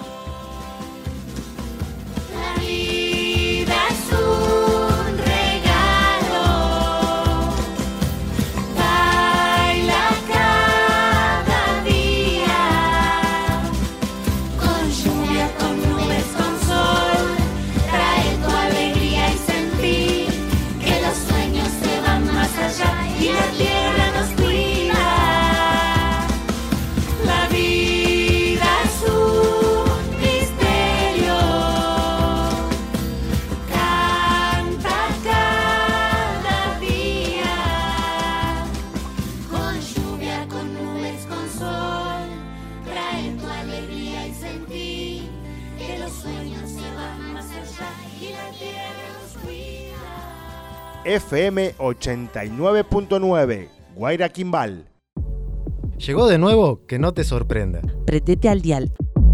F M ochenta y nueve punto nueve, Guaira Quimbal. Llegó de nuevo, que no te sorprenda. Prendete al dial.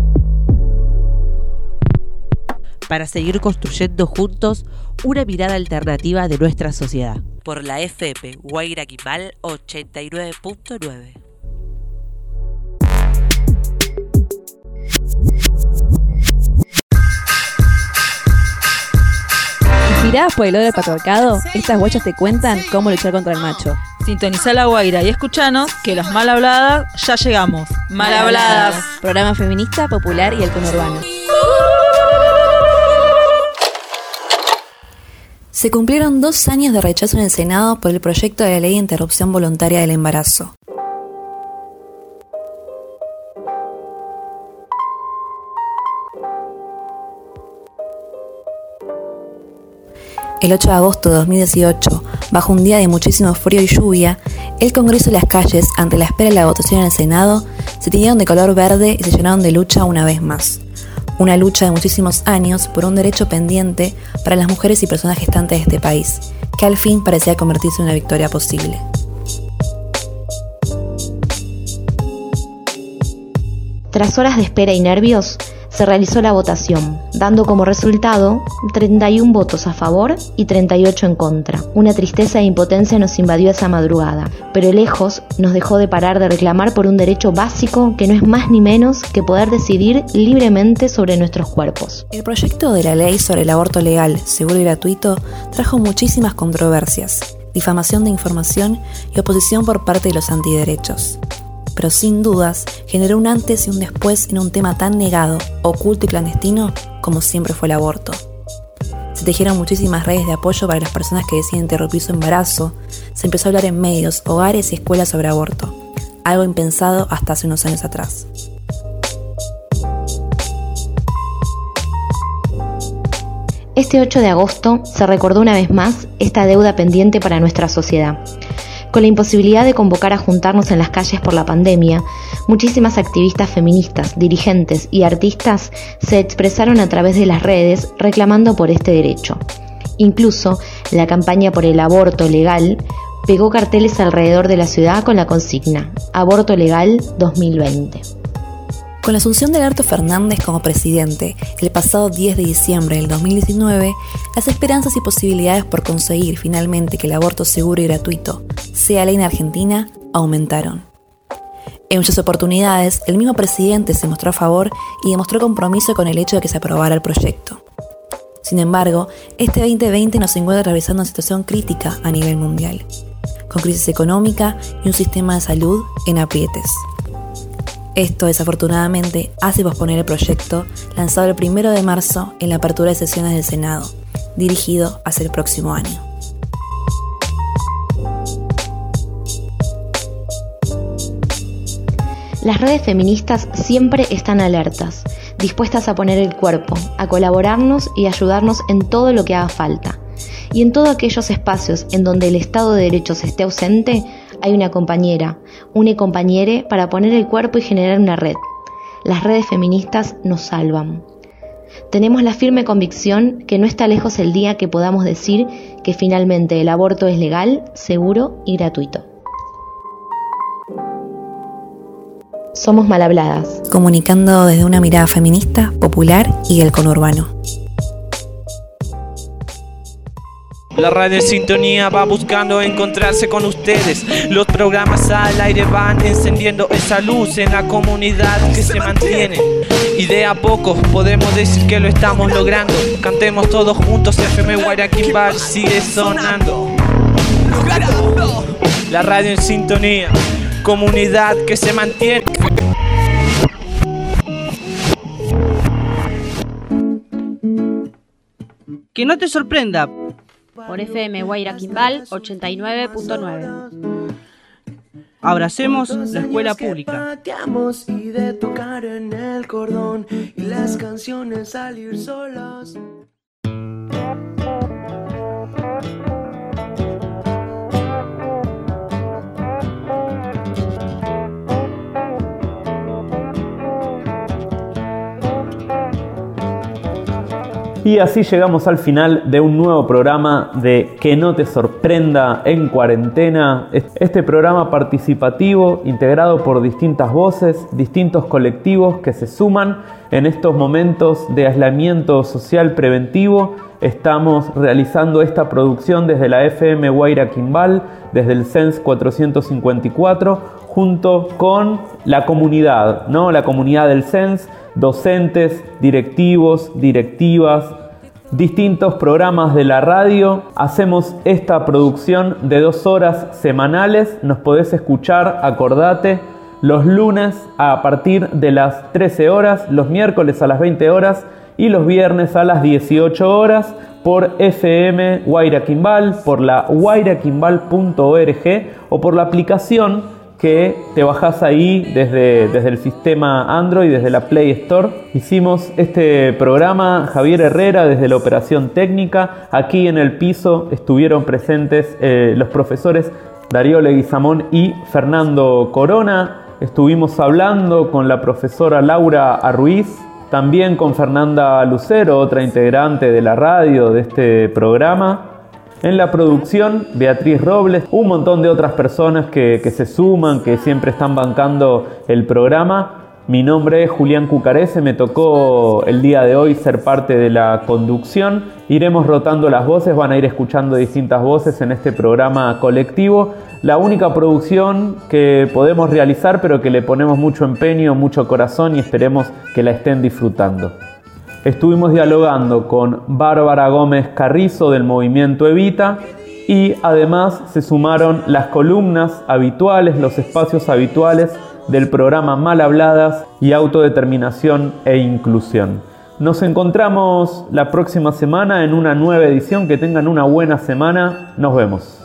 Para seguir construyendo juntos una mirada alternativa de nuestra sociedad. Por la F M Guaira Quimbal ochenta y nueve punto nueve. Inspiradas por el olor del patriarcado, estas guachas te cuentan cómo luchar contra el macho. Sintonizá La Guaira y escuchanos que las mal habladas ya llegamos. Mal habladas. Programa feminista, popular y el conurbano. Se cumplieron dos años de rechazo en el Senado por el proyecto de la Ley de Interrupción Voluntaria del Embarazo. El ocho de agosto de dos mil dieciocho, bajo un día de muchísimo frío y lluvia, el Congreso y las calles, ante la espera de la votación en el Senado, se tiñeron de color verde y se llenaron de lucha una vez más. Una lucha de muchísimos años por un derecho pendiente para las mujeres y personas gestantes de este país, que al fin parecía convertirse en una victoria posible. Tras horas de espera y nervios, se realizó la votación, dando como resultado treinta y uno votos a favor y treinta y ocho en contra. Una tristeza e impotencia nos invadió esa madrugada, pero lejos nos dejó de parar de reclamar por un derecho básico que no es más ni menos que poder decidir libremente sobre nuestros cuerpos. El proyecto de la ley sobre el aborto legal, seguro y gratuito trajo muchísimas controversias, difamación de información y oposición por parte de los antiderechos. Pero sin dudas generó un antes y un después en un tema tan negado, oculto y clandestino como siempre fue el aborto. Se tejieron muchísimas redes de apoyo para las personas que deciden interrumpir su embarazo, se empezó a hablar en medios, hogares y escuelas sobre aborto, algo impensado hasta hace unos años atrás. Este ocho de agosto se recordó una vez más esta deuda pendiente para nuestra sociedad. Con la imposibilidad de convocar a juntarnos en las calles por la pandemia, muchísimas activistas feministas, dirigentes y artistas se expresaron a través de las redes reclamando por este derecho. Incluso la campaña por el aborto legal pegó carteles alrededor de la ciudad con la consigna Aborto Legal dos mil veinte. Con la asunción de Alberto Fernández como presidente el pasado diez de diciembre del dos mil diecinueve, las esperanzas y posibilidades por conseguir finalmente que el aborto seguro y gratuito sea ley en Argentina aumentaron. En muchas oportunidades, el mismo presidente se mostró a favor y demostró compromiso con el hecho de que se aprobara el proyecto. Sin embargo, este veinte veinte nos encuentra atravesando una situación crítica a nivel mundial, con crisis económica y un sistema de salud en aprietes. Esto, desafortunadamente, hace posponer el proyecto lanzado el primero de marzo en la apertura de sesiones del Senado, dirigido hacia el próximo año. Las redes feministas siempre están alertas, dispuestas a poner el cuerpo, a colaborarnos y ayudarnos en todo lo que haga falta. Y en todos aquellos espacios en donde el Estado de Derechos esté ausente, hay una compañera, una compañere para poner el cuerpo y generar una red. Las redes feministas nos salvan. Tenemos la firme convicción que no está lejos el día que podamos decir que finalmente el aborto es legal, seguro y gratuito. Somos Malhabladas, comunicando desde una mirada feminista, popular y del conurbano. La radio en sintonía va buscando encontrarse con ustedes. Los programas al aire van encendiendo esa luz en la comunidad que se mantiene. Y de a poco podemos decir que lo estamos logrando. Cantemos todos juntos, F M Guayaquil sigue sonando. La radio en sintonía, comunidad que se mantiene. Que no te sorprenda. Por F M Guayaquil ochenta y nueve punto nueve. Abracemos la escuela pública. Y de tocar en el cordón y las canciones salir solas. Y así llegamos al final de un nuevo programa de Que no te sorprenda en cuarentena. Este programa participativo integrado por distintas voces, distintos colectivos que se suman en estos momentos de aislamiento social preventivo. Estamos realizando esta producción desde la F M Guaira Quimbal, desde el C E N S cuatrocientos cincuenta y cuatro, junto con la comunidad, ¿no? La comunidad del C E N S, docentes, directivos, directivas, distintos programas de la radio. Hacemos esta producción de dos horas semanales. Nos podés escuchar, acordate, los lunes a partir de las trece horas, los miércoles a las veinte horas y los viernes a las dieciocho horas por F M Guaira Quimbal, por la guaira quimbal punto org o por la aplicación que te bajás ahí desde, desde el sistema Android, desde la Play Store. Hicimos este programa Javier Herrera desde la operación técnica. Aquí en el piso estuvieron presentes eh, los profesores Darío Leguizamón y Fernando Corona. Estuvimos hablando con la profesora Laura Arruiz, también con Fernanda Lucero, otra integrante de la radio de este programa. En la producción, Beatriz Robles, un montón de otras personas que, que se suman, que siempre están bancando el programa. Mi nombre es Julián Cucarese, me tocó el día de hoy ser parte de la conducción. Iremos rotando las voces, van a ir escuchando distintas voces en este programa colectivo. La única producción que podemos realizar, pero que le ponemos mucho empeño, mucho corazón y esperemos que la estén disfrutando. Estuvimos dialogando con Bárbara Gómez Carrizo del Movimiento Evita y además se sumaron las columnas habituales, los espacios habituales del programa Mal Habladas y Autodeterminación e Inclusión. Nos encontramos la próxima semana en una nueva edición. Que tengan una buena semana. Nos vemos.